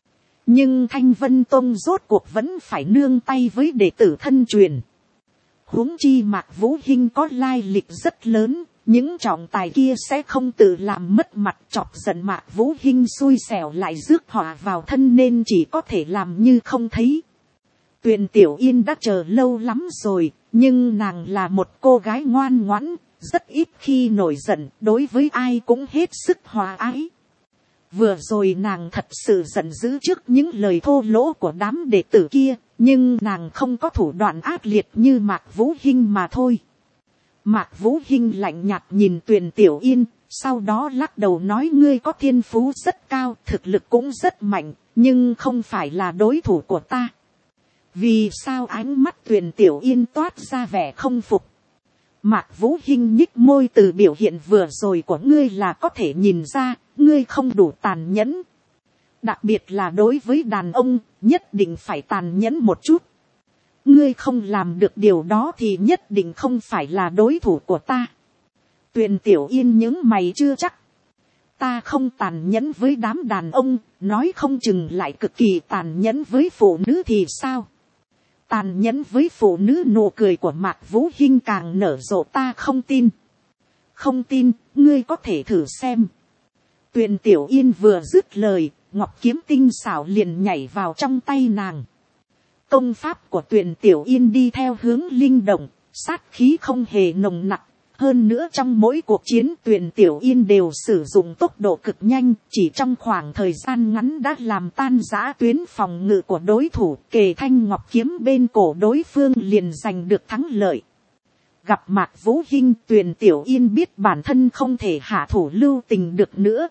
Nhưng Thanh Vân Tông rốt cuộc vẫn phải nương tay với đệ tử thân truyền. Huống chi Mạc Vũ Hinh có lai lịch rất lớn, những trọng tài kia sẽ không tự làm mất mặt, chọc giận Mạc Vũ Hinh xui xẻo lại rước họa vào thân, nên chỉ có thể làm như không thấy. Tuyền Tiểu Yên đã chờ lâu lắm rồi, nhưng nàng là một cô gái ngoan ngoãn, rất ít khi nổi giận, đối với ai cũng hết sức hòa ái. Vừa rồi nàng thật sự giận dữ trước những lời thô lỗ của đám đệ tử kia, nhưng nàng không có thủ đoạn ác liệt như Mạc Vũ Hinh mà thôi. Mạc Vũ Hinh lạnh nhạt nhìn Tuyền Tiểu Yên, sau đó lắc đầu nói, ngươi có thiên phú rất cao, thực lực cũng rất mạnh, nhưng không phải là đối thủ của ta. Vì sao ánh mắt Tuyền Tiểu Yên toát ra vẻ không phục. Mạc Vũ Hinh nhích môi, từ biểu hiện vừa rồi của ngươi là có thể nhìn ra, ngươi không đủ tàn nhẫn. Đặc biệt là đối với đàn ông, nhất định phải tàn nhẫn một chút. Ngươi không làm được điều đó thì nhất định không phải là đối thủ của ta. Tuyền Tiểu Yên nhướng mày, chưa chắc. Ta không tàn nhẫn với đám đàn ông, nói không chừng lại cực kỳ tàn nhẫn với phụ nữ thì sao? Tàn nhẫn với phụ nữ? Nụ cười của Mạc Vũ Hinh càng nở rộ. Ta không tin. Không tin, ngươi có thể thử xem. Tuyền Tiểu Yên vừa dứt lời, ngọc kiếm tinh xảo liền nhảy vào trong tay nàng. Công pháp của Tuyền Tiểu Yên đi theo hướng linh động, sát khí không hề nồng nặc. Hơn nữa trong mỗi cuộc chiến Tuyền Tiểu Yên đều sử dụng tốc độ cực nhanh, chỉ trong khoảng thời gian ngắn đã làm tan rã tuyến phòng ngự của đối thủ, kề thanh ngọc kiếm bên cổ đối phương liền giành được thắng lợi. Gặp Mạc Vũ Hinh, Tuyền Tiểu Yên biết bản thân không thể hạ thủ lưu tình được nữa.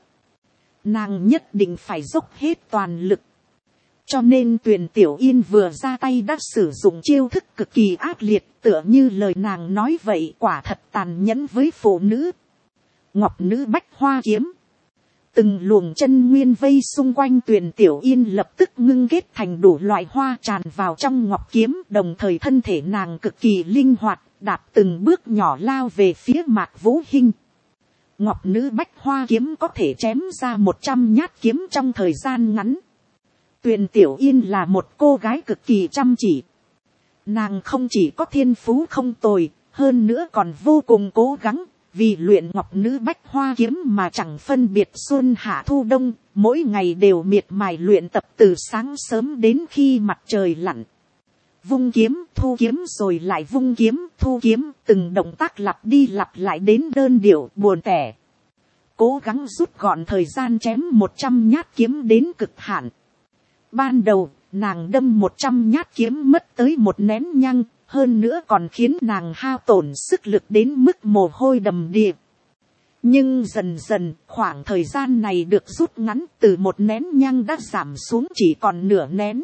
Nàng nhất định phải dốc hết toàn lực. Cho nên Tuyền Tiểu Yên vừa ra tay đã sử dụng chiêu thức cực kỳ ác liệt, tựa như lời nàng nói vậy, quả thật tàn nhẫn với phụ nữ. Ngọc nữ bách hoa kiếm. Từng luồng chân nguyên vây xung quanh Tuyền Tiểu Yên lập tức ngưng kết thành đủ loại hoa tràn vào trong ngọc kiếm, đồng thời thân thể nàng cực kỳ linh hoạt, đạp từng bước nhỏ lao về phía Mạc Vũ Hinh. Ngọc nữ bách hoa kiếm có thể chém ra một trăm nhát kiếm trong thời gian ngắn. Tuyền Tiểu Yên là một cô gái cực kỳ chăm chỉ. Nàng không chỉ có thiên phú không tồi, hơn nữa còn vô cùng cố gắng, vì luyện ngọc nữ bách hoa kiếm mà chẳng phân biệt xuân hạ thu đông, mỗi ngày đều miệt mài luyện tập từ sáng sớm đến khi mặt trời lặn. Vung kiếm, thu kiếm rồi lại vung kiếm, thu kiếm, từng động tác lặp đi lặp lại đến đơn điệu buồn tẻ. Cố gắng rút gọn thời gian chém một trăm nhát kiếm đến cực hạn. Ban đầu, nàng đâm một trăm nhát kiếm mất tới một nén nhang, hơn nữa còn khiến nàng hao tổn sức lực đến mức mồ hôi đầm đìa. Nhưng dần dần, khoảng thời gian này được rút ngắn, từ một nén nhang đã giảm xuống chỉ còn nửa nén.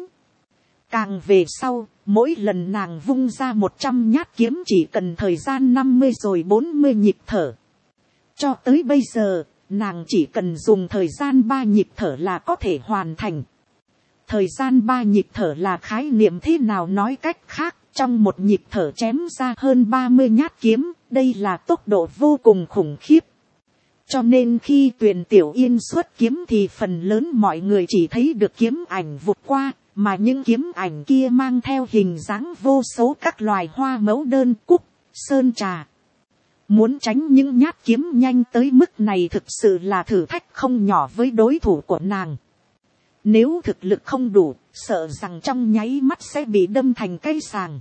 Càng về sau, mỗi lần nàng vung ra một trăm nhát kiếm chỉ cần thời gian năm mươi rồi bốn mươi nhịp thở. Cho tới bây giờ, nàng chỉ cần dùng thời gian ba nhịp thở là có thể hoàn thành. Thời gian ba nhịp thở là khái niệm thế nào? Nói cách khác, trong một nhịp thở chém ra hơn ba mươi nhát kiếm, đây là tốc độ vô cùng khủng khiếp. Cho nên khi Tuyền Tiểu Yên xuất kiếm thì phần lớn mọi người chỉ thấy được kiếm ảnh vụt qua, mà những kiếm ảnh kia mang theo hình dáng vô số các loài hoa mẫu đơn, cúc, sơn trà. Muốn tránh những nhát kiếm nhanh tới mức này thực sự là thử thách không nhỏ với đối thủ của nàng. Nếu thực lực không đủ, sợ rằng trong nháy mắt sẽ bị đâm thành cây sàng.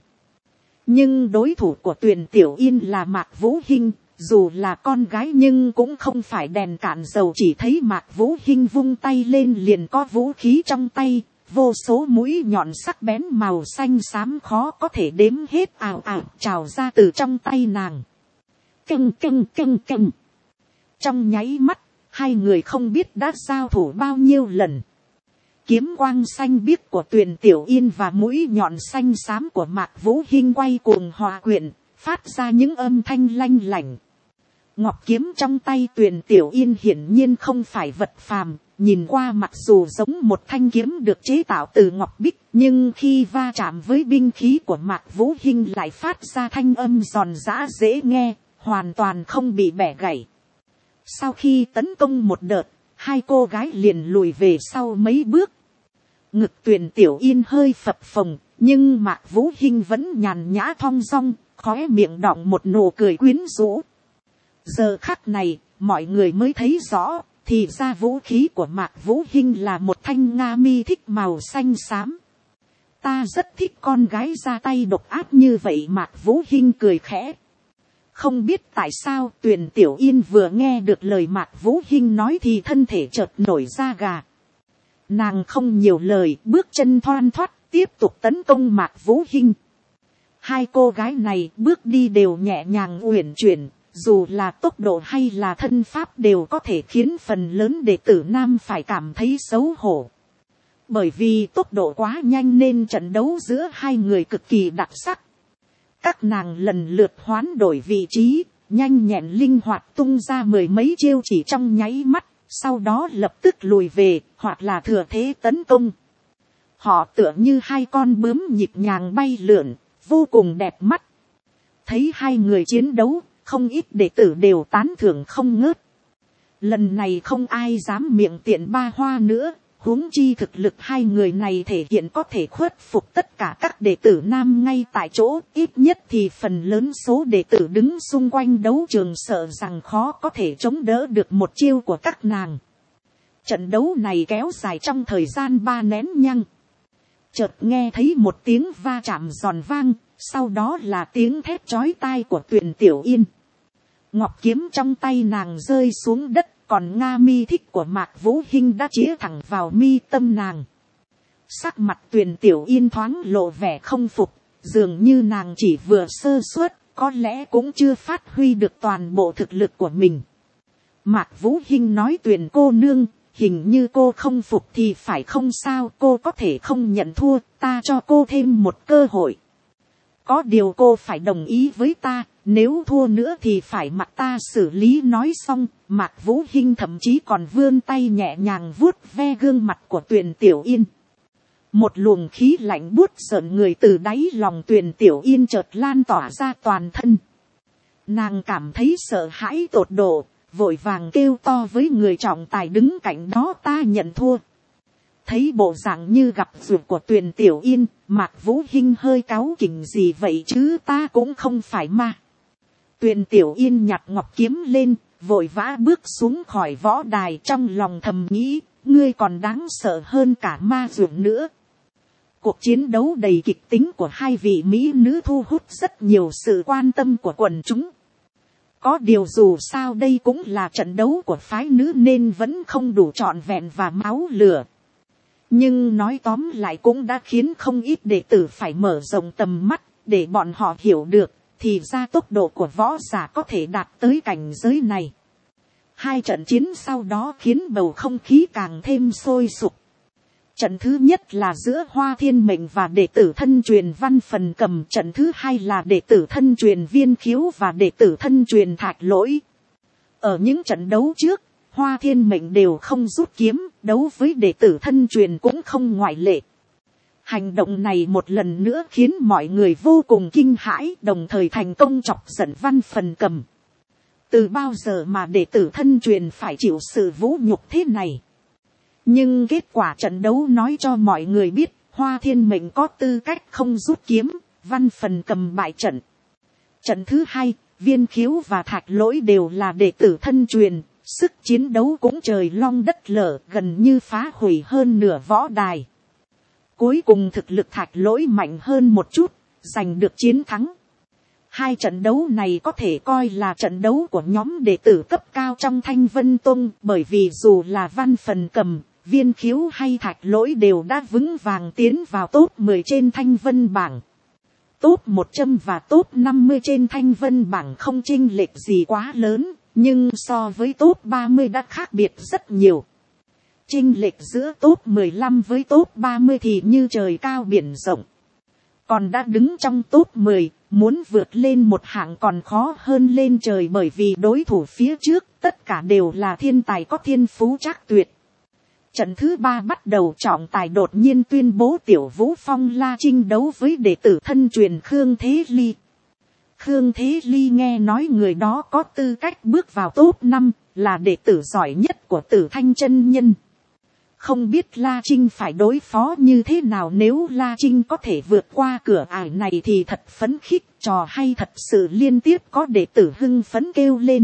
Nhưng đối thủ của Tuyền Tiểu Yên là Mạc Vũ Hinh, dù là con gái nhưng cũng không phải đèn cạn dầu. Chỉ thấy Mạc Vũ Hinh vung tay lên liền có vũ khí trong tay, vô số mũi nhọn sắc bén màu xanh xám khó có thể đếm hết ào ào trào ra từ trong tay nàng. Căng căng căng căng. Trong nháy mắt, hai người không biết đã giao thủ bao nhiêu lần. Kiếm quang xanh biếc của Tuyền Tiểu Yên và mũi nhọn xanh xám của Mạc Vũ Hinh quay cuồng hòa quyện, phát ra những âm thanh lanh lảnh. Ngọc kiếm trong tay Tuyền Tiểu Yên hiển nhiên không phải vật phàm, nhìn qua mặc dù giống một thanh kiếm được chế tạo từ ngọc bích, nhưng khi va chạm với binh khí của Mạc Vũ Hinh lại phát ra thanh âm giòn giã dễ nghe, hoàn toàn không bị bẻ gãy. Sau khi tấn công một đợt, hai cô gái liền lùi về sau mấy bước. Ngực Tuyền Tiểu Yên hơi phập phồng, nhưng Mạc Vũ Hinh vẫn nhàn nhã thong dong, khóe miệng đọng một nụ cười quyến rũ. Giờ khắc này, mọi người mới thấy rõ, thì ra vũ khí của Mạc Vũ Hinh là một thanh nga mi thích màu xanh xám. Ta rất thích con gái ra tay độc ác như vậy. Mạc Vũ Hinh cười khẽ. Không biết tại sao Tuyền Tiểu Yên vừa nghe được lời Mạc Vũ Hinh nói thì thân thể chợt nổi da gà. Nàng không nhiều lời, bước chân thoăn thoắt, tiếp tục tấn công Mạc Vũ Hinh. Hai cô gái này bước đi đều nhẹ nhàng uyển chuyển, dù là tốc độ hay là thân pháp đều có thể khiến phần lớn đệ tử nam phải cảm thấy xấu hổ. Bởi vì tốc độ quá nhanh nên trận đấu giữa hai người cực kỳ đặc sắc. Các nàng lần lượt hoán đổi vị trí, nhanh nhẹn linh hoạt tung ra mười mấy chiêu chỉ trong nháy mắt, sau đó lập tức lùi về, hoặc là thừa thế tấn công. Họ tựa như hai con bướm nhịp nhàng bay lượn, vô cùng đẹp mắt. Thấy hai người chiến đấu, không ít đệ tử đều tán thưởng không ngớt. Lần này không ai dám miệng tiện ba hoa nữa, huống chi thực lực hai người này thể hiện có thể khuất phục tất cả các đệ tử nam ngay tại chỗ, ít nhất thì phần lớn số đệ tử đứng xung quanh đấu trường sợ rằng khó có thể chống đỡ được một chiêu của các nàng. Trận đấu này kéo dài trong thời gian ba nén nhăng. Chợt nghe thấy một tiếng va chạm giòn vang, sau đó là tiếng thét chói tai của Tuyền Tiểu Yên. Ngọc kiếm trong tay nàng rơi xuống đất, còn Nga mi thích của Mạc Vũ Hinh đã chĩa thẳng vào mi tâm nàng. Sắc mặt Tuyền Tiểu Yên thoáng lộ vẻ không phục, dường như nàng chỉ vừa sơ suất, có lẽ cũng chưa phát huy được toàn bộ thực lực của mình. Mạc Vũ Hinh nói: Tuyền cô nương, hình như cô không phục thì phải không sao, cô có thể không nhận thua, ta cho cô thêm một cơ hội. Có điều cô phải đồng ý với ta, nếu thua nữa thì phải mặc ta xử lý. Nói xong, Mạc Vũ Hinh thậm chí còn vươn tay nhẹ nhàng vuốt ve gương mặt của Tuyền Tiểu Yên. Một luồng khí lạnh buốt rợn người từ đáy lòng Tuyền Tiểu Yên chợt lan tỏa ra toàn thân. Nàng cảm thấy sợ hãi tột độ, vội vàng kêu to với người trọng tài đứng cạnh đó: ta nhận thua. Thấy bộ dạng như gặp ruột của Tuyền Tiểu Yên, Mạc Vũ Hinh hơi cáu kỉnh: gì vậy chứ, ta cũng không phải ma. Tuyền Tiểu Yên nhặt ngọc kiếm lên, vội vã bước xuống khỏi võ đài, trong lòng thầm nghĩ: ngươi còn đáng sợ hơn cả ma ruột nữa. Cuộc chiến đấu đầy kịch tính của hai vị mỹ nữ thu hút rất nhiều sự quan tâm của quần chúng. Có điều dù sao đây cũng là trận đấu của phái nữ nên vẫn không đủ trọn vẹn và máu lửa. Nhưng nói tóm lại cũng đã khiến không ít đệ tử phải mở rộng tầm mắt, để bọn họ hiểu được, thì ra tốc độ của võ giả có thể đạt tới cảnh giới này. Hai trận chiến sau đó khiến bầu không khí càng thêm sôi sục. Trận thứ nhất là giữa Hoa Thiên Mệnh và đệ tử thân truyền Văn Phần Cầm. Trận thứ hai là đệ tử thân truyền Viên Khiếu và đệ tử thân truyền Thạch Lỗi. Ở những trận đấu trước, Hoa Thiên Mệnh đều không rút kiếm, đấu với đệ tử thân truyền cũng không ngoại lệ. Hành động này một lần nữa khiến mọi người vô cùng kinh hãi, đồng thời thành công chọc giận Văn Phần Cầm. Từ bao giờ mà đệ tử thân truyền phải chịu sự vũ nhục thế này? Nhưng kết quả trận đấu nói cho mọi người biết, Hoa Thiên Mệnh có tư cách không rút kiếm, Văn Phần Cầm bại trận. Trận thứ hai, Viên Khiếu và Thạch Lỗi đều là đệ tử thân truyền, sức chiến đấu cũng trời long đất lở, gần như phá hủy hơn nửa võ đài. Cuối cùng thực lực Thạch Lỗi mạnh hơn một chút, giành được chiến thắng. Hai trận đấu này có thể coi là trận đấu của nhóm đệ tử cấp cao trong Thanh Vân Tông, bởi vì dù là Văn Phần Cầm, Viên Khiếu hay Thạch Lỗi đều đã vững vàng tiến vào top mười trên Thanh Vân bảng. Top một trăm và top năm mươi trên Thanh Vân bảng không chênh lệch gì quá lớn, nhưng so với top ba mươi đã khác biệt rất nhiều. Chênh lệch giữa top mười lăm với top ba mươi thì như trời cao biển rộng. Còn đã đứng trong top mười, muốn vượt lên một hạng còn khó hơn lên trời, bởi vì đối thủ phía trước tất cả đều là thiên tài có thiên phú trác tuyệt. Trận thứ ba bắt đầu, trọng tài đột nhiên tuyên bố Tiểu Vũ Phong La Trinh đấu với đệ tử thân truyền Khương Thế Ly. Khương Thế Ly nghe nói người đó có tư cách bước vào top năm, là đệ tử giỏi nhất của Tử Thanh chân nhân. Không biết La Trinh phải đối phó như thế nào, nếu La Trinh có thể vượt qua cửa ải này thì thật phấn khích, trò hay thật sự. Liên tiếp có đệ tử hưng phấn kêu lên.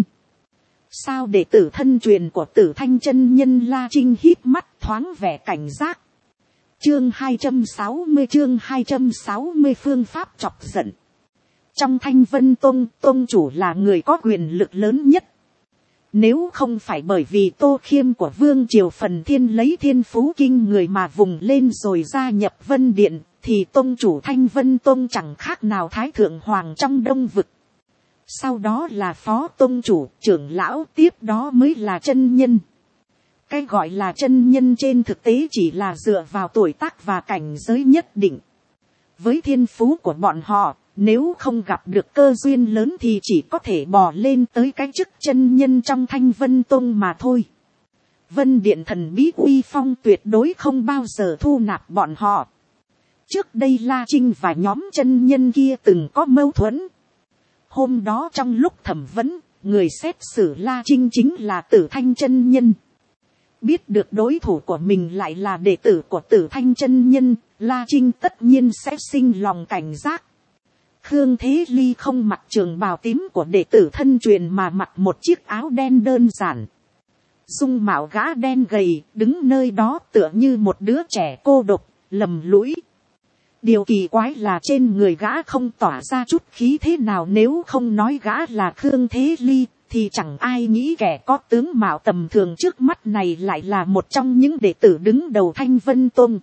Sao đệ tử thân truyền của Tử Thanh chân nhân La Trinh hít mắt thoáng vẻ cảnh giác. Chương hai trăm sáu mươi chương hai trăm sáu mươi phương pháp chọc giận. Trong Thanh Vân Tông, tông chủ là người có quyền lực lớn nhất. Nếu không phải bởi vì Tô Khiêm của Vương Triều Phần Thiên lấy thiên phú kinh người mà vùng lên rồi gia nhập Vân Điện, thì tông chủ Thanh Vân Tông chẳng khác nào Thái Thượng Hoàng trong Đông Vực. Sau đó là phó tông chủ, trưởng lão, tiếp đó mới là chân nhân. Cái gọi là chân nhân trên thực tế chỉ là dựa vào tuổi tác và cảnh giới nhất định. Với thiên phú của bọn họ, nếu không gặp được cơ duyên lớn thì chỉ có thể bò lên tới cái chức chân nhân trong Thanh Vân Tông mà thôi. Vân Điện thần bí uy phong tuyệt đối không bao giờ thu nạp bọn họ. Trước đây La Trinh và nhóm chân nhân kia từng có mâu thuẫn. Hôm đó trong lúc thẩm vấn, người xét xử La Trinh chính là Tử Thanh chân nhân. Biết được đối thủ của mình lại là đệ tử của Tử Thanh chân nhân, La Trinh tất nhiên sẽ sinh lòng cảnh giác. Khương Thế Ly không mặc trường bào tím của đệ tử thân truyền mà mặc một chiếc áo đen đơn giản. Dung mạo gã đen gầy, đứng nơi đó tựa như một đứa trẻ cô độc, lầm lũi. Điều kỳ quái là trên người gã không tỏa ra chút khí thế nào, nếu không nói gã là Khương Thế Ly, thì chẳng ai nghĩ kẻ có tướng mạo tầm thường trước mắt này lại là một trong những đệ tử đứng đầu Thanh Vân Tông.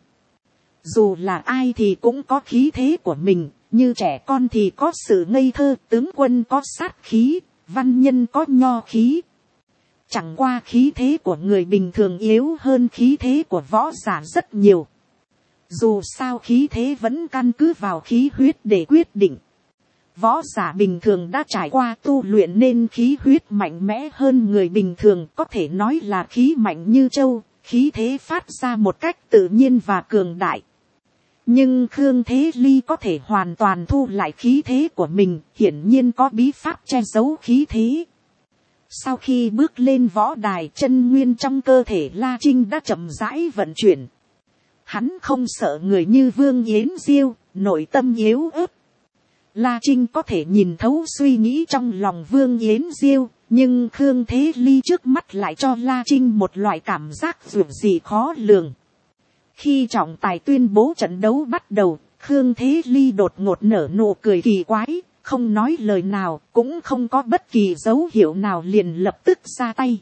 Dù là ai thì cũng có khí thế của mình, như trẻ con thì có sự ngây thơ, tướng quân có sát khí, văn nhân có nho khí. Chẳng qua khí thế của người bình thường yếu hơn khí thế của võ giả rất nhiều. Dù sao khí thế vẫn căn cứ vào khí huyết để quyết định. Võ giả bình thường đã trải qua tu luyện nên khí huyết mạnh mẽ hơn người bình thường, có thể nói là khí mạnh như trâu, khí thế phát ra một cách tự nhiên và cường đại. Nhưng Khương Thế Ly có thể hoàn toàn thu lại khí thế của mình, hiển nhiên có bí pháp che giấu khí thế. Sau khi bước lên võ đài, chân nguyên trong cơ thể La Trinh đã chậm rãi vận chuyển. Hắn không sợ người như Vương Yến Diêu, nội tâm yếu ớt. La Trinh có thể nhìn thấu suy nghĩ trong lòng Vương Yến Diêu, nhưng Khương Thế Ly trước mắt lại cho La Trinh một loại cảm giác dường gì khó lường. Khi trọng tài tuyên bố trận đấu bắt đầu, Khương Thế Ly đột ngột nở nụ cười kỳ quái, không nói lời nào, cũng không có bất kỳ dấu hiệu nào liền lập tức ra tay.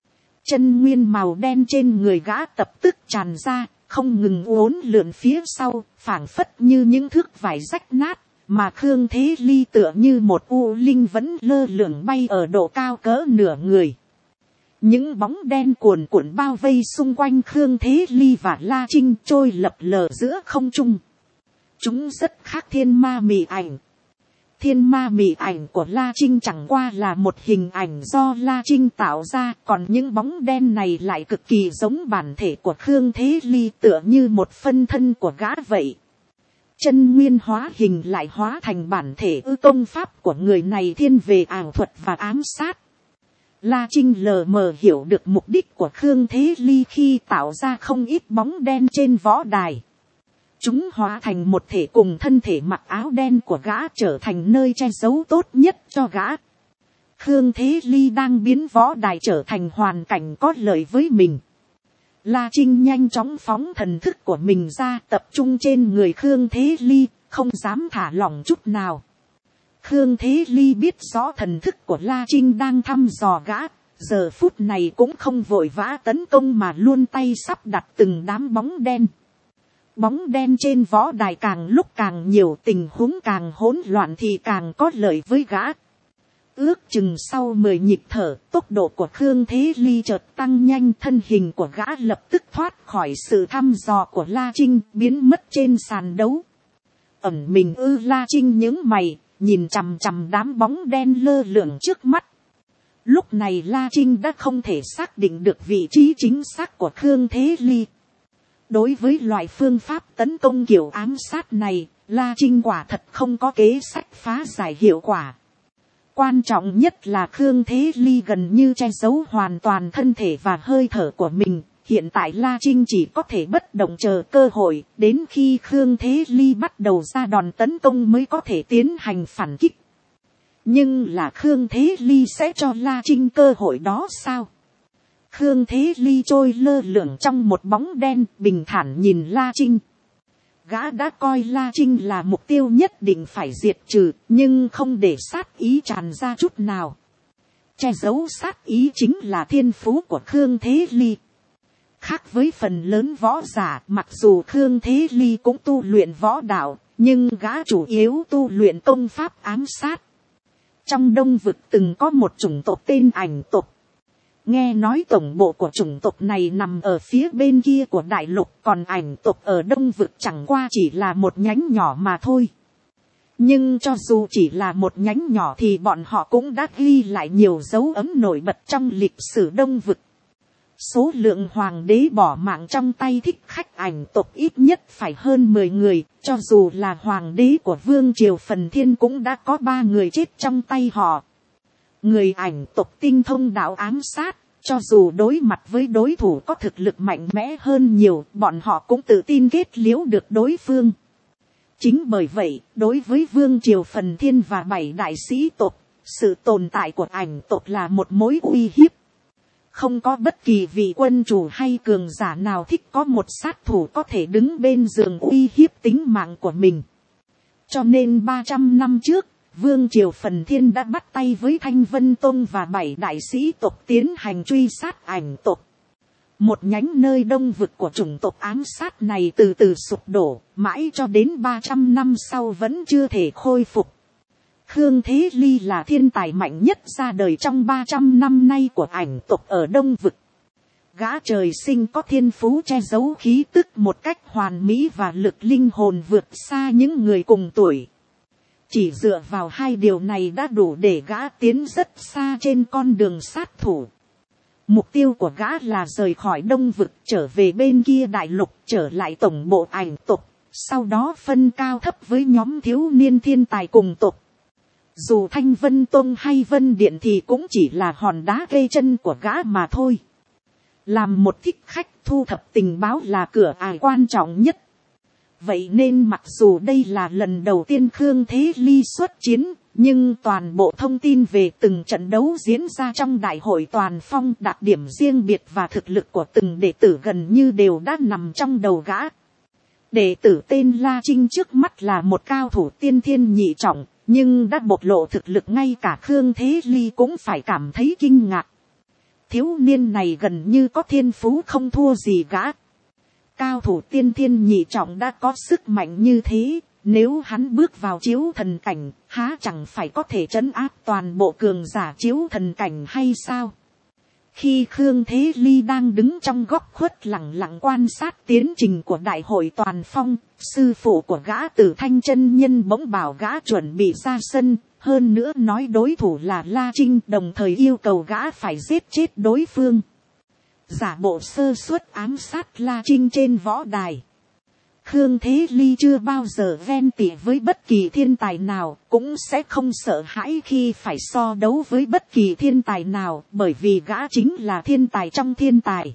Chân nguyên màu đen trên người gã tập tức tràn ra, không ngừng uốn lượn phía sau, phảng phất như những thước vải rách nát, mà Khương Thế Ly tựa như một u linh vẫn lơ lửng bay ở độ cao cỡ nửa người. Những bóng đen cuồn cuộn bao vây xung quanh Khương Thế Ly và La Trinh trôi lập lờ giữa không trung. Chúng rất khác thiên ma mị ảnh. Thiên ma mị ảnh của La Trinh chẳng qua là một hình ảnh do La Trinh tạo ra, còn những bóng đen này lại cực kỳ giống bản thể của Khương Thế Ly, tựa như một phân thân của gã vậy. Chân nguyên hóa hình lại hóa thành bản thể ư công pháp của người này thiên về ảo thuật và ám sát. La Trinh lờ mờ hiểu được mục đích của Khương Thế Ly khi tạo ra không ít bóng đen trên võ đài. Chúng hóa thành một thể cùng thân thể mặc áo đen của gã, trở thành nơi che giấu tốt nhất cho gã. Khương Thế Ly đang biến võ đài trở thành hoàn cảnh có lợi với mình. La Trinh nhanh chóng phóng thần thức của mình ra, tập trung trên người Khương Thế Ly, không dám thả lỏng chút nào. Khương Thế Ly biết rõ thần thức của La Trinh đang thăm dò gã, giờ phút này cũng không vội vã tấn công mà luôn tay sắp đặt từng đám bóng đen. Bóng đen trên võ đài càng lúc càng nhiều, tình huống càng hỗn loạn thì càng có lợi với gã. Ước chừng sau mười nhịp thở, tốc độ của Khương Thế Ly chợt tăng nhanh, thân hình của gã lập tức thoát khỏi sự thăm dò của La Trinh, biến mất trên sàn đấu. Ẩn mình ư? La Trinh nhướng mày, nhìn chằm chằm đám bóng đen lơ lửng trước mắt. Lúc này La Trinh đã không thể xác định được vị trí chính xác của Khương Thế Ly. Đối với loại phương pháp tấn công kiểu ám sát này, La Trinh quả thật không có kế sách phá giải hiệu quả. Quan trọng nhất là Khương Thế Ly gần như che giấu hoàn toàn thân thể và hơi thở của mình. Hiện tại La Trinh chỉ có thể bất động chờ cơ hội, đến khi Khương Thế Ly bắt đầu ra đòn tấn công mới có thể tiến hành phản kích. Nhưng là Khương Thế Ly sẽ cho La Trinh cơ hội đó sao? Khương Thế Ly trôi lơ lửng trong một bóng đen, bình thản nhìn La Trinh. Gã đã coi La Trinh là mục tiêu nhất định phải diệt trừ, nhưng không để sát ý tràn ra chút nào. Che giấu sát ý chính là thiên phú của Khương Thế Ly. Khác với phần lớn võ giả, mặc dù Khương Thế Ly cũng tu luyện võ đạo, nhưng gã chủ yếu tu luyện công pháp ám sát. Trong Đông Vực từng có một chủng tộc tên Ảnh tộc. Nghe nói tổng bộ của chủng tộc này nằm ở phía bên kia của đại lục, còn ảnh tộc ở đông vực chẳng qua chỉ là một nhánh nhỏ mà thôi. Nhưng cho dù chỉ là một nhánh nhỏ thì bọn họ cũng đã ghi lại nhiều dấu ấn nổi bật trong lịch sử đông vực. Số lượng hoàng đế bỏ mạng trong tay thích khách ảnh tộc ít nhất phải hơn mười người, cho dù là hoàng đế của vương triều Phần Thiên cũng đã có ba người chết trong tay họ. Người ảnh tộc tinh thông đạo ám sát, cho dù đối mặt với đối thủ có thực lực mạnh mẽ hơn nhiều, bọn họ cũng tự tin kết liễu được đối phương. Chính bởi vậy, đối với vương triều Phần Thiên và bảy đại sĩ tộc, sự tồn tại của ảnh tộc là một mối uy hiếp. Không có bất kỳ vị quân chủ hay cường giả nào thích có một sát thủ có thể đứng bên giường uy hiếp tính mạng của mình. Cho nên ba trăm năm trước, vương triều Phần Thiên đã bắt tay với Thanh Vân Tông và bảy đại sĩ tộc tiến hành truy sát ảnh tộc. Một nhánh nơi đông vực của chủng tộc ám sát này từ từ sụp đổ, mãi cho đến ba trăm năm sau vẫn chưa thể khôi phục. Khương Thế Ly là thiên tài mạnh nhất ra đời trong ba trăm năm nay của ảnh tộc ở đông vực. Gã trời sinh có thiên phú che giấu khí tức một cách hoàn mỹ và lực linh hồn vượt xa những người cùng tuổi. Chỉ dựa vào hai điều này đã đủ để gã tiến rất xa trên con đường sát thủ. Mục tiêu của gã là rời khỏi đông vực, trở về bên kia đại lục, trở lại tổng bộ ảnh tộc, sau đó phân cao thấp với nhóm thiếu niên thiên tài cùng tộc. Dù Thanh Vân Tông hay Vân Điện thì cũng chỉ là hòn đá gây chân của gã mà thôi. Làm một thích khách, thu thập tình báo là cửa ải quan trọng nhất. Vậy nên mặc dù đây là lần đầu tiên Khương Thế Ly xuất chiến, nhưng toàn bộ thông tin về từng trận đấu diễn ra trong đại hội toàn phong, đặc điểm riêng biệt và thực lực của từng đệ tử gần như đều đã nằm trong đầu gã. Đệ tử tên La Trinh trước mắt là một cao thủ tiên thiên nhị trọng, nhưng đã bộc lộ thực lực ngay cả Khương Thế Ly cũng phải cảm thấy kinh ngạc. Thiếu niên này gần như có thiên phú không thua gì gã. Cao thủ tiên thiên nhị trọng đã có sức mạnh như thế, nếu hắn bước vào chiếu thần cảnh, há chẳng phải có thể trấn áp toàn bộ cường giả chiếu thần cảnh hay sao? Khi Khương Thế Ly đang đứng trong góc khuất lặng lặng quan sát tiến trình của đại hội toàn phong, sư phụ của gã Tử Thanh chân nhân bỗng bảo gã chuẩn bị ra sân, hơn nữa nói đối thủ là La Trinh, đồng thời yêu cầu gã phải giết chết đối phương. Giả bộ sơ suất ám sát La Trinh trên võ đài. Khương Thế Ly chưa bao giờ ven tỉ với bất kỳ thiên tài nào, cũng sẽ không sợ hãi khi phải so đấu với bất kỳ thiên tài nào, bởi vì gã chính là thiên tài trong thiên tài.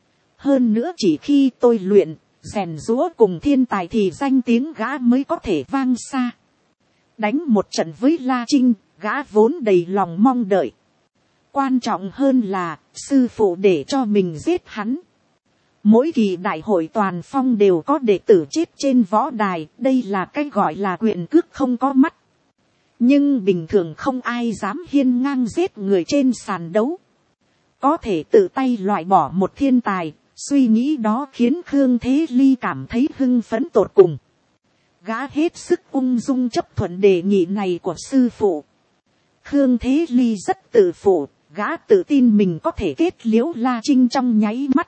Hơn nữa chỉ khi tôi luyện, rèn giũa cùng thiên tài thì danh tiếng gã mới có thể vang xa. Đánh một trận với La Trinh, gã vốn đầy lòng mong đợi. Quan trọng hơn là, sư phụ để cho mình giết hắn. Mỗi kỳ đại hội toàn phong đều có đệ tử chết trên võ đài, đây là cái gọi là quyền cước không có mắt. Nhưng bình thường không ai dám hiên ngang giết người trên sàn đấu. Có thể tự tay loại bỏ một thiên tài, suy nghĩ đó khiến Khương Thế Ly cảm thấy hưng phấn tột cùng. Gã hết sức ung dung chấp thuận đề nghị này của sư phụ. Khương Thế Ly rất tự phụ, gã tự tin mình có thể kết liễu La Trinh trong nháy mắt.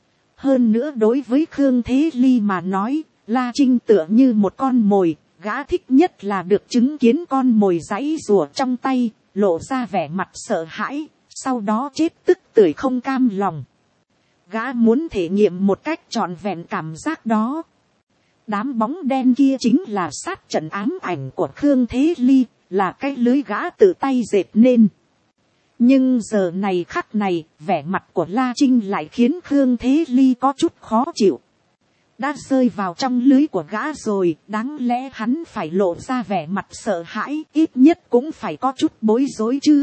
Hơn nữa đối với Khương Thế Ly mà nói, La Trinh tựa như một con mồi, gã thích nhất là được chứng kiến con mồi giãy giụa trong tay, lộ ra vẻ mặt sợ hãi, sau đó chết tức tưởi không cam lòng. Gã muốn thể nghiệm một cách trọn vẹn cảm giác đó. Đám bóng đen kia chính là sát trận ám ảnh của Khương Thế Ly, là cái lưới gã tự tay dệt nên. Nhưng giờ này khắc này, vẻ mặt của La Trinh lại khiến Khương Thế Ly có chút khó chịu. Đã rơi vào trong lưới của gã rồi, đáng lẽ hắn phải lộ ra vẻ mặt sợ hãi, ít nhất cũng phải có chút bối rối chứ.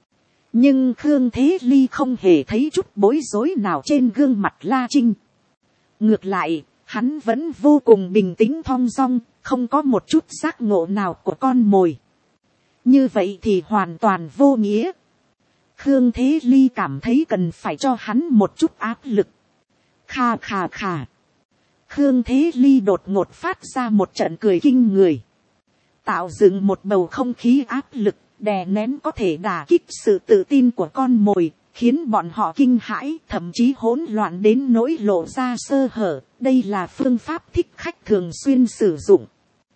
Nhưng Khương Thế Ly không hề thấy chút bối rối nào trên gương mặt La Trinh. Ngược lại, hắn vẫn vô cùng bình tĩnh thong dong, không có một chút giác ngộ nào của con mồi. Như vậy thì hoàn toàn vô nghĩa. Khương Thế Ly cảm thấy cần phải cho hắn một chút áp lực. Khà khà khà. Khương Thế Ly đột ngột phát ra một trận cười kinh người. Tạo dựng một bầu không khí áp lực, đè nén có thể đả kích sự tự tin của con mồi, khiến bọn họ kinh hãi, thậm chí hỗn loạn đến nỗi lộ ra sơ hở. Đây là phương pháp thích khách thường xuyên sử dụng.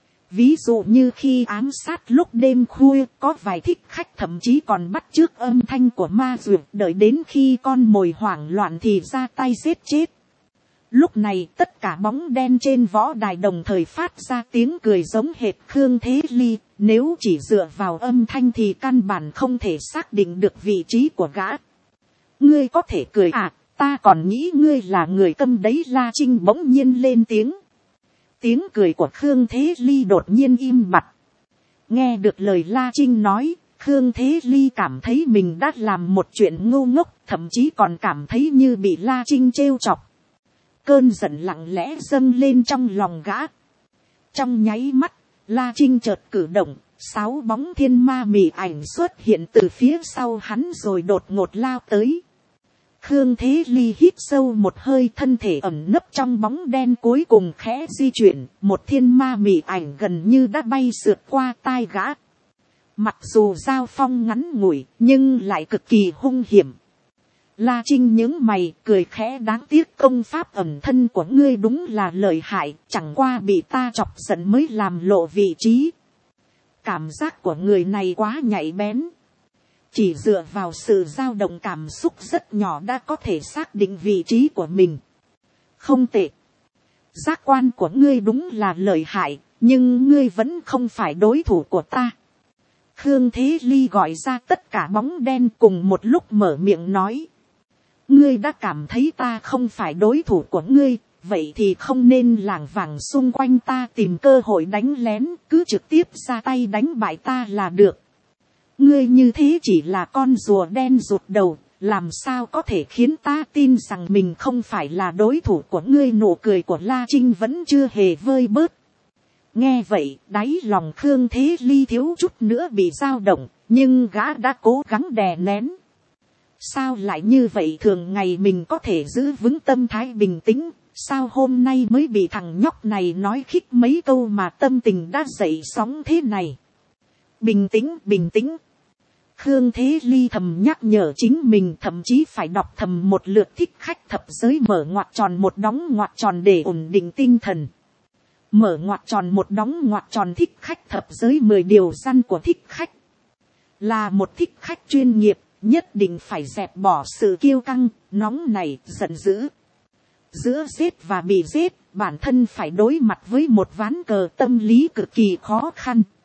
Ví dụ như khi ám sát lúc đêm khuya, có vài thích khách thậm chí còn bắt chước âm thanh của ma duyệt, đợi đến khi con mồi hoảng loạn thì ra tay giết chết. Lúc này tất cả bóng đen trên võ đài đồng thời phát ra tiếng cười giống hệt Khương Thế Ly. Nếu chỉ dựa vào âm thanh thì căn bản không thể xác định được vị trí của gã. Ngươi có thể cười à, ta còn nghĩ ngươi là người câm đấy. La Trinh bỗng nhiên lên tiếng. Tiếng cười của Khương Thế Ly đột nhiên im bặt. Nghe được lời La Trinh nói, Khương Thế Ly cảm thấy mình đã làm một chuyện ngu ngốc, thậm chí còn cảm thấy như bị La Trinh trêu chọc. Cơn giận lặng lẽ dâng lên trong lòng gã. Trong nháy mắt, La Trinh chợt cử động, sáu bóng thiên ma mị ảnh xuất hiện từ phía sau hắn rồi đột ngột lao tới. Khương Thế Ly hít sâu một hơi, thân thể ẩn nấp trong bóng đen cuối cùng khẽ di chuyển, một thiên ma mị ảnh gần như đã bay sượt qua tai gã. Mặc dù giao phong ngắn ngủi, nhưng lại cực kỳ hung hiểm. La Trinh nhướng mày, cười khẽ, đáng tiếc công pháp ẩn thân của ngươi đúng là lợi hại, chẳng qua bị ta chọc giận mới làm lộ vị trí. Cảm giác của người này quá nhạy bén. Chỉ dựa vào sự dao động cảm xúc rất nhỏ đã có thể xác định vị trí của mình. Không tệ. Giác quan của ngươi đúng là lợi hại, nhưng ngươi vẫn không phải đối thủ của ta. Khương Thế Ly gọi ra tất cả bóng đen cùng một lúc mở miệng nói. Ngươi đã cảm thấy ta không phải đối thủ của ngươi, vậy thì không nên lảng vảng xung quanh ta tìm cơ hội đánh lén, cứ trực tiếp ra tay đánh bại ta là được. Ngươi như thế chỉ là con rùa đen rụt đầu, làm sao có thể khiến ta tin rằng mình không phải là đối thủ của ngươi. Nụ cười của La Trinh vẫn chưa hề vơi bớt. Nghe vậy, đáy lòng Khương Thế Ly thiếu chút nữa bị dao động, nhưng gã đã cố gắng đè nén. Sao lại như vậy, thường ngày mình có thể giữ vững tâm thái bình tĩnh, sao hôm nay mới bị thằng nhóc này nói khích mấy câu mà tâm tình đã dậy sóng thế này. Bình tĩnh, bình tĩnh. Khương Thế Ly thầm nhắc nhở chính mình, thậm chí phải đọc thầm một lượt thích khách thập giới mở ngoặc tròn một đóng ngoặc tròn để ổn định tinh thần. Mở ngoặc tròn một đóng ngoặc tròn thích khách thập giới mười điều răn của thích khách. Là một thích khách chuyên nghiệp, nhất định phải dẹp bỏ sự kiêu căng, nóng nảy, giận dữ. Giữa giết và bị giết, bản thân phải đối mặt với một ván cờ tâm lý cực kỳ khó khăn.